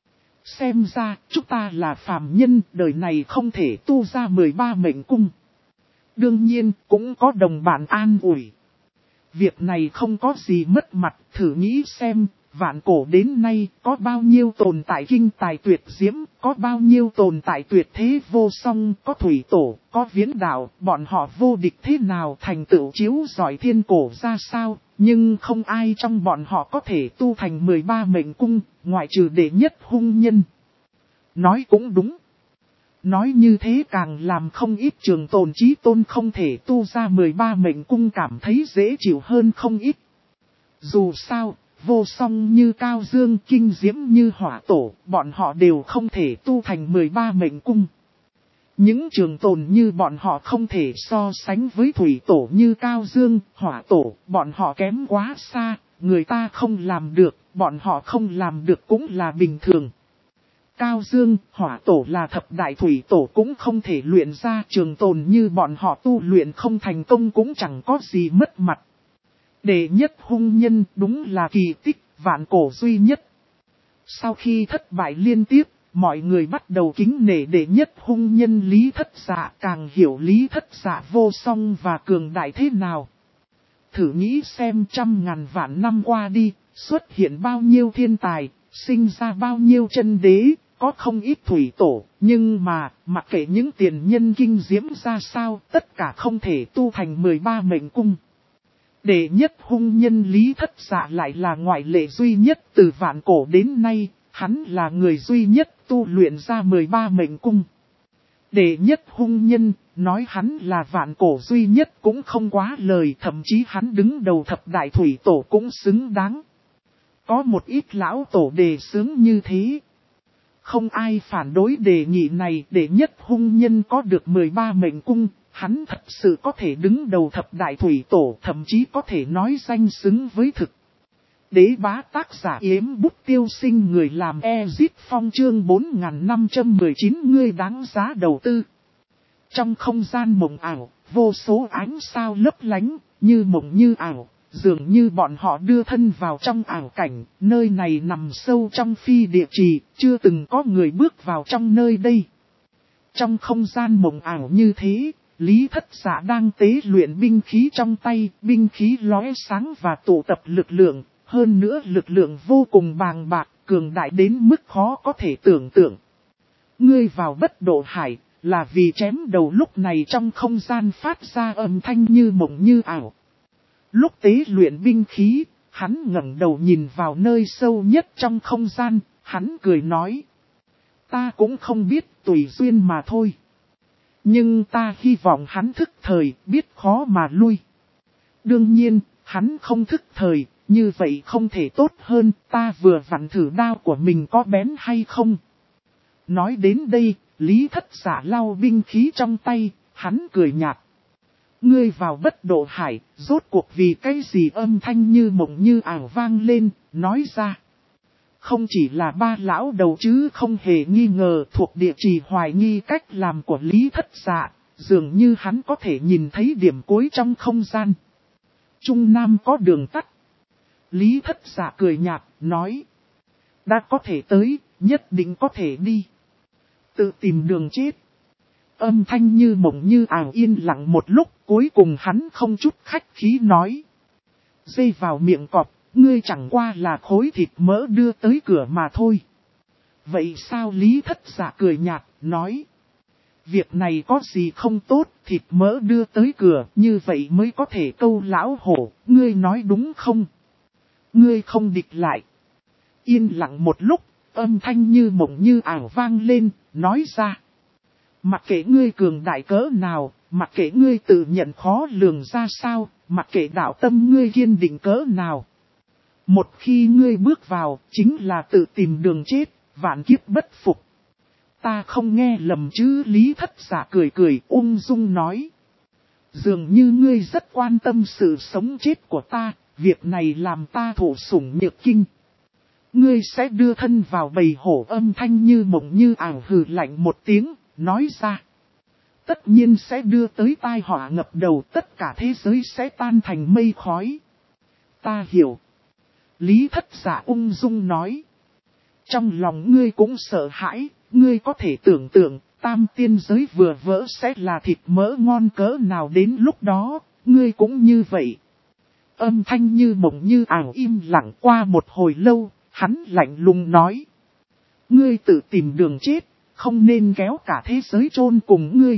Xem ra, chúng ta là phàm nhân, đời này không thể tu ra 13 mệnh cung. Đương nhiên, cũng có đồng bạn an ủi. Việc này không có gì mất mặt, thử nghĩ xem. Vạn cổ đến nay, có bao nhiêu tồn tại kinh tài tuyệt diễm, có bao nhiêu tồn tại tuyệt thế vô song, có thủy tổ, có viễn đạo, bọn họ vô địch thế nào, thành tựu chiếu giỏi thiên cổ ra sao, nhưng không ai trong bọn họ có thể tu thành 13 mệnh cung, ngoại trừ đệ nhất hung nhân. Nói cũng đúng. Nói như thế càng làm không ít Trường Tồn Chí Tôn không thể tu ra 13 mệnh cung cảm thấy dễ chịu hơn không ít. Dù sao, vô song như Cao Dương, kinh diễm như Hỏa Tổ, bọn họ đều không thể tu thành 13 mệnh cung. Những Trường Tồn như bọn họ không thể so sánh với Thủy Tổ như Cao Dương, Hỏa Tổ, bọn họ kém quá xa, người ta không làm được, bọn họ không làm được cũng là bình thường. Cao Dương, Hỏa Tổ là thập đại Thủy Tổ cũng không thể luyện ra, Trường Tồn như bọn họ tu luyện không thành công cũng chẳng có gì mất mặt. Đệ nhất hung nhân đúng là kỳ tích, vạn cổ duy nhất. Sau khi thất bại liên tiếp, mọi người bắt đầu kính nể đệ nhất hung nhân Lý Thất Dạ, càng hiểu Lý Thất Dạ vô song và cường đại thế nào. Thử nghĩ xem 100.000 vạn năm qua đi, xuất hiện bao nhiêu thiên tài, sinh ra bao nhiêu chân đế, có không ít thủy tổ, nhưng mà, mặc kệ những tiền nhân kinh diễm ra sao, tất cả không thể tu thành 13 mệnh cung. Đệ nhất hung nhân Lý Thất Dạ lại là ngoại lệ duy nhất, từ vạn cổ đến nay, hắn là người duy nhất tu luyện ra 13 mệnh cung. Đệ nhất hung nhân, nói hắn là vạn cổ duy nhất cũng không quá lời, thậm chí hắn đứng đầu thập đại thủy tổ cũng xứng đáng. Có một ít lão tổ đề xướng như thế. Không ai phản đối đề nghị này, đệ nhất hung nhân có được 13 mệnh cung. Hắn thật sự có thể đứng đầu thập đại thủy tổ, thậm chí có thể nói danh xứng với thực. Đế bá tác giả Yếm Bút Tiêu Sinh, người làm Ezit Phong, chương 4519, ngươi đáng giá đầu tư. Trong không gian mộng ảo, vô số ánh sao lấp lánh, như mộng như ảo, dường như bọn họ đưa thân vào trong ảo cảnh, nơi này nằm sâu trong phi địa trì, chưa từng có người bước vào trong nơi đây. Trong không gian mộng ảo như thế, Lý Thất Dạ đang tế luyện binh khí trong tay, binh khí lóe sáng và tụ tập lực lượng, hơn nữa lực lượng vô cùng bàng bạc, cường đại đến mức khó có thể tưởng tượng. Ngươi vào bất độ hải, là vì chém đầu lúc này trong không gian phát ra âm thanh như mộng như ảo. Lúc tế luyện binh khí, hắn ngẩng đầu nhìn vào nơi sâu nhất trong không gian, hắn cười nói. Ta cũng không biết, tùy duyên mà thôi. Nhưng ta hy vọng hắn thức thời, biết khó mà lui. Đương nhiên, hắn không thức thời, như vậy không thể tốt hơn, ta vừa vặn thử đao của mình có bén hay không. Nói đến đây, Lý Thất Dạ lau binh khí trong tay, hắn cười nhạt. Ngươi vào bất độ hải, rốt cuộc vì cái gì âm thanh như mộng như ảo vang lên, nói ra. Không chỉ là ba lão đầu chứ không hề nghi ngờ thuộc địa chỉ hoài nghi cách làm của Lý Thất Dạ, dường như hắn có thể nhìn thấy điểm cuối trong không gian. Trung Nam có đường tắt. Lý Thất Dạ cười nhạt, nói. Đã có thể tới, nhất định có thể đi. Tự tìm đường chết. Âm thanh như mộng như ảo yên lặng một lúc, cuối cùng hắn không chút khách khí nói. Dây vào miệng cọp, ngươi chẳng qua là khối thịt mỡ đưa tới cửa mà thôi. Vậy sao Lý Thất Dạ cười nhạt, nói. Việc này có gì không tốt, thịt mỡ đưa tới cửa, như vậy mới có thể câu lão hổ, ngươi nói đúng không? Ngươi không địch lại. Yên lặng một lúc, âm thanh như mộng như ảo vang lên, nói ra. Mặc kệ ngươi cường đại cỡ nào, mặc kệ ngươi tự nhận khó lường ra sao, mặc kệ đạo tâm ngươi kiên định cỡ nào. Một khi ngươi bước vào, chính là tự tìm đường chết, vạn kiếp bất phục. Ta không nghe lầm chứ. Lý Thất Dạ cười cười ung dung nói. Dường như ngươi rất quan tâm sự sống chết của ta, việc này làm ta thụ sủng nhược kinh. Ngươi sẽ đưa thân vào bầy hổ, âm thanh như mộng như ảo hừ lạnh một tiếng, nói ra. Tất nhiên sẽ đưa tới tai họa ngập đầu, tất cả thế giới sẽ tan thành mây khói. Ta hiểu. Lý Thất Dạ ung dung nói. Trong lòng ngươi cũng sợ hãi, ngươi có thể tưởng tượng, tam tiên giới vừa vỡ sẽ là thịt mỡ ngon cỡ nào đến lúc đó, ngươi cũng như vậy. Âm thanh như mộng như ảo im lặng qua một hồi lâu, hắn lạnh lùng nói. Ngươi tự tìm đường chết, không nên kéo cả thế giới chôn cùng ngươi.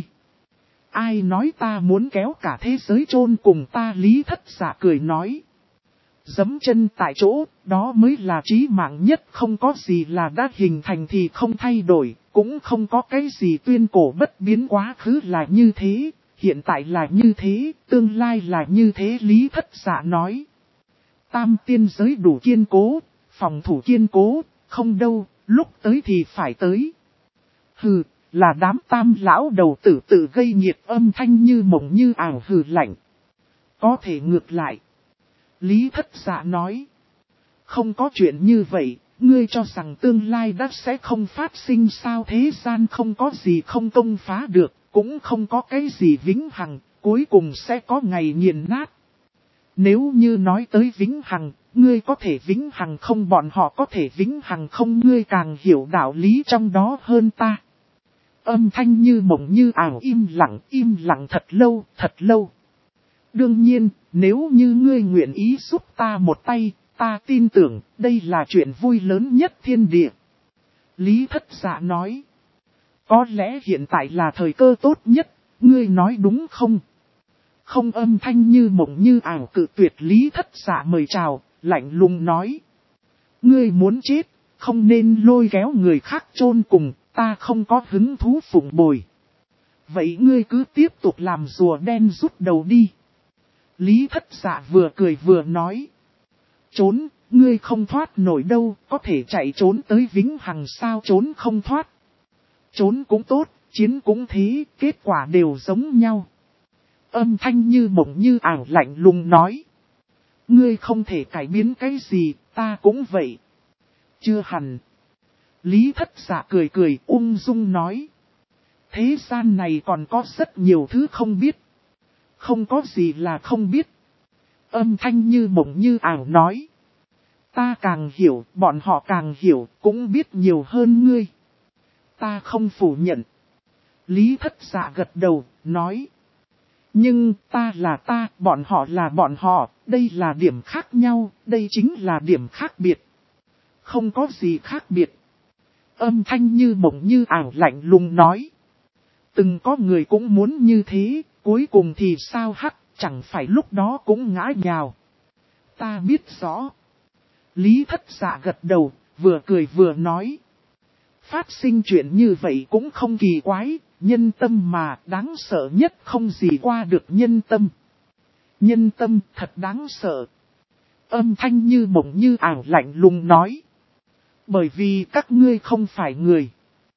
Ai nói ta muốn kéo cả thế giới chôn cùng ta? Lý Thất Dạ cười nói. Giẫm chân tại chỗ, đó mới là chí mạng nhất, không có gì là đã hình thành thì không thay đổi, cũng không có cái gì tuyên cổ bất biến, quá khứ là như thế, hiện tại là như thế, tương lai là như thế. Lý Thất Dạ nói. Tam tiên giới đủ kiên cố, phòng thủ kiên cố, không đâu, lúc tới thì phải tới. Hừ, là đám tam lão đầu tử tự gây nhiệt, âm thanh như mộng như ảo hừ lạnh. Có thể ngược lại. Lý Thất Dạ nói. Không có chuyện như vậy, ngươi cho rằng tương lai đã sẽ không phát sinh sao? Thế gian không có gì không công phá được, cũng không có cái gì vĩnh hằng, cuối cùng sẽ có ngày nghiền nát. Nếu như nói tới vĩnh hằng, ngươi có thể vĩnh hằng không, bọn họ có thể vĩnh hằng không, ngươi càng hiểu đạo lý trong đó hơn ta. Âm thanh như mộng như ảo im lặng thật lâu, thật lâu. Đương nhiên, nếu như ngươi nguyện ý giúp ta một tay, ta tin tưởng đây là chuyện vui lớn nhất thiên địa. Lý Thất Dạ nói. Có lẽ hiện tại là thời cơ tốt nhất, ngươi nói đúng không? Không, âm thanh như mộng như ảo cự tuyệt Lý Thất Dạ mời chào, lạnh lùng nói. Ngươi muốn chết, không nên lôi kéo người khác chôn cùng, ta không có hứng thú phụng bồi. Vậy ngươi cứ tiếp tục làm rùa đen rút đầu đi. Lý Thất Dạ vừa cười vừa nói. Trốn, ngươi không thoát nổi đâu, có thể chạy trốn tới vĩnh hằng sao? Trốn không thoát. Trốn cũng tốt, chiến cũng thế, kết quả đều giống nhau. Âm thanh như mộng như ảo lạnh lùng nói. Ngươi không thể cải biến cái gì, ta cũng vậy. Chưa hẳn. Lý Thất Dạ cười cười ung dung nói. Thế gian này còn có rất nhiều thứ không biết. Không có gì là không biết. Âm thanh như mộng như ảo nói. Ta càng hiểu, bọn họ càng hiểu, cũng biết nhiều hơn ngươi. Ta không phủ nhận. Lý Thất Dạ gật đầu, nói. Nhưng ta là ta, bọn họ là bọn họ, đây là điểm khác nhau, đây chính là điểm khác biệt. Không có gì khác biệt. Âm thanh như mộng như ảo lạnh lùng nói. Từng có người cũng muốn như thế, cuối cùng thì sao hắc, chẳng phải lúc đó cũng ngã nhào. Ta biết rõ. Lý Thất Dạ gật đầu, vừa cười vừa nói. Phát sinh chuyện như vậy cũng không kỳ quái, nhân tâm mà đáng sợ nhất không gì qua được nhân tâm. Nhân tâm thật đáng sợ. Âm thanh như mộng như ảo lạnh lùng nói. Bởi vì các ngươi không phải người.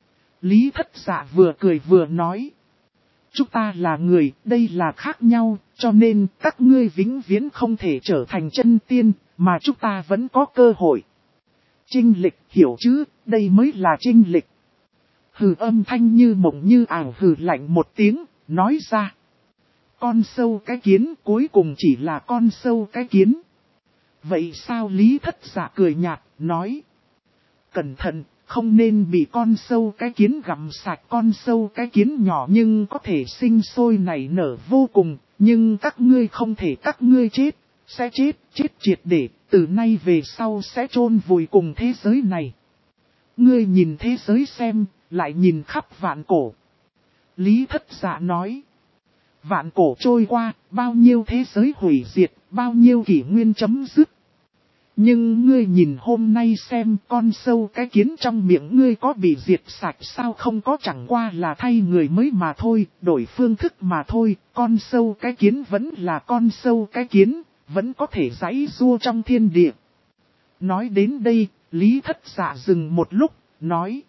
Lý Thất Dạ vừa cười vừa nói. Chúng ta là người, đây là khác nhau, cho nên các ngươi vĩnh viễn không thể trở thành chân tiên, mà chúng ta vẫn có cơ hội. Chinh lịch, hiểu chứ, đây mới là chinh lịch. Hừ, âm thanh như mộng như ảo hừ lạnh một tiếng, nói ra. Con sâu cái kiến cuối cùng chỉ là con sâu cái kiến. Vậy sao? Lý Thất Dạ cười nhạt, nói. Cẩn thận, không nên bị con sâu cái kiến gặm sạch. Con sâu cái kiến nhỏ nhưng có thể sinh sôi nảy nở vô cùng, nhưng các ngươi không thể, các ngươi chết, sẽ chết triệt để, từ nay về sau sẽ chôn vùi cùng thế giới này. Ngươi nhìn thế giới xem, lại nhìn khắp vạn cổ. Lý Thất Dạ nói. Vạn cổ trôi qua, bao nhiêu thế giới hủy diệt, bao nhiêu kỷ nguyên chấm dứt. Nhưng ngươi nhìn hôm nay xem, con sâu cái kiến trong miệng ngươi có bị diệt sạch sao? Không có, chẳng qua là thay người mới mà thôi, đổi phương thức mà thôi. Con sâu cái kiến vẫn là con sâu cái kiến, vẫn có thể giãy giụa trong thiên địa. Nói đến đây, Lý Thất Dạ dừng một lúc, nói.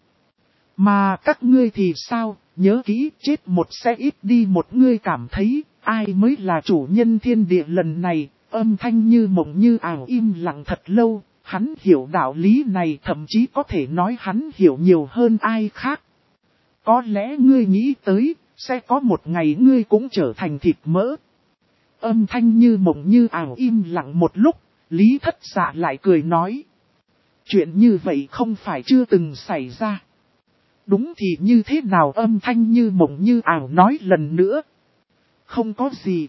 Mà các ngươi thì sao? Nhớ kỹ, chết một sẽ ít đi một. Ngươi cảm thấy, ai mới là chủ nhân thiên địa lần này? Âm thanh như mộng như ảo im lặng thật lâu, hắn hiểu đạo lý này, thậm chí có thể nói hắn hiểu nhiều hơn ai khác. Có lẽ ngươi nghĩ tới, sẽ có một ngày ngươi cũng trở thành thịt mỡ. Âm thanh như mộng như ảo im lặng một lúc, Lý Thất Dạ lại cười nói. Chuyện như vậy không phải chưa từng xảy ra. Đúng thì như thế nào? Âm thanh như mộng như ảo nói lần nữa. Không có gì.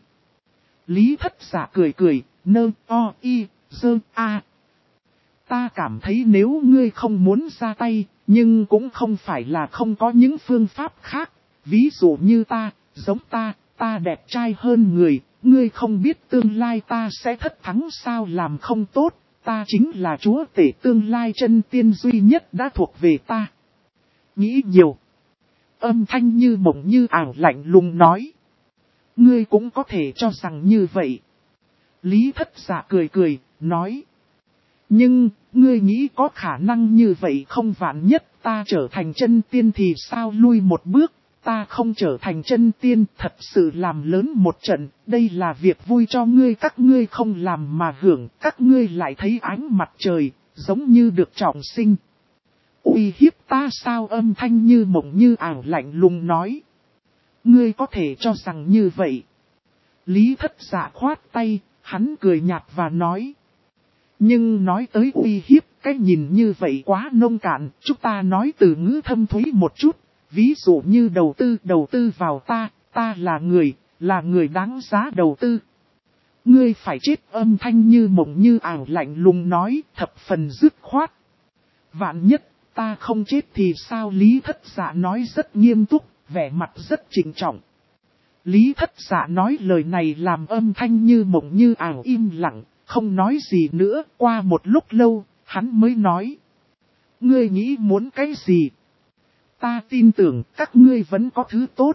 Lý Thất Dạ cười, Ta cảm thấy nếu ngươi không muốn ra tay, nhưng cũng không phải là không có những phương pháp khác. Ví dụ như ta, giống ta đẹp trai hơn người, ngươi không biết tương lai ta sẽ thất thắng sao? Làm không tốt, ta chính là chúa tể tương lai, chân tiên duy nhất đã thuộc về ta. Nghĩ nhiều. Âm thanh như mộng như ảo lạnh lùng nói. Ngươi cũng có thể cho rằng như vậy. Lý Thất Dạ cười, nói. Nhưng, ngươi nghĩ có khả năng như vậy không? Vạn nhất ta trở thành chân tiên thì sao? Lui một bước, ta không trở thành chân tiên, thật sự làm lớn một trận. Đây là việc vui cho ngươi, các ngươi không làm mà hưởng, các ngươi lại thấy ánh mặt trời, giống như được trọng sinh. Uy hiếp ta sao? Âm thanh như mộng như ảo lạnh lùng nói. Ngươi có thể cho rằng như vậy. Lý Thất Dạ khoát tay, hắn cười nhạt và nói. Nhưng nói tới uy hiếp, cái nhìn như vậy quá nông cạn, chúng ta nói từ ngữ thâm thúy một chút. Ví dụ như đầu tư vào ta là người đáng giá đầu tư. Ngươi phải chết. Âm thanh như mộng như ảo lạnh lùng nói, thập phần dứt khoát. Vạn nhất, ta không chết thì sao? Lý Thất Dạ nói rất nghiêm túc, vẻ mặt rất trịnh trọng. Lý Thất Dạ nói lời này làm âm thanh như mộng như ảo im lặng, không nói gì nữa. Qua một lúc lâu, hắn mới nói. Ngươi nghĩ muốn cái gì? Ta tin tưởng các ngươi vẫn có thứ tốt.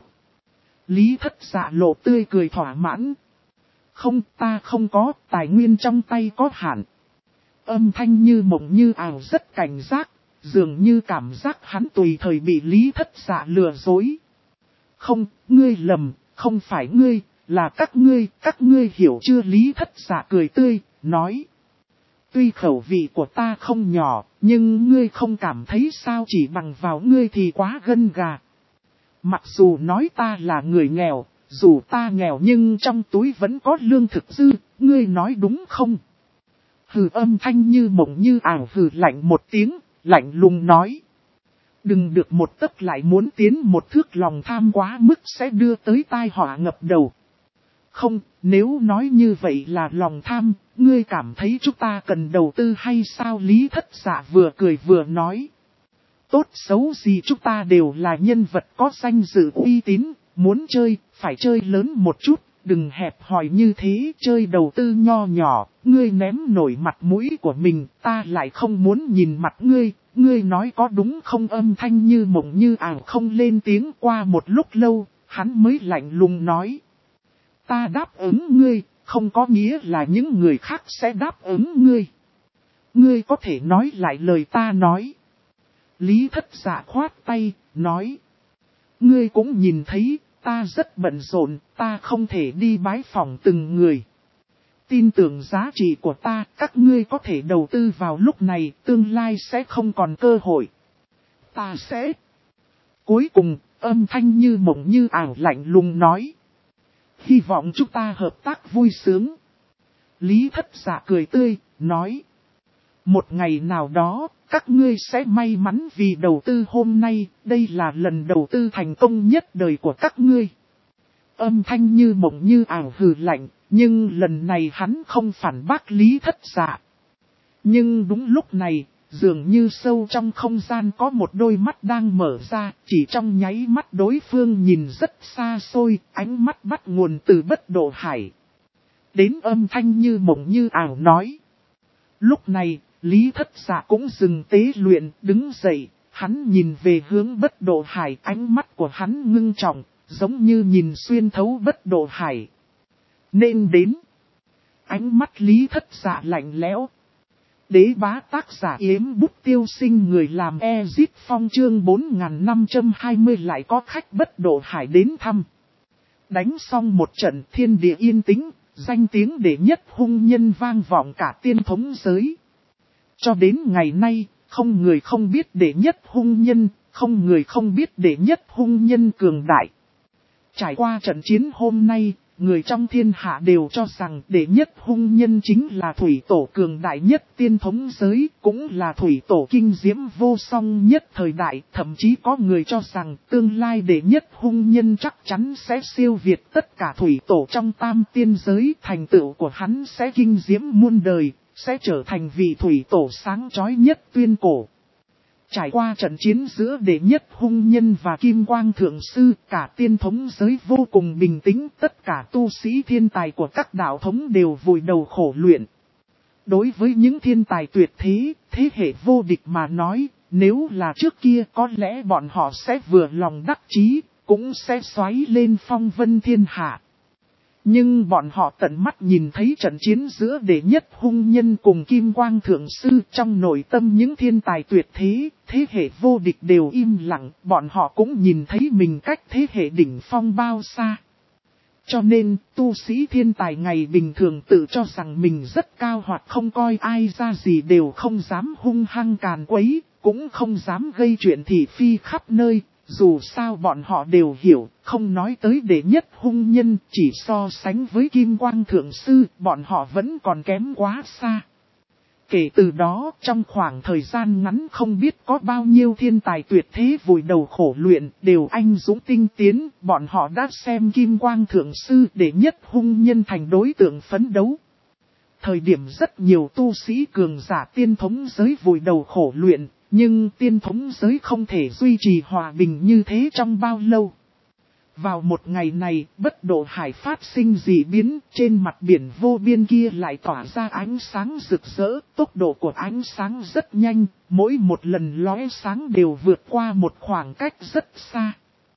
Lý Thất Dạ lộ tươi cười thỏa mãn. Không, ta không có, tài nguyên trong tay có hạn. Âm thanh như mộng như ảo rất cảnh giác, dường như cảm giác hắn tùy thời bị Lý Thất Dạ lừa dối. Không, ngươi lầm, không phải ngươi, là các ngươi hiểu chưa? Lý Thất Dạ cười tươi, nói. Tuy khẩu vị của ta không nhỏ, nhưng ngươi không cảm thấy sao? Chỉ bằng vào ngươi thì quá gân gà. Mặc dù nói ta là người nghèo, dù ta nghèo nhưng trong túi vẫn có lương thực dư, ngươi nói đúng không? Hừ, âm thanh như mộng như ảo hừ lạnh một tiếng, lạnh lùng nói. Đừng được một tấc lại muốn tiến một thước, lòng tham quá mức sẽ đưa tới tai họa ngập đầu. Không, nếu nói như vậy là lòng tham, ngươi cảm thấy chúng ta cần đầu tư hay sao? Lý Thất Dạ vừa cười vừa nói. Tốt xấu gì chúng ta đều là nhân vật có danh dự uy tín, muốn chơi, phải chơi lớn một chút, đừng hẹp hòi như thế, chơi đầu tư nho nhỏ, ngươi ném nổi mặt mũi của mình, ta lại không muốn nhìn mặt ngươi, ngươi nói có đúng không? Âm thanh như mộng như ảo không lên tiếng. Qua một lúc lâu, hắn mới lạnh lùng nói. Ta đáp ứng ngươi, không có nghĩa là những người khác sẽ đáp ứng ngươi. Ngươi có thể nói lại lời ta nói. Lý Thất Dạ khoát tay, nói. Ngươi cũng nhìn thấy, ta rất bận rộn, ta không thể đi bái phỏng từng người. Tin tưởng giá trị của ta, các ngươi có thể đầu tư vào lúc này, tương lai sẽ không còn cơ hội. Ta sẽ... Cuối cùng, âm thanh như mộng như ảo lạnh lùng nói. Hy vọng chúng ta hợp tác vui sướng. Lý Thất Dạ cười tươi, nói. Một ngày nào đó, các ngươi sẽ may mắn vì đầu tư hôm nay, đây là lần đầu tư thành công nhất đời của các ngươi. Âm thanh như mộng như ảo hừ lạnh, nhưng lần này hắn không phản bác Lý Thất Dạ. Nhưng đúng lúc này, dường như sâu trong không gian có một đôi mắt đang mở ra, chỉ trong nháy mắt đối phương nhìn rất xa xôi, ánh mắt bắt nguồn từ Bất Độ Hải. Đến âm thanh như mộng như ảo nói. Lúc này, Lý Thất Dạ cũng dừng tế luyện, đứng dậy, hắn nhìn về hướng Bất Độ Hải, ánh mắt của hắn ngưng trọng, giống như nhìn xuyên thấu Bất Độ Hải. Nên đến. Ánh mắt Lý Thất Dạ lạnh lẽo. Đế bá tác giả Yếm Bút Tiêu Sinh, người làm Ezip Phong, chương 4520 lại có khách Bất Độ Hải đến thăm. Đánh xong một trận, thiên địa yên tĩnh, danh tiếng đệ nhất hung nhân vang vọng cả tiên thống giới. Cho đến ngày nay, không người không biết đệ nhất hung nhân, không người không biết đệ nhất hung nhân cường đại. Trải qua trận chiến hôm nay, người trong thiên hạ đều cho rằng đệ nhất hung nhân chính là thủy tổ cường đại nhất tiên thống giới, cũng là thủy tổ kinh diễm vô song nhất thời đại. Thậm chí có người cho rằng tương lai đệ nhất hung nhân chắc chắn sẽ siêu việt tất cả thủy tổ trong tam tiên giới, thành tựu của hắn sẽ kinh diễm muôn đời, sẽ trở thành vị thủy tổ sáng chói nhất tuyên cổ. Trải qua trận chiến giữa đệ nhất hung nhân và Kim Quang Thượng Sư, cả tiên thống giới vô cùng bình tĩnh, tất cả tu sĩ thiên tài của các đạo thống đều vùi đầu khổ luyện. Đối với những thiên tài tuyệt thế, thế hệ vô địch mà nói, nếu là trước kia có lẽ bọn họ sẽ vừa lòng đắc chí, cũng sẽ xoáy lên phong vân thiên hạ. Nhưng bọn họ tận mắt nhìn thấy trận chiến giữa đệ nhất hung nhân cùng Kim Quang Thượng Sư, trong nội tâm những thiên tài tuyệt thế, thế hệ vô địch đều im lặng, bọn họ cũng nhìn thấy mình cách thế hệ đỉnh phong bao xa. Cho nên, tu sĩ thiên tài ngày bình thường tự cho rằng mình rất cao hoặc không coi ai ra gì, đều không dám hung hăng càn quấy, cũng không dám gây chuyện thị phi khắp nơi. Dù sao bọn họ đều hiểu, không nói tới đệ nhất hung nhân, chỉ so sánh với Kim Quang Thượng Sư, bọn họ vẫn còn kém quá xa. Kể từ đó, trong khoảng thời gian ngắn không biết có bao nhiêu thiên tài tuyệt thế vùi đầu khổ luyện, đều anh dũng tinh tiến, bọn họ đã xem Kim Quang Thượng Sư đệ nhất hung nhân thành đối tượng phấn đấu. Thời điểm rất nhiều tu sĩ cường giả tiên thống giới vùi đầu khổ luyện, nhưng tiên thống giới không thể duy trì hòa bình như thế trong bao lâu. Vào một ngày này, Bất Độ Hải phát sinh dị biến, trên mặt biển vô biên kia lại tỏa ra ánh sáng rực rỡ, tốc độ của ánh sáng rất nhanh, mỗi một lần lóe sáng đều vượt qua một khoảng cách rất xa.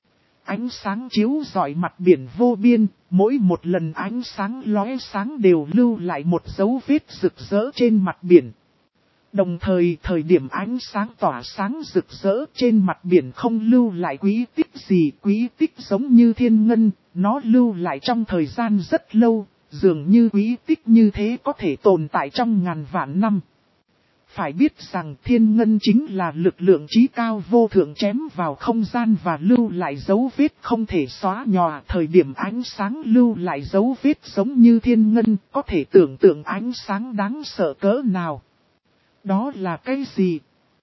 Ánh sáng chiếu rọi mặt biển vô biên, mỗi một lần ánh sáng lóe sáng đều lưu lại một dấu vết rực rỡ trên mặt biển. Đồng thời, thời điểm ánh sáng tỏa sáng rực rỡ trên mặt biển không lưu lại quý tích gì, quý tích giống như thiên ngân, nó lưu lại trong thời gian rất lâu, dường như quý tích như thế có thể tồn tại trong ngàn vạn năm. Phải biết rằng thiên ngân chính là lực lượng trí cao vô thượng chém vào không gian và lưu lại dấu vết không thể xóa nhòa. Thời điểm ánh sáng lưu lại dấu vết giống như thiên ngân, có thể tưởng tượng ánh sáng đáng sợ cỡ nào. Đó là cái gì?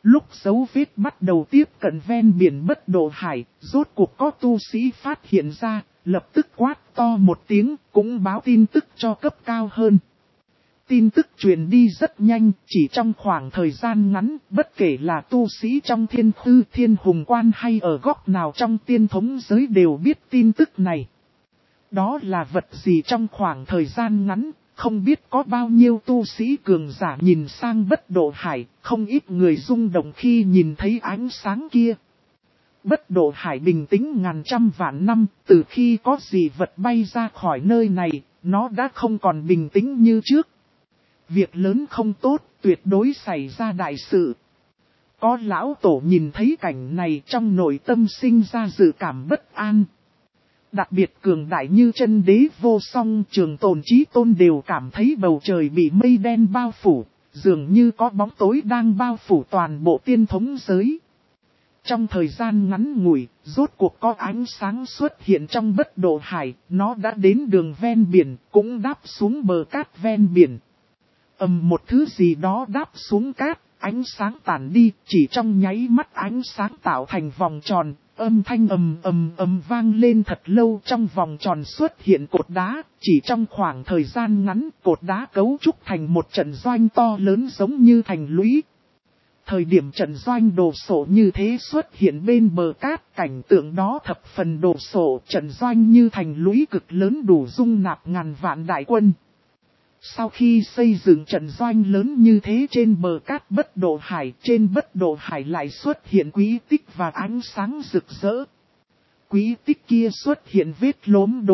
Lúc dấu vết bắt đầu tiếp cận ven biển Bất Độ Hải, rốt cuộc có tu sĩ phát hiện ra, lập tức quát to một tiếng, cũng báo tin tức cho cấp cao hơn. Tin tức truyền đi rất nhanh, chỉ trong khoảng thời gian ngắn, bất kể là tu sĩ trong Thiên Khư, Thiên Hùng Quan hay ở góc nào trong tiên thống giới đều biết tin tức này. Đó là vật gì trong khoảng thời gian ngắn, không biết có bao nhiêu tu sĩ cường giả nhìn sang Bất Độ Hải, không ít người rung động khi nhìn thấy ánh sáng kia. Bất Độ Hải bình tĩnh ngàn trăm vạn năm, từ khi có dị vật bay ra khỏi nơi này, nó đã không còn bình tĩnh như trước. Việc lớn không tốt, tuyệt đối xảy ra đại sự. Có lão tổ nhìn thấy cảnh này trong nội tâm sinh ra dự cảm bất an. Đặc biệt cường đại như chân đế vô song, Trường Tồn Chí Tôn đều cảm thấy bầu trời bị mây đen bao phủ, dường như có bóng tối đang bao phủ toàn bộ tiên thống giới. Trong thời gian ngắn ngủi, rốt cuộc có ánh sáng xuất hiện trong Bất Độ Hải, nó đã đến đường ven biển, cũng đáp xuống bờ cát ven biển. Một thứ gì đó đáp xuống cát, ánh sáng tản đi, chỉ trong nháy mắt ánh sáng tạo thành vòng tròn, âm thanh ầm vang lên thật lâu. Trong vòng tròn xuất hiện cột đá, chỉ trong khoảng thời gian ngắn, cột đá cấu trúc thành một trận doanh to lớn giống như thành lũy. Thời điểm trận doanh đồ sộ như thế xuất hiện bên bờ cát, cảnh tượng đó thập phần đồ sộ, trận doanh như thành lũy cực lớn đủ dung nạp ngàn vạn đại quân. Sau khi xây dựng trận doanh lớn như thế trên bờ cát Bất Độ Hải, trên Bất Độ Hải lại xuất hiện quý tích và ánh sáng rực rỡ. Quý tích kia xuất hiện vết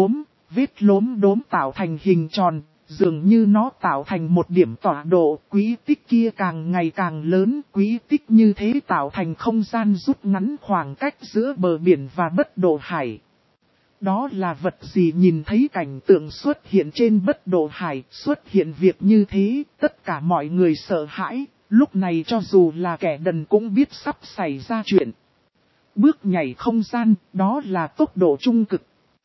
lốm đốm tạo thành hình tròn, dường như nó tạo thành một điểm tọa độ. Quý tích kia càng ngày càng lớn, quý tích như thế tạo thành không gian rút ngắn khoảng cách giữa bờ biển và Bất Độ Hải. Đó là vật gì? Nhìn thấy cảnh tượng xuất hiện trên Bất Độ Hải, xuất hiện việc như thế, tất cả mọi người sợ hãi, lúc này cho dù là kẻ đần cũng biết sắp xảy ra chuyện. Bước nhảy không gian, đó là tốc độ trung cực.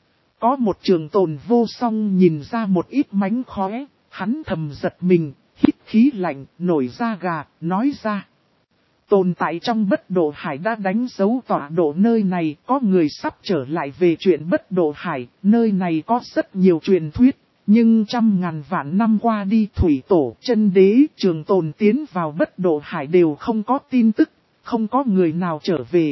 Có một Trường Tồn vô song nhìn ra một ít mánh khóe, hắn thầm giật mình, hít khí lạnh, nổi da gà, nói ra. Tồn tại trong Bất Độ Hải đã đánh dấu tọa độ nơi này, có người sắp trở lại về chuyện Bất Độ Hải, nơi này có rất nhiều truyền thuyết, nhưng trăm ngàn vạn năm qua đi thủy tổ, chân đế, Trường Tồn tiến vào Bất Độ Hải đều không có tin tức, không có người nào trở về.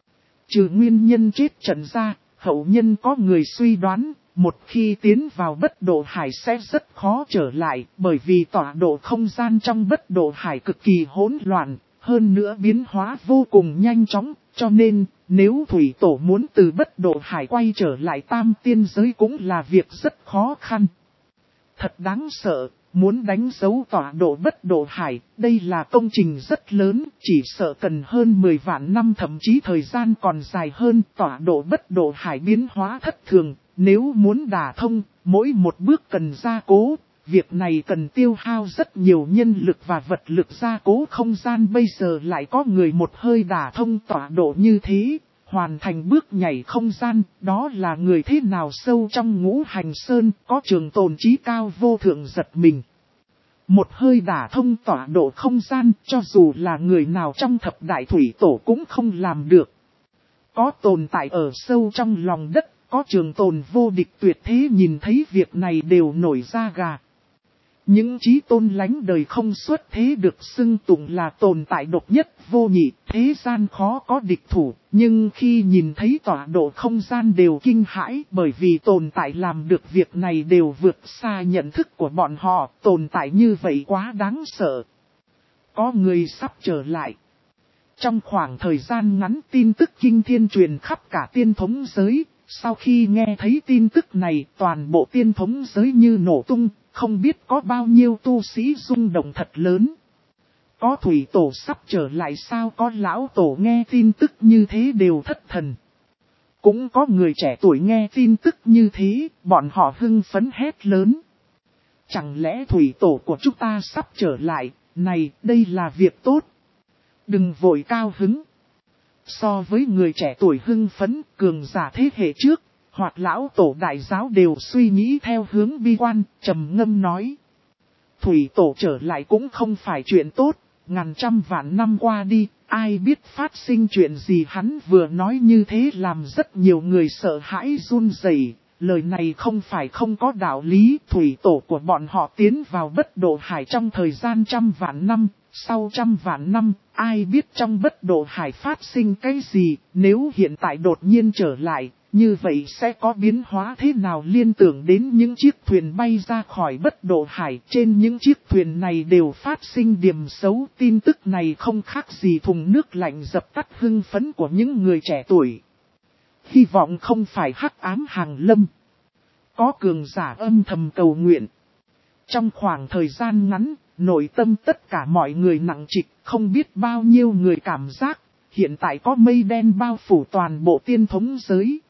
Trừ nguyên nhân chết trận ra, hậu nhân có người suy đoán, một khi tiến vào Bất Độ Hải sẽ rất khó trở lại, bởi vì tọa độ không gian trong Bất Độ Hải cực kỳ hỗn loạn. Hơn nữa biến hóa vô cùng nhanh chóng, cho nên nếu thủy tổ muốn từ Bất Độ Hải quay trở lại tam tiên giới cũng là việc rất khó khăn. Thật đáng sợ, muốn đánh dấu tọa độ Bất Độ Hải, đây là công trình rất lớn, chỉ sợ cần hơn 10 vạn năm thậm chí thời gian còn dài hơn. Tọa độ Bất Độ Hải biến hóa thất thường, nếu muốn đả thông, mỗi một bước cần gia cố. Việc này cần tiêu hao rất nhiều nhân lực và vật lực gia cố không gian, bây giờ lại có người một hơi đả thông tọa độ như thế, hoàn thành bước nhảy không gian, đó là người thế nào sâu trong Ngũ Hành Sơn, có Trường Tồn trí cao vô thượng giật mình. Một hơi đả thông tọa độ không gian, cho dù là người nào trong thập đại thủy tổ cũng không làm được. Có tồn tại ở sâu trong lòng đất, có Trường Tồn vô địch tuyệt thế nhìn thấy việc này đều nổi da gà. Những chí tôn lánh đời không xuất thế được xưng tụng là tồn tại độc nhất vô nhị, thế gian khó có địch thủ, nhưng khi nhìn thấy tọa độ không gian đều kinh hãi, bởi vì tồn tại làm được việc này đều vượt xa nhận thức của bọn họ, tồn tại như vậy quá đáng sợ. Có người sắp trở lại. Trong khoảng thời gian ngắn tin tức kinh thiên truyền khắp cả tiên thống giới, sau khi nghe thấy tin tức này toàn bộ tiên thống giới như nổ tung. Không biết có bao nhiêu tu sĩ rung động thật lớn. Có thủy tổ sắp trở lại sao, có lão tổ nghe tin tức như thế đều thất thần. Cũng có người trẻ tuổi nghe tin tức như thế, bọn họ hưng phấn hét lớn. Chẳng lẽ thủy tổ của chúng ta sắp trở lại, này đây là việc tốt. Đừng vội cao hứng. So với người trẻ tuổi hưng phấn, cường giả thế hệ trước. Hoặc lão tổ đại giáo đều suy nghĩ theo hướng bi quan, trầm ngâm nói. Thủy tổ trở lại cũng không phải chuyện tốt, ngàn trăm vạn năm qua đi, Ai biết phát sinh chuyện gì, hắn vừa nói như thế làm rất nhiều người sợ hãi run rẩy. Lời này không phải không có đạo lý, thủy tổ của bọn họ tiến vào bất độ hải trong thời gian trăm vạn năm, sau trăm vạn năm, ai biết trong bất độ hải phát sinh cái gì, nếu hiện tại đột nhiên trở lại, như vậy sẽ có biến hóa thế nào. Liên tưởng đến những chiếc thuyền bay ra khỏi bất độ hải, trên những chiếc thuyền này đều phát sinh điểm xấu. Tin tức này không khác gì thùng nước lạnh dập tắt hưng phấn của những người trẻ tuổi. Hy vọng không phải hắc ám hàng lâm. Có cường giả âm thầm cầu nguyện. Trong khoảng thời gian ngắn, nội tâm tất cả mọi người nặng trịch, không biết bao nhiêu người cảm giác, hiện tại có mây đen bao phủ toàn bộ tiên thống giới.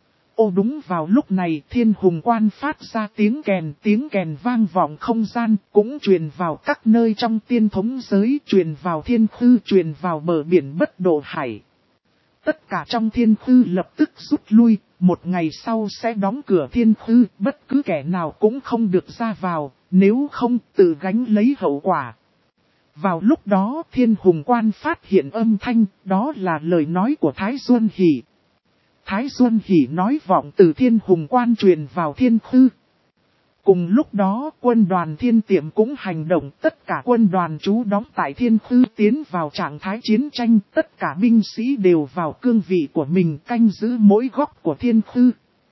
Ô đúng vào lúc này Thiên Hùng Quan phát ra tiếng kèn vang vọng không gian, cũng truyền vào các nơi trong tiên thống giới, truyền vào thiên khư, truyền vào bờ biển bất độ hải. Tất cả trong thiên khư lập tức rút lui, một ngày sau sẽ đóng cửa thiên khư, bất cứ kẻ nào cũng không được ra vào, nếu không tự gánh lấy hậu quả. Vào lúc đó Thiên Hùng Quan phát hiện âm thanh, đó là lời nói của Thái Duân Hỷ. Thái Duân Hỷ nói vọng từ Thiên Hùng Quan truyền vào thiên khư. Cùng lúc đó quân đoàn Thiên Tiệm cũng hành động, tất cả quân đoàn trú đóng tại thiên khư tiến vào trạng thái chiến tranh, tất cả binh sĩ đều vào cương vị của mình canh giữ mỗi góc của thiên khư.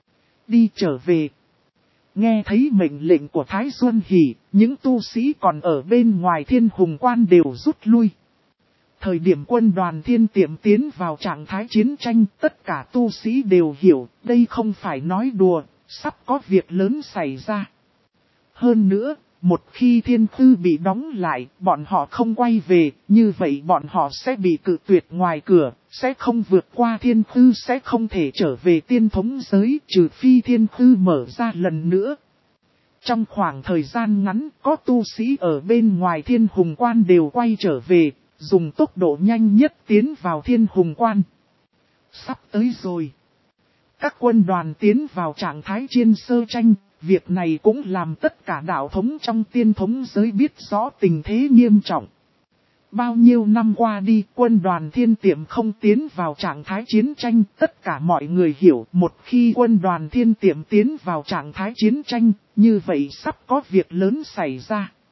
Đi trở về. Nghe thấy mệnh lệnh của Thái Duân Hỷ, những tu sĩ còn ở bên ngoài Thiên Hùng Quan đều rút lui. Thời điểm quân đoàn Thiên Tiệm tiến vào trạng thái chiến tranh, tất cả tu sĩ đều hiểu, đây không phải nói đùa, sắp có việc lớn xảy ra. Hơn nữa, một khi thiên khư bị đóng lại, bọn họ không quay về, như vậy bọn họ sẽ bị cự tuyệt ngoài cửa, sẽ không vượt qua thiên khư, sẽ không thể trở về tiên thống giới, trừ phi thiên khư mở ra lần nữa. Trong khoảng thời gian ngắn, có tu sĩ ở bên ngoài Thiên Hùng Quan đều quay trở về, dùng tốc độ nhanh nhất tiến vào Thiên Hùng Quan. Sắp tới rồi. Các quân đoàn tiến vào trạng thái chiến sơ tranh, việc này cũng làm tất cả đạo thống trong tiên thống giới biết rõ tình thế nghiêm trọng. Bao nhiêu năm qua đi, quân đoàn Thiên Tiệm không tiến vào trạng thái chiến tranh, tất cả mọi người hiểu, một khi quân đoàn Thiên Tiệm tiến vào trạng thái chiến tranh, như vậy sắp có việc lớn xảy ra.